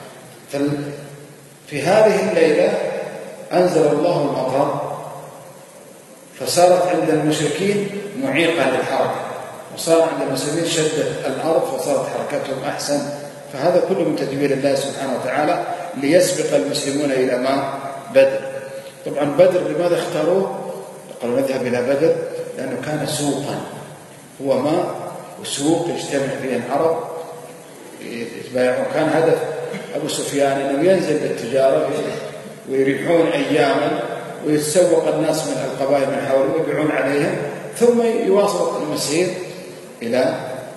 [SPEAKER 1] في هذه الليلة أنزل الله المطر فصارت عند المشركين معيقة للحركة، وصار عند المسلمين شدت الأرض فصارت حركتهم أحسن. فهذا كله من تدبير الله سبحانه وتعالى ليسبق المسلمون إلى ما بدر. طبعا بدر لماذا اختاروه؟ قالوا نذهب إلى بدر لأنه كان سوقا، هو ماء وسوق يجتمع فيه العرب يتبايعون. كان هدف أبو سفيان أنه ينزل بالتجارة ويريحون أياما ويتسوق الناس من القبائل من حوله ويبيعون عليهم، ثم يواصل المسير إلى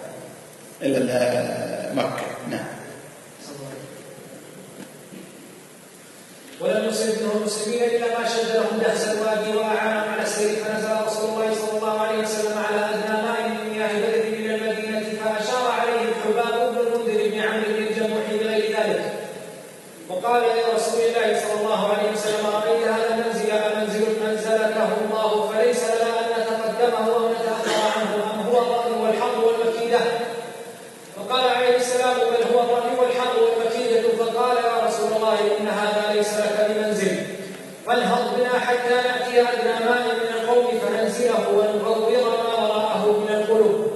[SPEAKER 1] إلى مكة. نعم.
[SPEAKER 2] ولم يصبهم المسلمين الا ما شد لهم دهس الوادي واعانهم على السير، فنزل رسول الله صلى الله عليه وسلم على ادنى ماء من مياه بدر من المدينه فاشار عليه الحباب بن المنذر بن عمرو بن الجموح بغير ذلك، وقال لرسول الله صلى الله عليه وسلم: رايت هذا المنزل امنزل انزلكه الله فليس لنا ان نتقدمه او نتاخر عنه، ام هو الراي والحق والمكيده؟ فقال عليه السلام: بل هو الراي والحق والمكيده. فقال: يا رسول الله ان هذا ليس لك بمنزل، فانهض بنا حتى ناتي ادنى ماء من القوم فننزله ونغور ما وراءه من القلوب،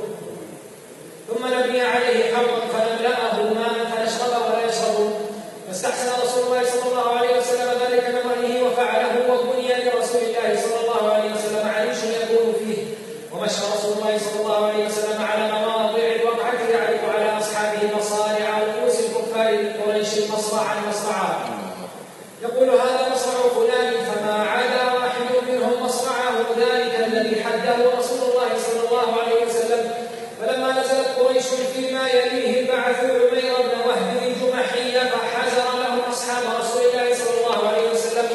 [SPEAKER 2] ثم نبني عليه حوضا فنملاه ماء فنشربه ولا يشربون. فاستحسن رسول الله صلى الله عليه وسلم ذلك من رايه وفعله، وبني لرسول الله صلى الله عليه وسلم عريش يكون فيه، ومشى رسول الله صلى الله عليه وسلم على مواضع الوقعه يعرف على اصحابه مصارع رؤوس الكفار قريش مصرعا مصرعا، يقول: هذا مصرع فلان، فما عدا واحد منهم مصرعه ذلك الذي حده رسول الله صلى الله عليه وسلم. فلما نزلت قريش فيما يليه بعثوا عمير بن وهب الجمحي فحزر لهم اصحاب رسول الله صلى الله عليه وسلم،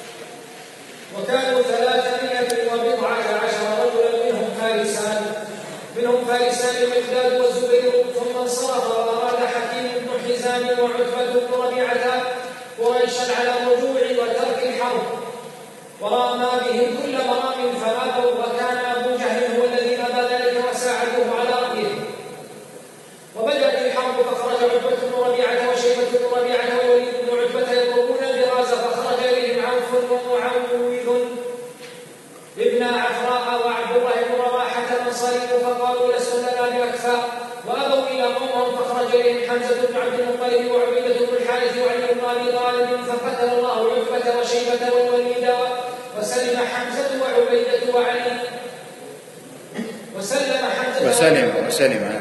[SPEAKER 2] وكانوا ثلاثمائة وبضعة عشر رجلا منهم فارسان منهم فارسان المقداد والزبير. ثم انصرف واراد حكيم بن حزام وعتبة بن ربيعة قريشا على الرجوع وترك الحرب، ورمى به كل مرام فابوا، وكان ابو جهل هو الذي ابى ذلك وساعدوه على رايه. وبدات الحرب فخرج عتبة بن ربيعة وشيبة بن ربيعة والوليد بن عتبة يضربون البراز، فخرج اليهم عوف ومعوذ ابن عفراء وعبد الله بن رواحة الانصاري، فقالوا: لستم لنا باكفاء، وابوا الى قومهم. فخرج اليهم حمزة بن عبد المطلب وعبيدة بن الحارث وعلي بن ابي طالب، فقتل الله عتبة وشيبة والوليد، وسلم حمزة وعبيدة وعلي وسلم حمزة
[SPEAKER 1] وسلم وسلم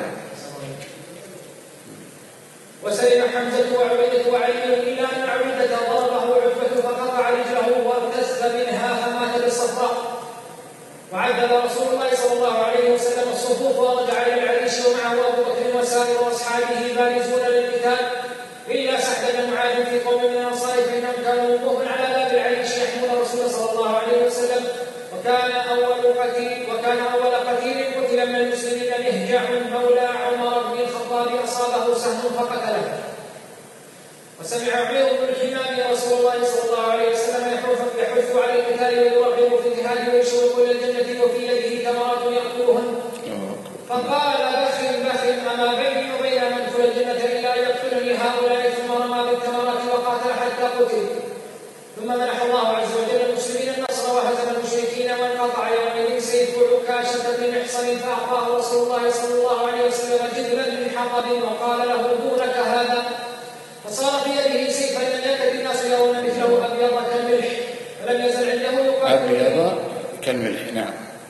[SPEAKER 2] وسلم حمزة وعبيدة وعلي، إلا أن عبيدة ضربه عتبة فقطع رجله وارتز منها فمات بالصفراء. وعدل رسول الله صلى الله عليه وسلم الصفوف ورجع إلى العريش ومعه أبو بكر وسائر أصحابه بارزون للقتال، إلا سعد بن معاذ في قوم من الأنصار، فإنهم كانوا وقوفا على باب العريش يحمون الرسول صلى الله عليه وسلم. وكان أول قتيل وكان أول قتيل قتل من المسلمين مهجع مولى عمر بن الخطاب أصابه سهم فقتله. وسمع عمير بن الحمام رسول الله صلى الله عليه وسلم يحث على القتال ويرغب في الجهاد ويشوق إلى الجنة وفي يده تمرات يأكلهن، فقال: بخل بخل، أما بيني وبين من يدخل الجنة إلا يقتلني هؤلاء. ثم رمى بالتمرات وقاتل حتى قتل. ثم منح الله عز وجل المسلمين النصر وهزم المشركين، وانقطع يومئذ سيف عكاشة بن محصن، فأعطاه رسول الله صلى الله عليه وسلم جدلا من حطب وقال له: دونك هذا. فصار في يده سيفا لم يكد الناس يرون مثله أبيض كالملح، فلم يزل عنده يقاتل
[SPEAKER 1] أبيض كالملح. نعم.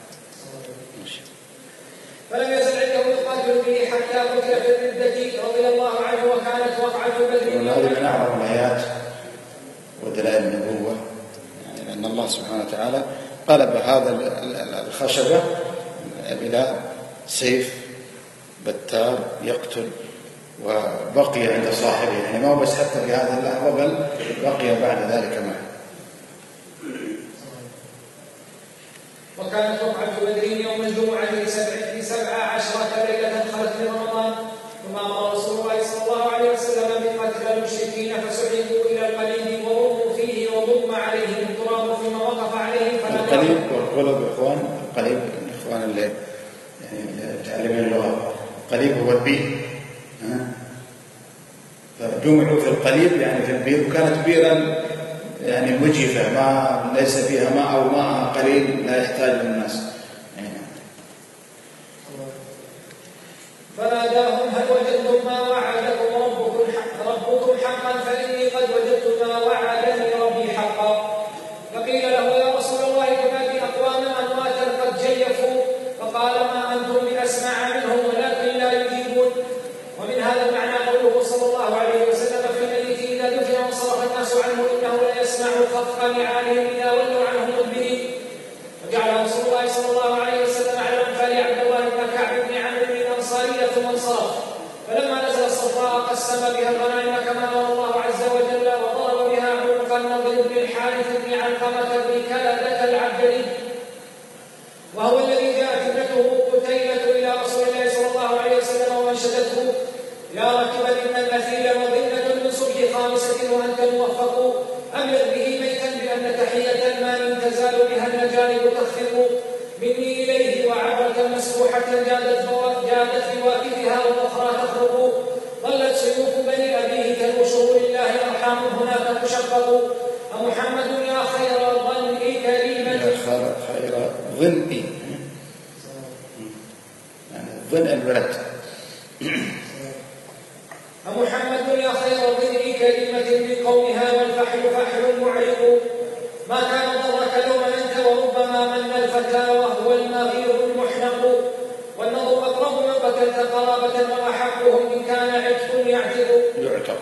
[SPEAKER 2] فلم يزل عنده يقاتل به حتى قتل في الردة رضي الله عنه. وكانت وقعة بدر.
[SPEAKER 1] وهذه من أعظم الآيات ودلائل النبوة، يعني أن الله سبحانه وتعالى قلب هذا الخشبة إلى سيف بتار يقتل، وبقي عند صاحبه، يعني ما هو بس حتى في هذه اللحظة بل بقي بعد ذلك معه.
[SPEAKER 2] وكانت وقعة بدر يوم الجمعة في سبع عشرة ليلة خلت من رمضان، مثل المشركين فسحبوا إلى القليب ورموا فيه وضم عليهم التراب ثم وقف عليهم فلا
[SPEAKER 1] القليب والقلب يا إخوان، القليب إخوان اللي يعني تعلمين اللغة، القليب هو البير، فجمعوا في القليب يعني في البير، وكانت بيرا يعني مجفة ما ليس فيها ماء أو ماء قليل لا يحتاجه الناس.
[SPEAKER 2] فناداهم هل وجدتم ما وعدكم ربكم ربكم حقا فإني قد وجدت ما وعدني ربي حقا. فقيل له يا رسول الله تنادي أقواما أمواتا قد جيفوا، فقال ما أنتم بأسمع منهم ولكن لا يجيبون. ومن هذا المعنى قوله صلى الله عليه وسلم في الميت إذا دفن وانصرف الناس عنه إنه لا يسمع خفق نعالهم إذا ولوا عنه مدبرين. وجعل رسول الله صلى الله عليه وسلم على الأنفال عبد الله بن كعب بن عمرو بن الأنصاري ثم انصرف، فلما نزل الصفراء قسم بها الغنائم كما أمر الله عز وجل، وضرب بها عنق النضر بن الحارث بن علقمة بن كلدة العبدري، وهو الذي جاءت ابنته قتيلة إلى رسول الله صلى الله عليه وسلم وانشدته يا راكبا إن المثيل وظنة من صبح خامسة وأنت موفق، أملت به ميتا بأن تحية الماء تزال بها المجارب تخفق، مني إليه وعبرة مسفوحة جادت جادت بواكبها والأخرى تخرق، ظلت سيوف بني أبيه تنوشه لله أرحام هناك تشقق، أمحمد يا خير ظنئ كريمة
[SPEAKER 1] يا خير ظنئ يعني ظن الولد
[SPEAKER 2] أمحمد يا خير ظنئ كريمة من قومها والفحل فحل معرق، ما كان ضرك لوم أنت وربما من الفتى وهو المغير المحنق، والنظر أقرب من قتلت قرابة وأحقهم إن كان عتق يعتق
[SPEAKER 1] يعتق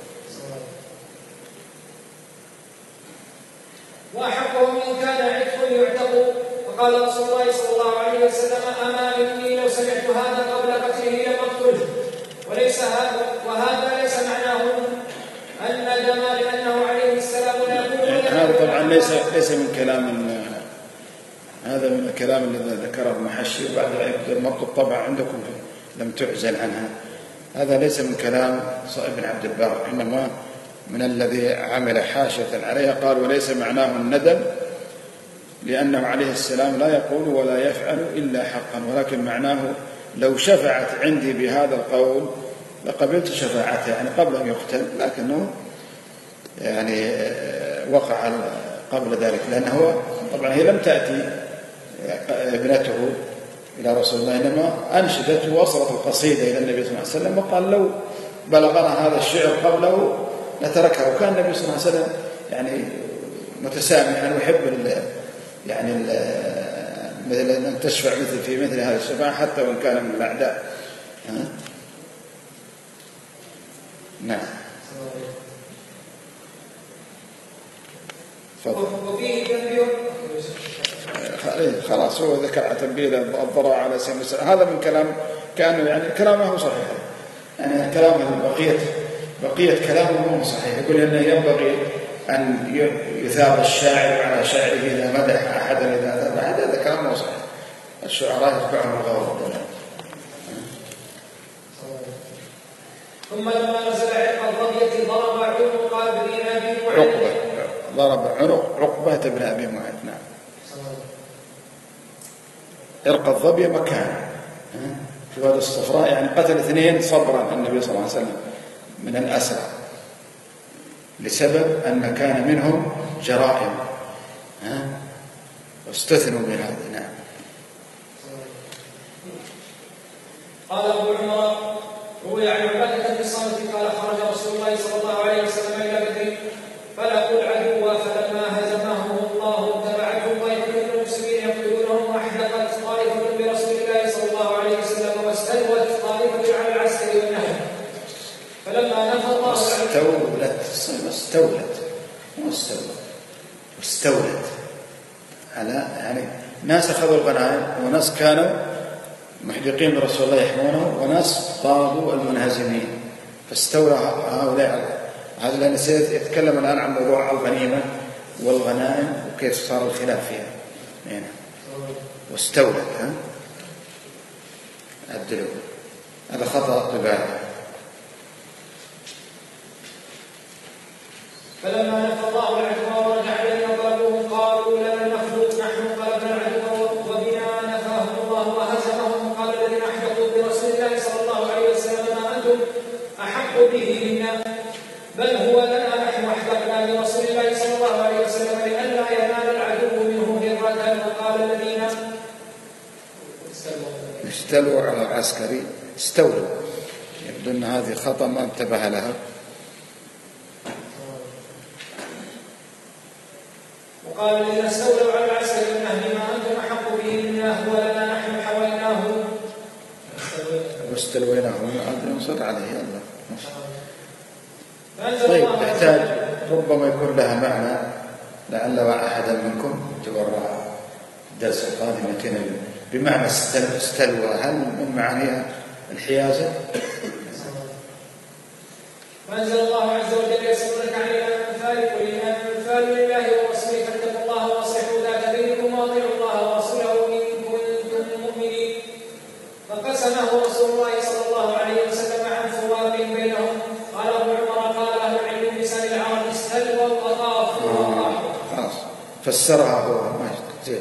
[SPEAKER 2] وأحقهم إن كان عتق يعتق. فقال رسول الله صلى الله عليه وسلم أما إني لو سمعت هذا قبل قتله لم أقتله، وليس هذا وهذا ليس معناه أن دم لأنه عليه السلام لا يقول.
[SPEAKER 1] هذا طبعا ليس ليس من كلام، هذا من الكلام الذي ذكره المحشي وبعد المرق الطبع عندكم لم تعزل عنها، هذا ليس من كلام صائب بن عبد البر، إنما من الذي عمل حاشة عليها. قال وليس معناه الندم لأنه عليه السلام لا يقول ولا يفعل إلا حقا، ولكن معناه لو شفعت عندي بهذا القول لقبلت شفاعته، يعني قبل أن يقتل، لكنه يعني وقع قبل ذلك، لأنه طبعا هي لم تأتي ابنته إلى رسول الله، إنما أنشدت ووصلت القصيدة إلى النبي صلى الله عليه وسلم، وقال لو بلغنا هذا الشعر قبله لتركه. وكان النبي صلى الله عليه وسلم يعني متسامحا ويحب يعني مثل أن تشفع مثل في مثل هذه الشفاعة حتى وإن كان من الأعداء. نعم.
[SPEAKER 2] وفيه تنبيه
[SPEAKER 1] خلاص هو ذكر تنبيه الضراء على سبيل المثال، هذا من كلام كان يعني كلامه صحيح، يعني كلامه بقية بقية كلامه مو صحيح. يقول إنه ينبغي أن يثاب الشاعر على شعره إذا مدح أحدا إذا ذهب أحد، هذا كلامه صحيح، الشعراء يتبعهم الغرض.
[SPEAKER 2] ثم لما نزل عرق الضبية ضرب عنق ابن أبي معيط،
[SPEAKER 1] عقبة ضرب عنق عقبة بن أبي معيط. نعم. عرق الضبية مكان في وادي الصفراء، يعني قتل اثنين صبرا النبي صلى الله عليه وسلم من الأسرى لسبب أن كان منهم جرائم واستثنوا من هذا. نعم.
[SPEAKER 2] قال أبو عمر روي عن عبادة بن الصامت قال خرج رسول الله صلى الله عليه وسلم إلى بدر فلقوا العدو فلما هزمهم الله تبعتهم طائفة من المسلمين يقتلونهم واحدقت طائفة برسول الله صلى الله عليه وسلم واستلوت طائفة على العسكر والنهر، فلما نفى الله
[SPEAKER 1] استولت استولت واستولت واستولت على يعني ناس أخذوا الغنائم وناس كانوا محدقين برسول الله يحمونه وناس طردوا المنهزمين، فاستولى هؤلاء. هذا لأن سيتكلم الآن عن موضوع الغنيمة والغنائم وكيف صار الخلاف فيها يعني. واستولت ها عدلوا، هذا خطأ طباعي.
[SPEAKER 2] فلما نفى الله العدو ورجع الذين ضربوهم قالوا لنا المخلوق نحن قلبنا العدو وبنا نفاهم الله وهزمهم. قال الذين احدثوا برسول الله صلى الله عليه وسلم ما انتم احق به منا بل هو لنا نحن احدثنا برسول الله صلى الله عليه وسلم لئلا ينال العدو منه هرة. وقال الذين
[SPEAKER 1] استلوا على العسكري استولوا، يبدو ان هذه خطأ ما انتبه لها.
[SPEAKER 2] وقال الذين استولوا على العسكر من أهل ما أنتم أحق به منا هو لنا نحن حويناه
[SPEAKER 1] واستلويناه هذا ينصر عليه الله. طيب تحتاج ربما يكون لها معنى، لعل أحدا منكم تبرع الدرس القادم كنا بمعنى استلوى، هل من معانيها الحيازة؟
[SPEAKER 2] فأنزل الله عز وجل يسألونك عن الأنفال قل الأنفال لله ورسوله فاتقوا الله واصلحوا ذات بينكم وأطيعوا الله ورسوله إن كنتم مؤمنين. فقسمه رسول الله صلى الله عليه وسلم عن فوار بينهم. قال أبو عمر قال أهل العلم بلسان العرب استلوى وأطافوا وأطاعوا.
[SPEAKER 1] خلاص فسرها هو ما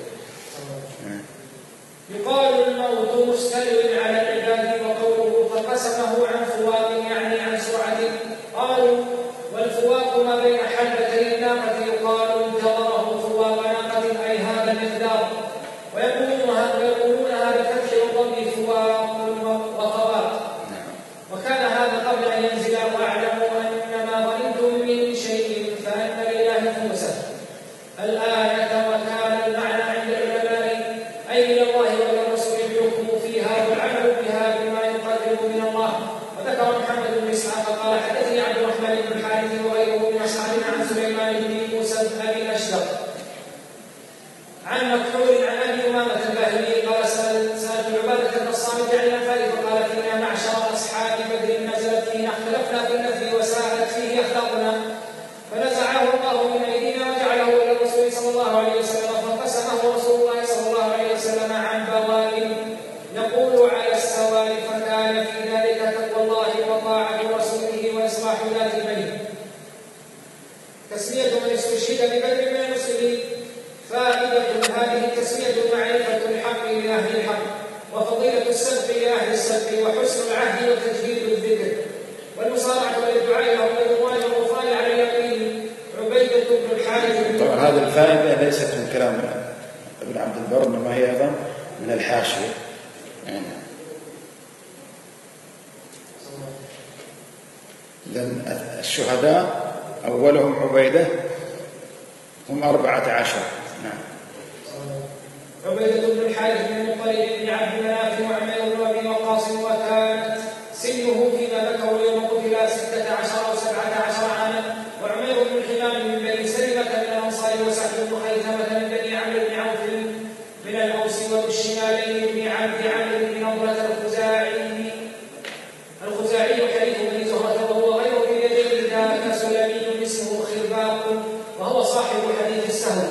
[SPEAKER 2] يقال الموت مستلو على العباد وقوله فقسمه عن فواق يعني عن سرعة. قالوا والفواق ما بين حلبتي الناقة يقال انتظره فواق ناقة أي هذا المقدار. ويقولون هذا فتح وضم فواق وخواق. وكان هذا قبل أن ينزل واعلموا أن ما ظننتم من شيء فأن لله خمسه الآية. وكان المعنى عند العلماء أي إلى الله وللرسول الحكم فيها والعمل بها بما يقرب من الله. وذكر محمد بن إسحاق قال حدثني عبد الرحمن بن الحارث وغيره من أصحابنا عن سليمان بن موسى أبي الأشدق عن مكحول عن أبي أمامة الباهلي قال سألت عبادة بن الصامت عن الأنفال فقال فينا معشر أصحاب بدر نزلت فينا اختلفنا في النفي وساءت فيه أخلاقنا فنزعه الله من أيدينا وجعله إلى الرسول صلى الله عليه وسلم فقسمه رسول الله صلى الله عليه وسلم عن بوال نقول على السواء. فكان في ذلك تقوى الله وطاعة رسوله وإصلاح ذات البين. تسمية من استشهد ببدر من المسلمين. فائدة هذه التسمية معرفة الحق لأهل الحق وفضيلة السبق لأهل السبق وحسن العهد وتجديد الذكر والمسارعة للدعاء لهم بالرضوان والغفران على اليقين. عبيدة بن الحارث.
[SPEAKER 1] طبعا هذه الفائدة ليست من كلام ابن عبد البر إنما هي أيضا من الحاشية. يعني لأن الشهداء أولهم عبيدة هم أربعة عشر. نعم.
[SPEAKER 2] عبيدة بن الحارث بن مطلب بن عبد مناف وعمير بن أبي وقاص وكانت سنه فيما ذكروا يوم قتل ستة عشر أو سبعة عشر عاما. وعمير بن الحمام من بني سلمة من الأنصار وسعد بن خيثمة من بني عمرو بن عوف من الأوس والشمالين بن عبد عمرو بن نضرة الخزاعي الخزاعي حليف بن زهرة وهو غير ذي يدين ذاك سلمي اسمه خرباق وهو صاحب حديث السهل.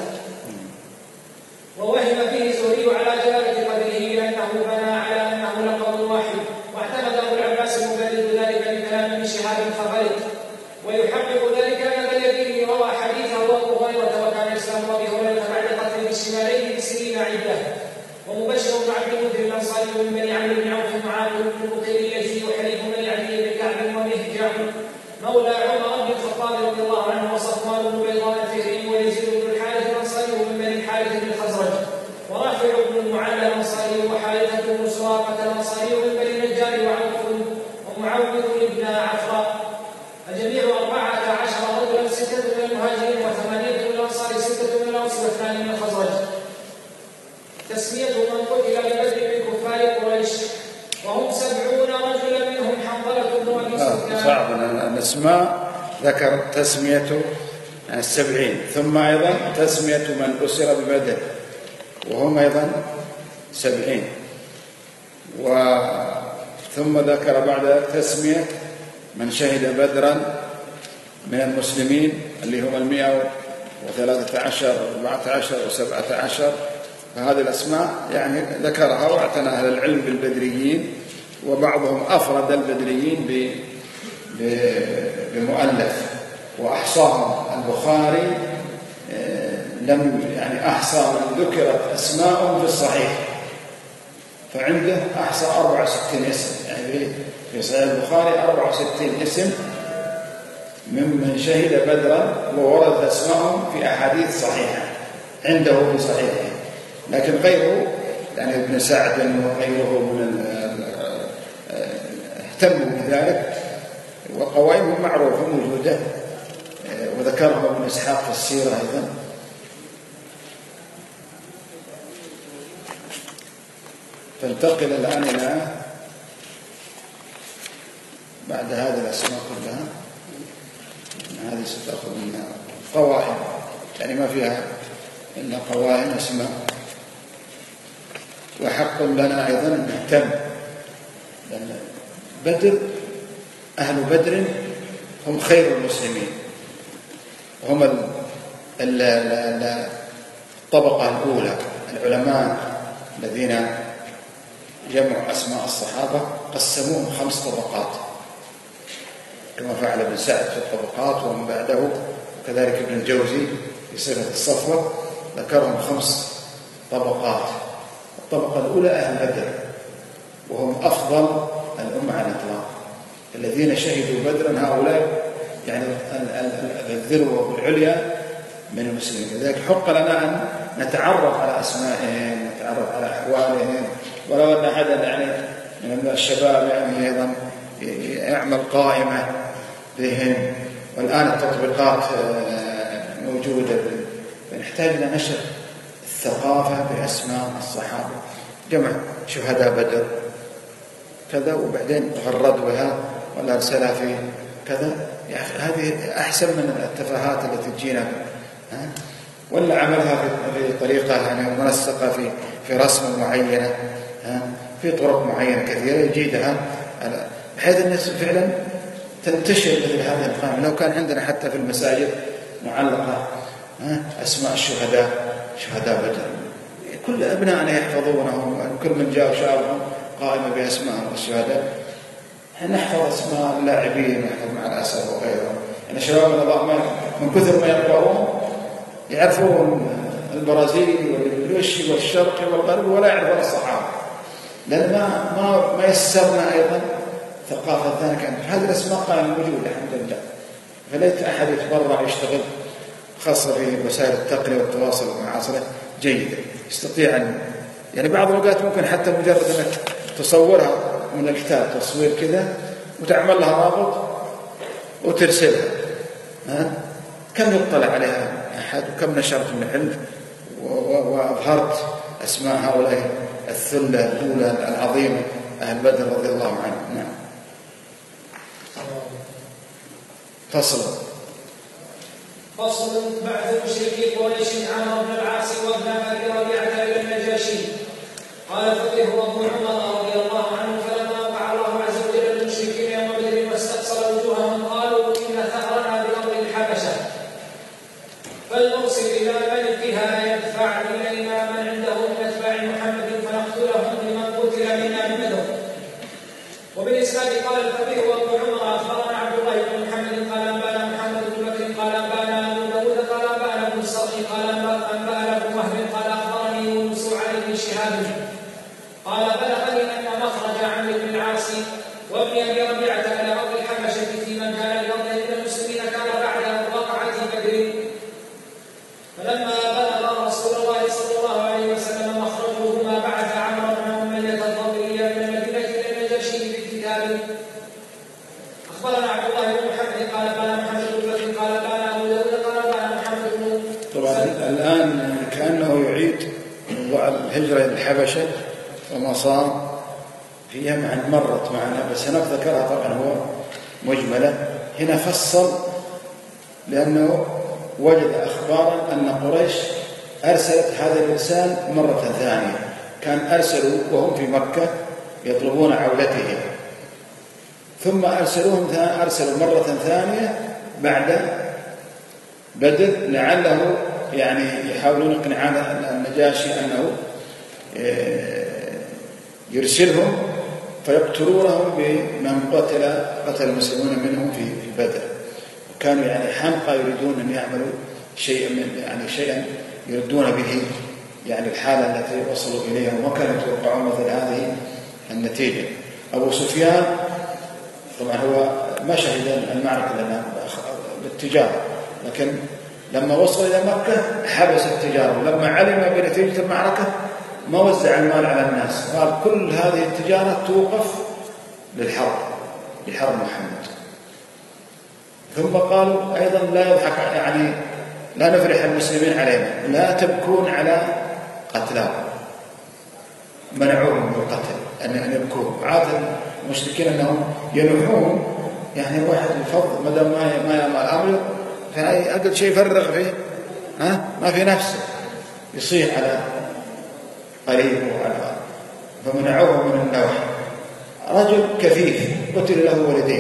[SPEAKER 2] ووهم فيه الزهري على جلالة قدره لأنه بنى على أنه لقب واحد. واعتمد أبو العباس المبرد ذلك بكلام ابن شهاب فغلط. ويحقق ذلك أن ذا اليدين روى حديثه أبو هريرة وكان إسلام أبي هريرة بعد قتل الشمالين بسنين عدة. ومبشر بن عبد المنذر الأنصاري من بني عمرو بن عوف معاذ بن بكير اليزيد وحليف بن عدي بن كعب ومهجع مولى عمر بن الخطاب رضي الله عنه وصفوان بن بيضاء الفهري ويزيد بن الحارث الأنصاري من بني الحارث بن الخزرج ورافع بن المعلى الأنصاري وحارثة بن سراقة الأنصاري من بني النجار وعوف ومعوذ بن عفراء. الجميع أربعة عشر رجلا ستة من المهاجرين وثمانية من الأنصار ستة من الأوس واثنان من الخزرج. تسمية من قتل ببدر من كفار قريش وهم سبعون رجلا منهم حنظلة بن أبي سفيان.
[SPEAKER 1] صعب الأسماء ذكر تسمية السبعين ثم أيضا تسمية من أسر ببدر وهم أيضا سبعين ثم ذكر بعد تسمية من شهد بدرا من المسلمين اللي هم المئة وثلاثة عشر وأربعة عشر وسبعة عشر. فهذه الأسماء يعني ذكرها واعتنى أهل العلم بالبدريين وبعضهم أفرد البدريين بمؤلف وأحصاهم البخاري لم يعني أحصى من ذكرت أسماءهم في الصحيح، فعنده أحصى أربعة وستين اسم، يعني في صحيح البخاري أربعة وستين اسم ممن شهد بدرا وورد أسماءهم في أحاديث صحيحة عنده في صحيحه. لكن غيره يعني ابن سعد وغيره من اهتموا بذلك، وقوائمهم معروفة موجودة وذكرهم ابن إسحاق في السيرة أيضا. فانتقل الآن إلى بعد هذه الأسماء كلها، هذه ستأخذ منها قوائم، يعني ما فيها إلا قوائم أسماء. وحق لنا أيضا أن نهتم، لأن بدر أهل بدر هم خير المسلمين، هم الطبقة الأولى، العلماء الذين جمعوا أسماء الصحابة قسموهم خمس طبقات كما فعل ابن سعد في الطبقات ومن بعده، وكذلك ابن الجوزي في صفة الصفوة ذكرهم خمس طبقات. الطبقة الأولى أهل بدر، وهم أفضل الأمة على الإطلاق، الذين شهدوا بدرا هؤلاء يعني الذروة والعليا من المسلمين. لذلك حق لنا أن نتعرف على أسمائهم، نتعرف على أحوالهم، ولو أن أحدا يعني من الشباب يعني أيضا يعمل قائمة بهم. والآن التطبيقات موجودة، فنحتاج إلى نشر الثقافة بأسماء الصحابة، جمع شهداء بدر كذا، وبعدين غرد بها ولا أرسلها في كذا، يعني هذه أحسن من التفاهات التي تجينا، ولا عملها في طريقة يعني منسقة في في رسم معينة، في طرق معينة كثيرة يجيدها، بحيث أن فعلا تنتشر مثل هذه القائمة. لو كان عندنا حتى في المساجد معلقة أسماء الشهداء، شهداء بدر، كل أبنائنا يحفظونهم، كل من جاء وشافهم قائمة بأسماء الشهداء. نحفظ أسماء اللاعبين، نحفظ مع الأسف وغيرهم، يعني شبابنا من كثر ما يقرؤون يعرفون البرازيلي والروسي والشرقي والغربي ولا يعرفون الصحابة، لأن ما ما ما يسرنا أيضا ثقافة ثانية. كانت هذه الأسماء قائمة موجودة الحمد لله، فليت أحد يتبرع يشتغل، خاصة في وسائل التقنية والتواصل المعاصرة جيدة، يستطيع أن يعني بعض الأوقات ممكن حتى مجرد أنك تصورها من الكتاب تصوير كذا وتعمل لها رابط وترسلها، ها كم يطلع عليها أحد، وكم نشرت من علم وأظهرت أسماء هؤلاء الثلة الأولى العظيمة أهل بدر رضي الله عنهم. نعم. فصل
[SPEAKER 2] فصل بعد مشركي قريش عمرو بن العاص وابن ابي ربيعه الى النجاشي. قال فقيه ابو عمر رضي الله عنه فلما وقع الله عز وجل للمشركين يوم بدر واستقصر وجوههم قالوا ان ثارنا بارض الحبشه فلنرسل الى ملكها يدفع الينا من عنده من اتباع محمد فنقتلهم بمن قتل منا ببدر. وبالاسناد قال الفقيه ابو عمر اخبرنا عبد الله بن محمد قال انبانا محمد بن بكر قال انبانا ابو داود قال انبانا ابن الصرح قال انبانا ابن وهب قال اخبرني يونس عن ابن شهاب قال بلغني ان مخرج عمرو بن العاص وابن ابي ربيعه الى ارض الحبشه في من كان لارض من المسلمين كان بعد وقعه بدر. فلما بلغ رسول الله صلى الله عليه وسلم مخرجهما بعث عمرو بن اميه الضبري الى المدينه الى النجاشي بالكتاب. اخبرنا عبد الله بن محمد قال قال محمد بن بكر قال قال ابو داود قال قال محمد بن.
[SPEAKER 1] طبعا الان كانه يعيد موضوع الهجره الى الحبشه وما صار فيها، مع ان مرت معنا بس هناك ذكرها طبعا هو مجمله. هنا فصل لانه وجد اخبارا ان قريش ارسلت هذا الانسان مره ثانيه، كان ارسلوا وهم في مكه يطلبون عودته، ثم ارسلوهم ارسلوا مره ثانيه بعد بدر لعله يعني يحاولون اقناع النجاشي انه يرسلهم فيقتلونهم بمن قتل قتل المسلمون منهم في بدر. وكانوا يعني حمقى يريدون أن يعملوا شيئا من يعني شيئا يردون به يعني الحالة التي وصلوا إليها، وما كانوا يتوقعون مثل هذه النتيجة. أبو سفيان طبعا هو ما شهد المعركة لأنها بالتجارة، لكن لما وصل إلى مكة حبس التجارة، ولما علم بنتيجة المعركة ما وزع المال على الناس، قال كل هذه التجارة توقف للحرب لحرب محمد. ثم قالوا أيضا لا يضحك يعني لا نفرح المسلمين علينا، لا تبكون على قتلاهم، منعوهم بالقتل أن يبكون. عادة المشركين أنهم ينوحون، يعني واحد يفضل ما دام ما ما يعمل أمر فأي أقل شيء يفرغ فيه ها ما في نفسه يصيح على قريبه وعلى، فمنعوه من النوح. رجل كفيف قتل له ولدين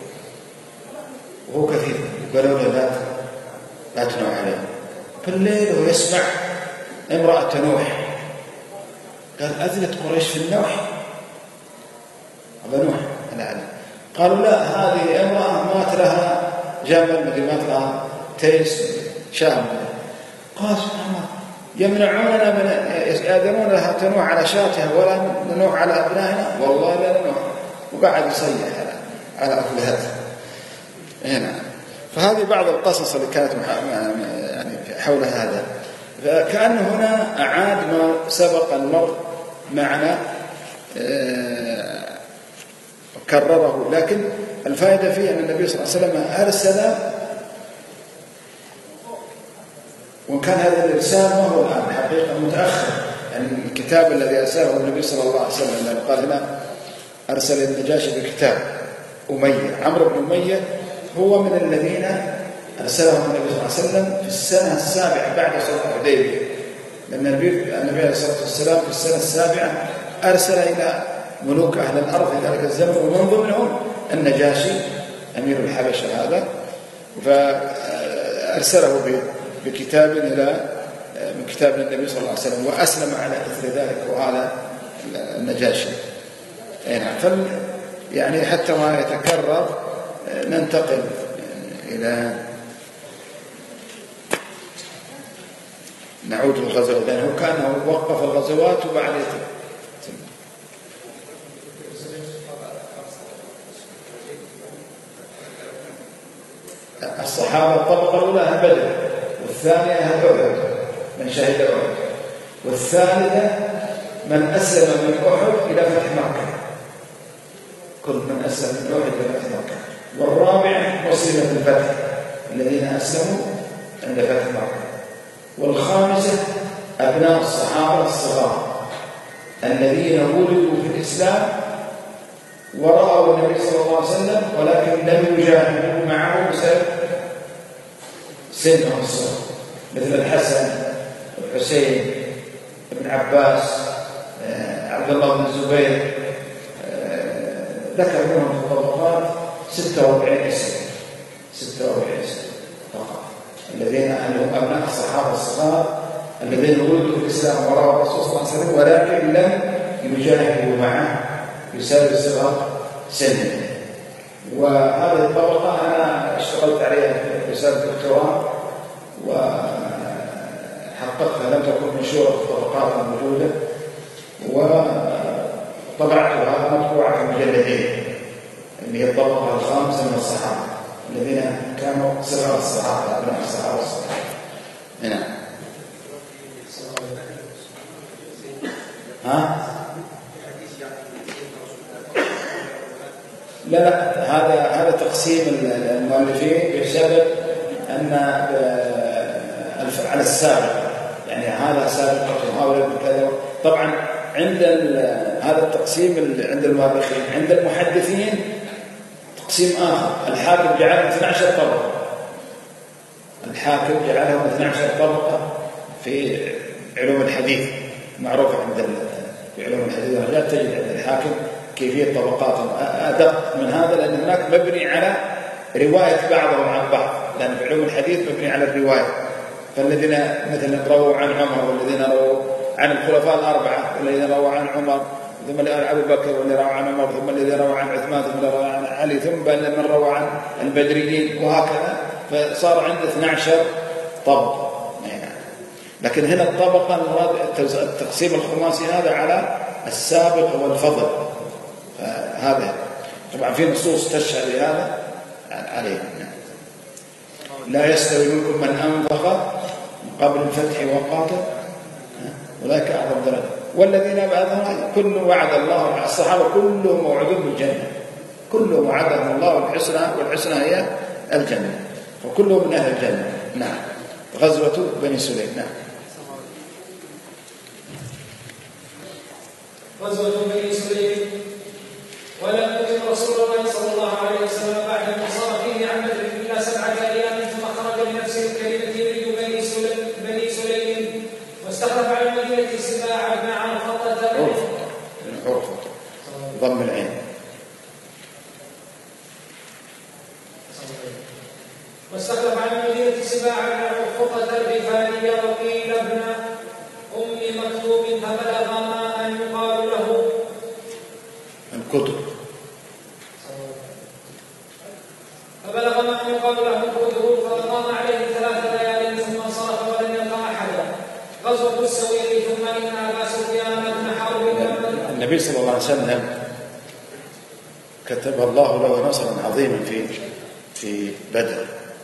[SPEAKER 1] وهو كفيف، قالوا له لا لا تنوح عليه. في الليل وهو يسمع امرأة تنوح، قال أذنت قريش في النوح؟ أبا نوح العلم. قالوا لا، هذه امرأة مات لها جمل مثل مات لها تيس شام. قال سبحان الله، يمنعوننا من يأذنون لها تنوح على شاتها ولا ننوح على أبنائنا؟ والله لا ننوح. وقعد يصيح على على أولادها هنا. فهذه بعض القصص اللي كانت يعني حول هذا. فكأن هنا أعاد ما سبق المر معنا كرره، لكن الفائدة فيه أن النبي صلى الله عليه وسلم أرسل، وكان هذا الإرسال ما هو الآن حقيقة متأخر، يعني الكتاب الذي أرسله النبي صلى الله عليه وسلم لما قال هنا أرسل النجاشي بكتاب أمية. عمرو بن أمية هو من الذين أرسلهم النبي صلى الله عليه وسلم في السنة السابعة بعد صلح الحديبية، لأن النبي عليه الصلاة والسلام في السنة السابعة أرسل إلى ملوك أهل الأرض في ذلك الزمن، ومن ضمنهم النجاشي أمير الحبشة هذا، فأرسله بكتاب إلى من كتاب النبي صلى الله عليه وسلم، وأسلم على إثر ذلك وهذا النجاشي. فل يعني حتى ما يتكرر ننتقل إلى نعود للغزوات، لأنه كان وقف الغزوات وبعد الصحابة الطبقة الأولى أهل بدر، والثانية أهل أحد من شهد أحد، والثالثة من أسلم من أحد إلى فتح مكة، كل من أسلم من أحد إلى فتح مكة، والرابعة مسلمة الفتح الذين أسلموا عند فتح مكة، والخامسة أبناء الصحابة الصغار الذين ولدوا في الإسلام ورأوا النبي صلى الله عليه وسلم ولكن لم يجاهدوا معه بسبب سنهم الصغر، مثل الحسن والحسين ابن عباس عبد الله بن الزبير، ذكر منهم في الطبقات ستة وأربعين اسم ستة وأربعين اسم فقط، الذين هم أبناء الصحابة الصغار الذين ولدوا في الإسلام ورأوا الرسول صلى الله عليه وسلم ولكن لم يجاهدوا معه بسبب صغر سنه. وهذه الطبقة أنا اشتغلت عليها في رسالة الدكتوراه وحققتها، لم تكن منشورة في الطبقات الموجودة، وطبعتها مطبوعة في مجلدين، اللي هي الطبقة الخامسة من الصحابة الذين كانوا صغار الصحابة أبناء الصحابة الصحابة. هنا ها؟ لا لا، هذا هذا تقسيم المؤلفين بسبب أن على السابق، يعني هذا سابق وهؤلاء كذا. طبعا عند هذا التقسيم عند المؤرخين، عند المحدثين تقسيم آخر. الحاكم جعلهم اثنتي عشرة طبقة، الحاكم جعلهم اثنتي عشرة طبقة في علوم الحديث، معروفة عند في علوم الحديث والرجال، تجد عند الحاكم كيفية طبقاتهم أدق من هذا، لأن هناك مبني على رواية بعضهم عن بعض، لأن في علوم الحديث مبني على الرواية. فالذين مثلا رووا عن عمر، والذين رووا عن الخلفاء الأربعة، والذين رووا عن عمر، ثم أبو بكر، والذي روى عن عمر، ثم الذي روى عن عثمان، ثم الذي روى عن علي، ثم من روى عن البدريين، وهكذا فصار عنده اثني عشر طبقة. لكن هنا الطبقة التقسيم الخماسي هذا على السابق والفضل، هذا طبعا في نصوص تشهد لهذا عليه. لا يستوي منكم من أنفق قبل الفتح وقاتل أولئك أعظم درجة والذين بعدهم كل وعد الله. الصحابة كلهم موعودون بالجنة، كلهم وعدهم الله بالحسنى، والحسنى هي الجنة، فكلهم من أهل الجنة. نعم. غزوة بني سليم. نعم.
[SPEAKER 2] غزوة بني سليم. ولم يكن رسول الله صلى الله عليه وسلم بعد انتصاره عن بدر إلا سبعة أيام ثم خرج بنفسه الكريمة يريد بني سليم بني سليم واستخلف على المدينة سباع بن عرفطة
[SPEAKER 1] بن عرفطة ضم العين.
[SPEAKER 2] واستخلف على المدينة سباع بن عرفطة الرفانية وقيل ابن أم مكتوم فبلغ ما أن يقال له
[SPEAKER 1] الكتب
[SPEAKER 2] فبلغ ما أن يقال له الكتب فأقام عليه ثلاث ليال ثم انصرف ولم يلقى أحدا. غزوة السويق. ثم إن أبا سفيان بن حرب
[SPEAKER 1] النبي صلى الله عليه وسلم كتب الله له نصرا عظيما في في بدر،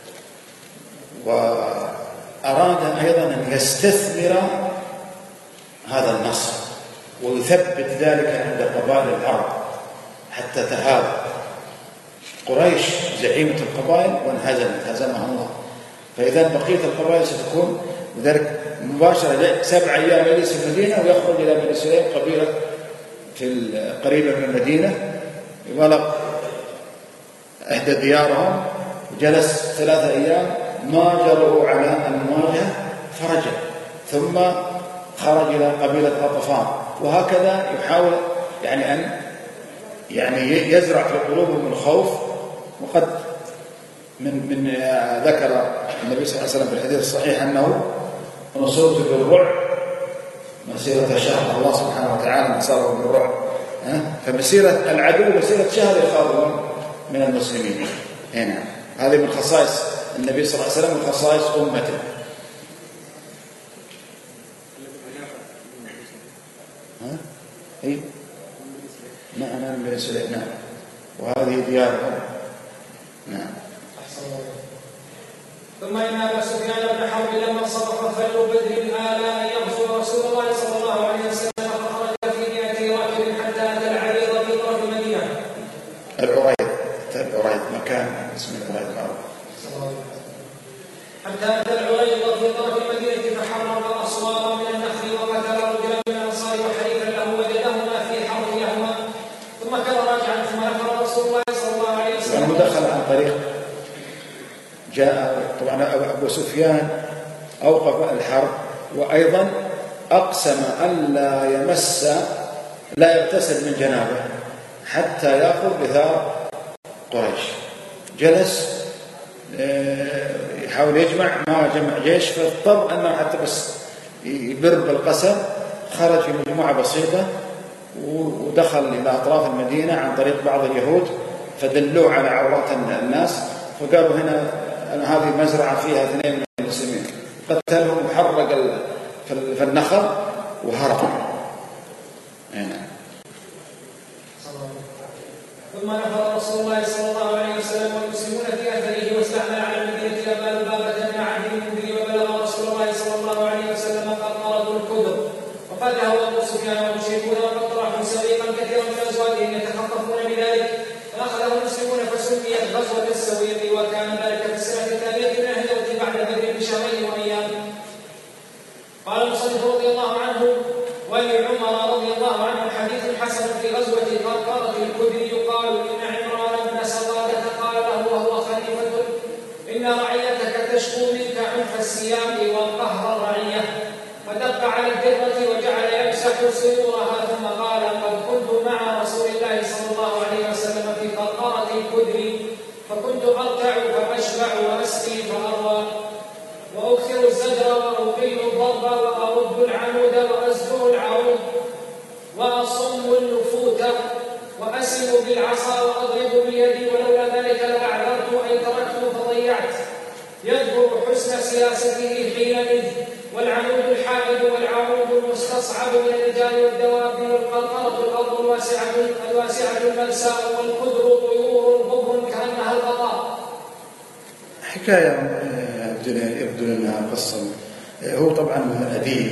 [SPEAKER 1] وأراد أيضا أن يستثمر هذا النصر ويثبت ذلك عند قبائل العرب حتى تهاب قريش زعيمة القبائل وانهزمت، هزمها الله. فإذا بقية القبائل ستكون وذلك مباشرة سبع أيام يجلس في المدينة ويخرج إلى بني سليم قبيلة في قريبة من المدينة، يغلق إحدى ديارهم وجلس ثلاثة أيام ما جرؤوا على المواجهة فرجع، ثم خرج إلى قبيلة غطفان، وهكذا يحاول يعني أن يعني يزرع في قلوبهم الخوف. وقد من من ذكر النبي صلى الله عليه وسلم في الحديث الصحيح أنه نصرت بالرعب مسيرة شهر، الله سبحانه وتعالى نصره بالرعب، فمسيرة العدو مسيرة شهر يخافون من المسلمين. هنا هذه من خصائص النبي صلى الله عليه وسلم وخصائص أمته. ها؟ أي نعم أنا من سليم. نعم. وهذه ديارهم. نعم.
[SPEAKER 2] ثم إن أبا سفيان بن حرب لما صرف خير بدر آل أن يغزو رسول الله صلى الله عليه وسلم فخرج في مئة راكب حتى أتى العريض في طرف المدينة.
[SPEAKER 1] العريض العريض مكان اسمه العريض معروف.
[SPEAKER 2] حتى أتى العريض في طرف المدينة فحرق أصوارا من النخل وقتل رجلا من الأنصار وحريفا له وجدهما في حرثهما ثم كان راجعا ثم نفر رسول الله صلى الله عليه وسلم.
[SPEAKER 1] يعني دخل عن طريق جاء طبعا أبو سفيان أوقف الحرب وأيضا أقسم أن لا يمس لا يغتسل من جنابه حتى يأخذ بثار قريش. جلس يحاول يجمع ما جمع جيش، فاضطر أنه حتى بس يبر بالقسم خرج في مجموعة بسيطة ودخل إلى أطراف المدينة عن طريق بعض اليهود فدلوه على عورات الناس، فقالوا هنا أن هذه مزرعة فيها اثنين من المسلمين، قتلهم وحرق في النخل وهرب. هنا
[SPEAKER 2] ثم نفر رسول الله صلى الله عليه وسلم والمسلمون في أثره واستعمل على المدينة أبا لبابة بن عبد المنذر وبلغ رسول الله صلى الله عليه وسلم قد قرضوا الكذب وقد ذهب أبو سفيان والمشركون وقد طرحوا سويقا كثيرا من أزواجهم يتخطفون بذلك فأخذه المسلمون فسميت غزوة السويق وكان ذلك في السنة الثانية من الهجرة بعد بدر بشهرين وأيام. قال المصنف رضي الله عنه ولعمر رضي الله عنه حديث حسن في غزوة قرقرة الكدر يقال إن عمران بن سوادة قال له وهو خليفة إن رعيتك تشكو منك عنف السيام والقهر الرعية، فدق على الدرة وجعل يمسح سرورها ثم قال قد كنت مع رسول الله صلى الله عليه وسلم في قرقرة الكدر فكنت أرتع فأشبع وأسقي فأروى وأكثر الزجر وأقيل الضرب وأرد العمود وأزجر العروض وأصم اللفوت وأسم بالعصا وأضرب بيدي ولولا ذلك لأعذرت أي تركت فضيعت حسن سياسته حينئذ، والعمود الحامد والعمود المستصعب من الرجال والدواب، والقنطرة الأرض الواسعة الواسعة الملساء، والقدر طيور غبر كأنها الغطاء.
[SPEAKER 1] حكاية يبدو أنها قصة. هو طبعا أديب،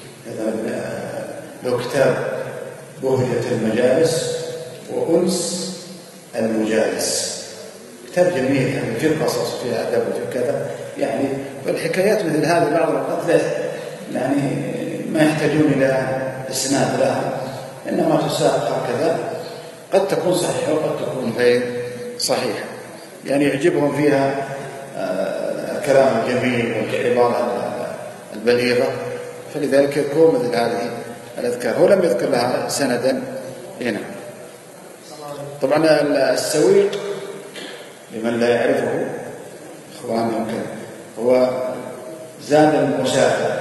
[SPEAKER 1] له كتاب بهجة المجالس وأنس المجالس، كتاب جميل يعني في القصص وفي أدب وفي كذا يعني. والحكايات مثل هذه بعض الأوقات يعني ما يحتاجون إلى إسناد لها، إنما تساق هكذا، قد تكون صحيحة وقد تكون غير صحيحة. يعني يعجبهم فيها الكلام الجميل والعبارة البليغة، فلذلك يكون مثل هذه الأذكار. هو لم يذكر لها سندا هنا. طبعا السويق لمن لا يعرفه إخواني يمكن هو زاد المسافر،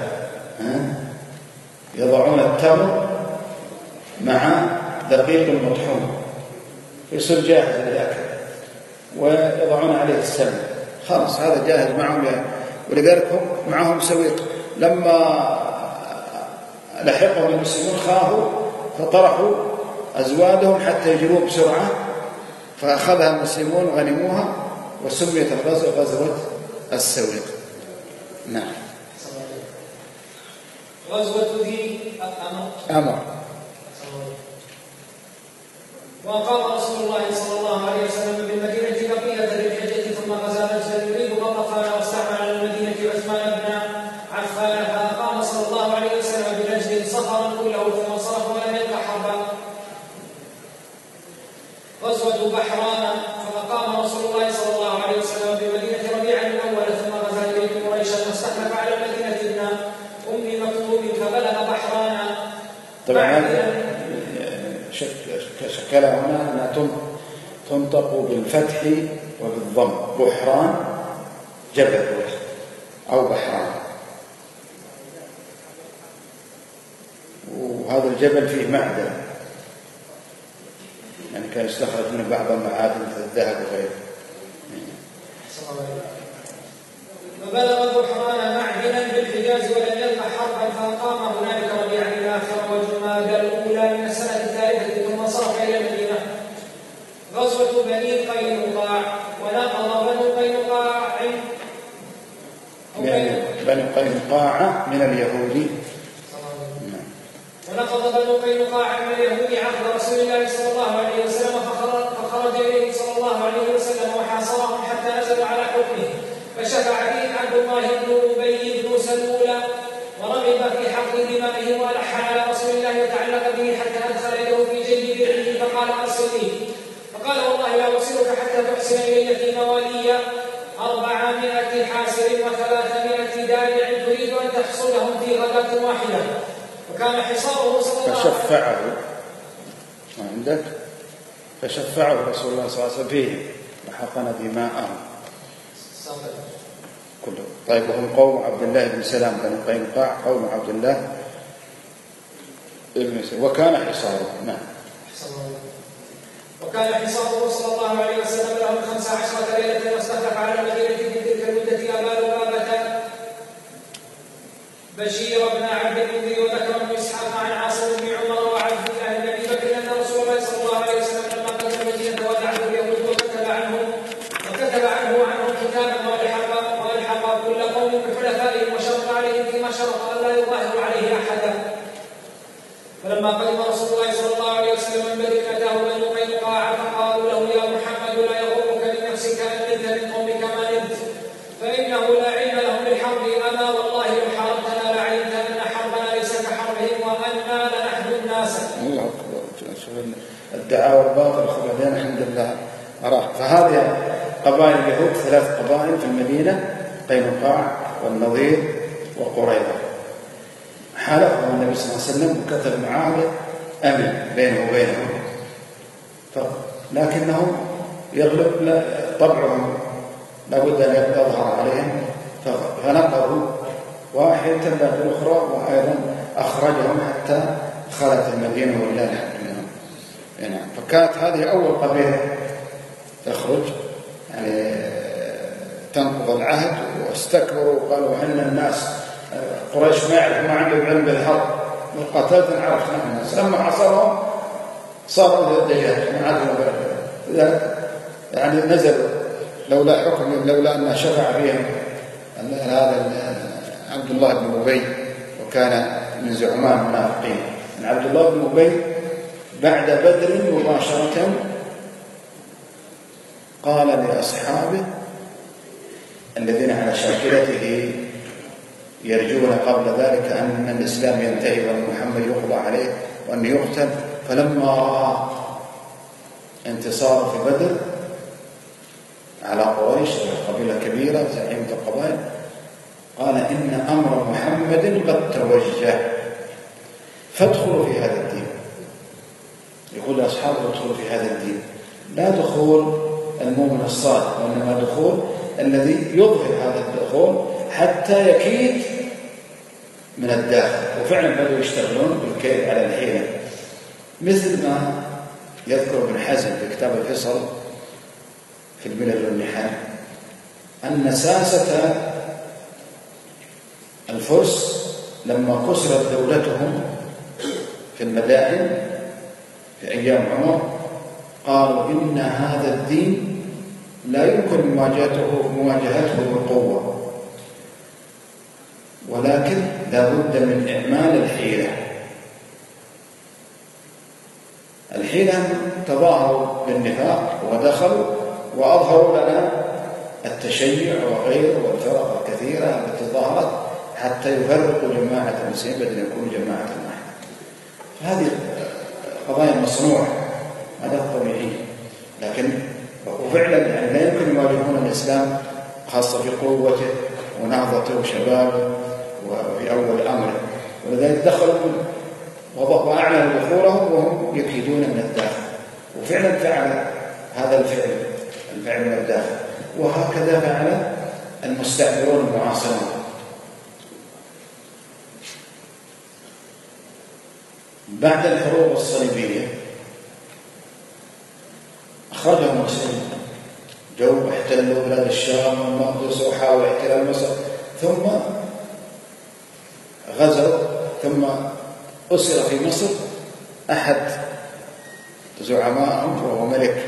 [SPEAKER 1] يضعون التمر مع دقيق مطحون يصير جاهز للأكل، ويضعون عليه السمن، خلاص هذا جاهز معهم يعني. ولذلك هم معهم سويق. لما لحقهم المسلمون خافوا فطرحوا أزوادهم حتى يجروا بسرعة، فأخذها المسلمون وغنموها، وسميت الغزوة غزوة السويق. نعم.
[SPEAKER 2] غزوة ذي الأمر.
[SPEAKER 1] أمر.
[SPEAKER 2] وقام رسول الله صلى الله عليه وسلم بالمدينة بقية ذي الحجة، ثم غزا نجدا يريد غطفان، واستعمل على المدينة عثمان بن عفان، فأقام صلى الله عليه وسلم بنجد صفرا كله، ثم انصرف ولم يلق حربا. غزوة بحران، فأقام رسول الله صلى الله عليه وسلم بمدينة ربيع الأول، ثم غزا إليه قريشا، واستخلف على المدينة ابن أم مكتوم، فبلغ بحران.
[SPEAKER 1] طبعا شكلها هنا أنها تنطق بالفتح وبالضم. بحران جبل أو بحران، وهذا الجبل فيه معدن، يعني كان يستخرج منه بعض المعادن مثل الذهب وغيره.
[SPEAKER 2] فبلغ بحران معدنا بالحجاز ولم يلقى حربا، فأقام هنالك ربيعا الآخر وجماد الأولى من السنة الثالثة، ثم انصرف إلى المدينة. غزوة بني قينقاع، ونقض بنو قينقاع
[SPEAKER 1] بني قينقاع من اليهود
[SPEAKER 2] ونقض بنو قينقاع من اليهود عهد رسول الله صلى الله عليه وسلم، فخرج إليه صلى الله عليه وسلم وحاصرهم حتى نزلوا على حكمه، فشفع فيه عبد الله بن أبي بن سلول، ورغب في حق دمائه، وألح على رسول الله وتعلق به حتى أدخل يده في جيب درعه، فقال أرسلني، فقال والله لا أرسلك حتى تحسن إلي في موالي أربعمائة حاسر وثلاثمائة دارع، تريد أن تحصلهم في غداة واحدة. وكان حصاره صلى الله عليه وسلم.
[SPEAKER 1] فشفعه عندك فشفعه رسول الله صلى الله عليه وسلم فيه وحقن دماءهم كله. طيب وهم قوم عبد الله بن سلام بن قينقاع، قوم عبد الله بن سلام، وكان حصاره. نعم.
[SPEAKER 2] وكان حصاره صلى الله عليه وسلم لهم خمس عشرة ليلة، واستخلف على المدينة في تلك المدة أبا لبابة بشير بن عبد المنذر، وذكر ابن إسحاق عن عاصم بن عمر وعن الله بن أبي بكر أن رسول الله صلى الله عليه وسلم لما قدم المدينة ودعته اليهود وكتب عنه وكتب عنه عنهم كتابا والحق والحق كل قوم بحلفائهم، وشرط عليهم فيما شرط أن لا يظاهر عليه أحدا. فلما قدم رسول الله صلى الله عليه وسلم من بدر أتاه بنو قينقاع، فقالوا له يا محمد لا يغرك من نفسك أن نلت من قومك ما نلت، فإنه لا علم لهم بالحرب، أما والله لو حاربتنا لعلمت أن حربنا ليس كحربهم، وأنا لنحن الناس.
[SPEAKER 1] الله أكبر. الدعاوى الباطل خبثان الحمد لله أراه. فهذه قبائل اليهود ثلاث قبائل في المدينة، قينقاع والنضير وقريظة. حالفهم النبي صلى الله عليه وسلم وكتب معاهدة أمن بينه وبينهم، لكنهم يغلب طبعهم لابد أن يظهر عليهم، فنقضوا واحدة بعد الأخرى، وأيضا أخرجهم حتى خلت المدينة وإلى الحمد منهم. يعني فكانت هذه أول قبيلة تخرج يعني تنقض العهد واستكبروا وقالوا إن الناس قريش ما يعرف ما عندهم علم بالحرب، والقتلت عرفت نحن الناس. لما حصرهم صاروا الدجاج ما عادوا لذلك يعني نزلوا لولا حكم لولا أن شفع فيهم هذا عبد الله بن أبي، وكان من زعماء المنافقين. عبد الله بن أبي بعد بدر مباشرة قال لأصحابه الذين على شاكلته يرجون قبل ذلك أن الإسلام ينتهي وأن محمد يقضى عليه وأن يقتل، فلما رأى انتصار في بدر على قريش قبيلة كبيرة زعيمة القبائل قال إن أمر محمد قد توجه فادخلوا في هذا الدين. يقول لأصحابه ادخلوا في هذا الدين، لا دخول المؤمن الصادق، وإنما دخول الذي يظهر هذا الدخول حتى يكيد من الداخل. وفعلا بدأوا يشتغلون بالكيد على الحيلة، مثل ما يذكر ابن حزم في كتاب الفصل في الملل والنحال أن ساسة الفرس لما كسرت دولتهم في المدائن في أيام عمر قالوا إن هذا الدين لا يمكن مواجهته مواجهته بالقوة، ولكن لا بد من إعمال الحيلة. الحيلة تظاهروا بالنفاق ودخلوا وأظهروا لنا التشيع وغيره والفرق الكثيرة التي ظهرت حتى يفرقوا جماعة المسلمين بدل يكونوا جماعة واحدة. فهذه قضايا مصنوعة، هذا طبيعي، لكن وفعلا يعني لا يمكن يواجهون الإسلام خاصة في قوته ونهضته وشبابه وفي أول أمره، ولذلك دخلوا وأعلنوا دخولهم وهم يكيدون من الداخل، وفعلا فعل هذا الفعل الفعل من الداخل. وهكذا فعل المستعمرون المعاصرون. بعد الحروب الصليبية أخرجهم المسلمين، جو احتلوا بلاد الشام والمقدس وحاولوا احتلال مصر، ثم غزوا، ثم أسر في مصر أحد زعمائهم وهو ملك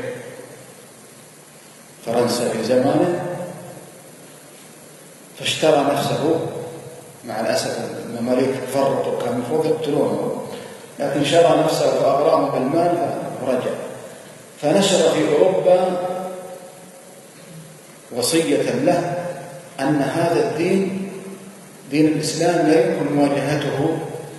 [SPEAKER 1] فرنسا في زمانه، فاشترى نفسه. مع الأسف المماليك فرطوا، كان المفروض يقتلونه، لكن شرى نفسه فأغراهم بالمال فرجع، فنشر في أوروبا وصية له أن هذا الدين دين الإسلام لا يمكن مواجهته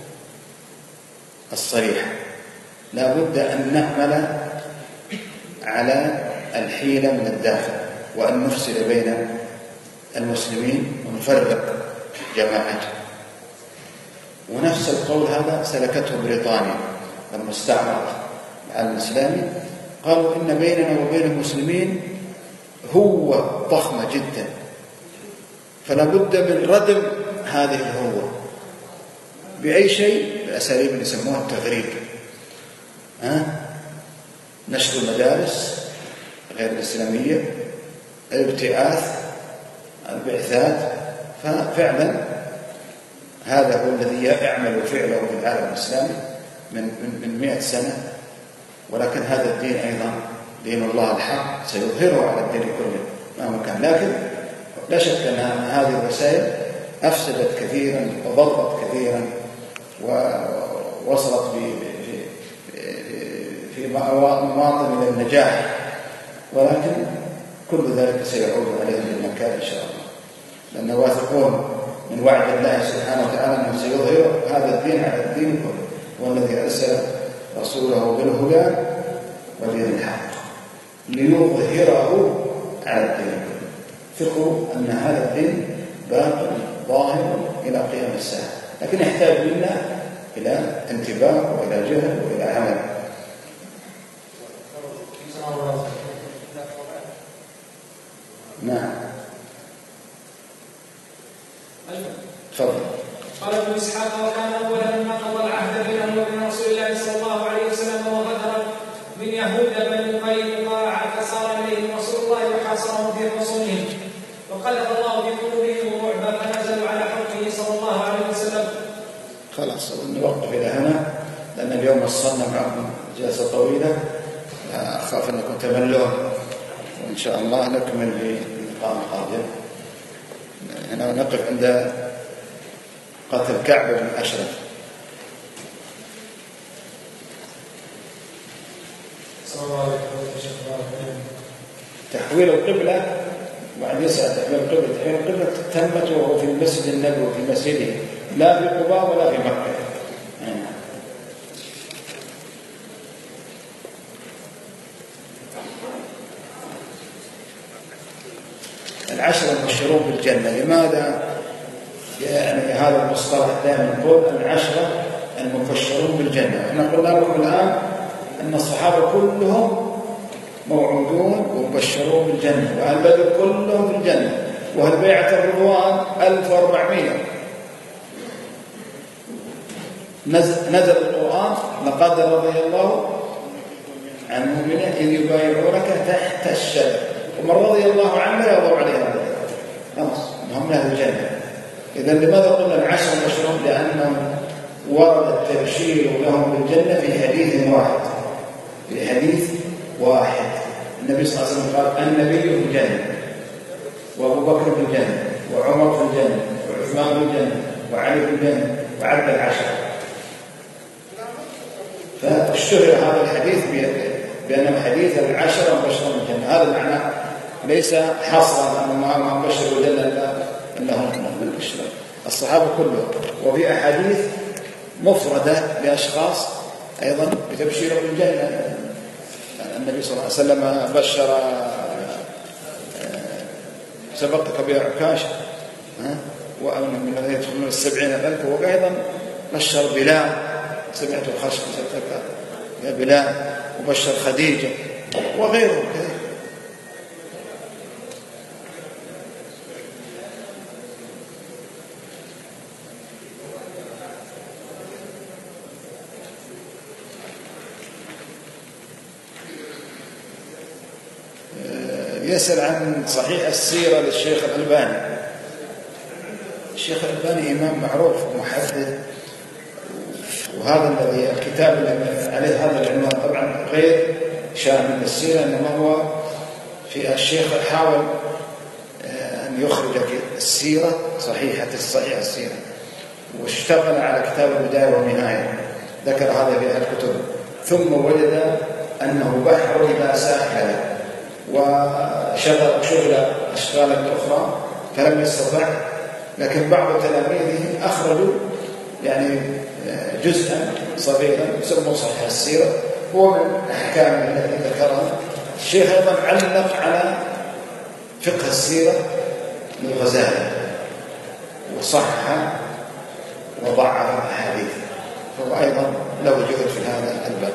[SPEAKER 1] الصريحة، لا بد أن نعمل على الحيلة من الداخل، وأن نفصل بين المسلمين ونفرق جماعته. ونفس القول هذا سلكته بريطانيا لما استعمرت العالم الإسلامي، قالوا إن بيننا وبين المسلمين هوة ضخمة جدا، فلا بد من ردم هذه الهوة بأي شيء، بأساليب اللي يسموها التغريب، ها؟ نشر المدارس غير الإسلامية، الابتعاث، البعثات. ففعلا هذا هو الذي يعمل فعله في العالم الإسلامي من من مئة سنة. ولكن هذا الدين أيضا دين الله الحق سيظهره على الدين كله مهما كان، لكن لا شك أن هذه الوسائل أفسدت كثيرا وضرت كثيرا ووصلت في مواطن من النجاح، ولكن كل ذلك سيعود عليهم بالمكان إن شاء الله، لأن واثقون من وعد الله سبحانه وتعالى أنه سيظهر هذا الدين على الدين كله، والذي أرسل رسوله بالهدى ودين الحق ليظهره على الدين كله. ثقوا أن هذا الدين باق ظاهر إلى قيام الساعة، لكن يحتاج منا إلى انتباه وإلى جهد وإلى عمل. نعم. تفضل.
[SPEAKER 2] قال ابن اسحاق: وكان اول من نقض العهد بينه وبين رسول الله صلى الله عليه وسلم وغدر من يهود بني قينقاع، فصار اليهم رسول الله وحاصرهم في حصونهم، وقذف الله في قلوبهم الرعب فنزلوا على حكمه صلى الله عليه وسلم.
[SPEAKER 1] خلاص نوقف إلى هنا لأن اليوم وصلنا معكم جلسة طويلة، أخاف أنكم تملون، وإن شاء الله نكمل في اللقاء القادم. هنا نقف عند قتل كعب بن أشرف. تحويل القبلة بعد يسأل تحويل القبلة تحويل القبلة تمت وهو في المسجد النبوي في مسجده، لا في قباء ولا في مكة. العشرة المبشرون بالجنة، لماذا يعني هذا المصطلح دائما نقول العشرة المبشرون بالجنة؟ احنا قلنا لكم الآن أن الصحابة كلهم موعودون ومبشرون بالجنة، وأهل بدر كلهم في الجنة، وأهل بيعة الرضوان ألف وأربعمائة. نزل القرآن لقد رضي الله عن المؤمنين إذ يبايعونك تحت الشجرة ومن رضي الله عنه يرضى عليه خلاص هم أهل الجنة. إذا لماذا قلنا العشرة المبشرون؟ لأنهم ورد التبشير لهم بالجنة في حديث واحد، في حديث واحد. النبي صلى الله عليه وسلم قال النبي في الجنة، وأبو بكر في الجنة، وعمر في الجنة، وعثمان في الجنة، وعلي في الجنة، وعد العشرة. فاشتهر هذا الحديث بأنه حديث العشرة المبشرون بالجنة. هذا معنى ليس حصرا أنه ما مبشر بالجنة إلا هم بالبشرى، الصحابة كلهم. وفي أحاديث مفردة لأشخاص أيضا بتبشير بالجنة. النبي صلى الله عليه وسلم بشر سبقك بعكاش وأمن من الذين يدخلون السبعين ألف، وأيضا بشر بلال سمعت الخشب يا بلال، وبشر خديجة وغيره كذا. يسأل عن صحيح السيرة للشيخ الألباني. الشيخ الألباني إمام معروف ومحدث، وهذا الذي الكتاب الذي عليه هذا العنوان طبعا غير شامل للسيرة، إنما هو في الشيخ حاول أن يخرج السيرة صحيحة الصحيح السيرة، واشتغل على كتاب البداية والنهاية، ذكر هذا في الكتب، ثم وجد أنه بحر لا ساحل له، وشغل شغل أشغالا أخرى فلم يستطع. لكن بعض تلاميذه أخرجوا يعني جزءا صغيرا يسمى صحيح السيرة، هو من أحكام التي ذكرها. الشيخ أيضا علق على فقه السيرة للغزالي وصحح وضعف أحاديث، فهو أيضا له جهد في هذا الباب.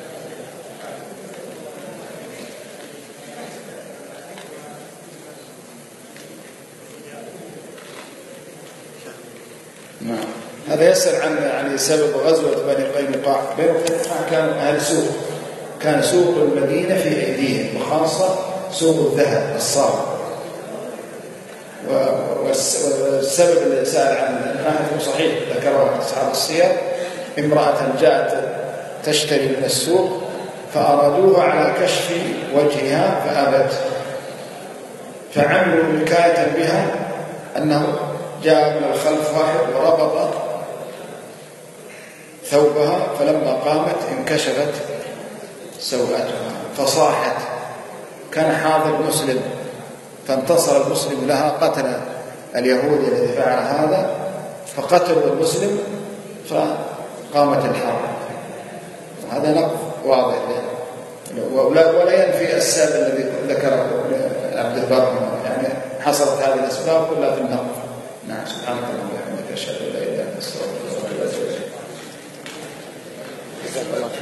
[SPEAKER 1] نعم. هذا يسأل عن يعني سبب غزوة بني قينقاع. بني قينقاع كانوا أهل سوق، كان سوق المدينة في أيديهم، وخاصة سوق الذهب الصار. والسبب اللي سأل عن ناحية صحيح ذكرها أصحاب السير، امرأة جاءت تشتري من السوق فأرادوها على كشف وجهها فأبت، فعملوا وكاية بها أنه جاء من الخلف واحد وربط ثوبها، فلما قامت انكشفت سوءتها فصاحت. كان حاضر مسلم فانتصر المسلم لها، قتل اليهودي الذي فعل هذا فقتلوا المسلم فقامت الحرب. هذا نقض واضح ولا ينفي السبب الذي ذكره عبد البر، يعني حصلت هذه الأسباب كلها في النقض. نعم. سبحانك اللهم وبحمدك أشهد أن لا إله إلا أنت أستغفرك وأتوب إليك.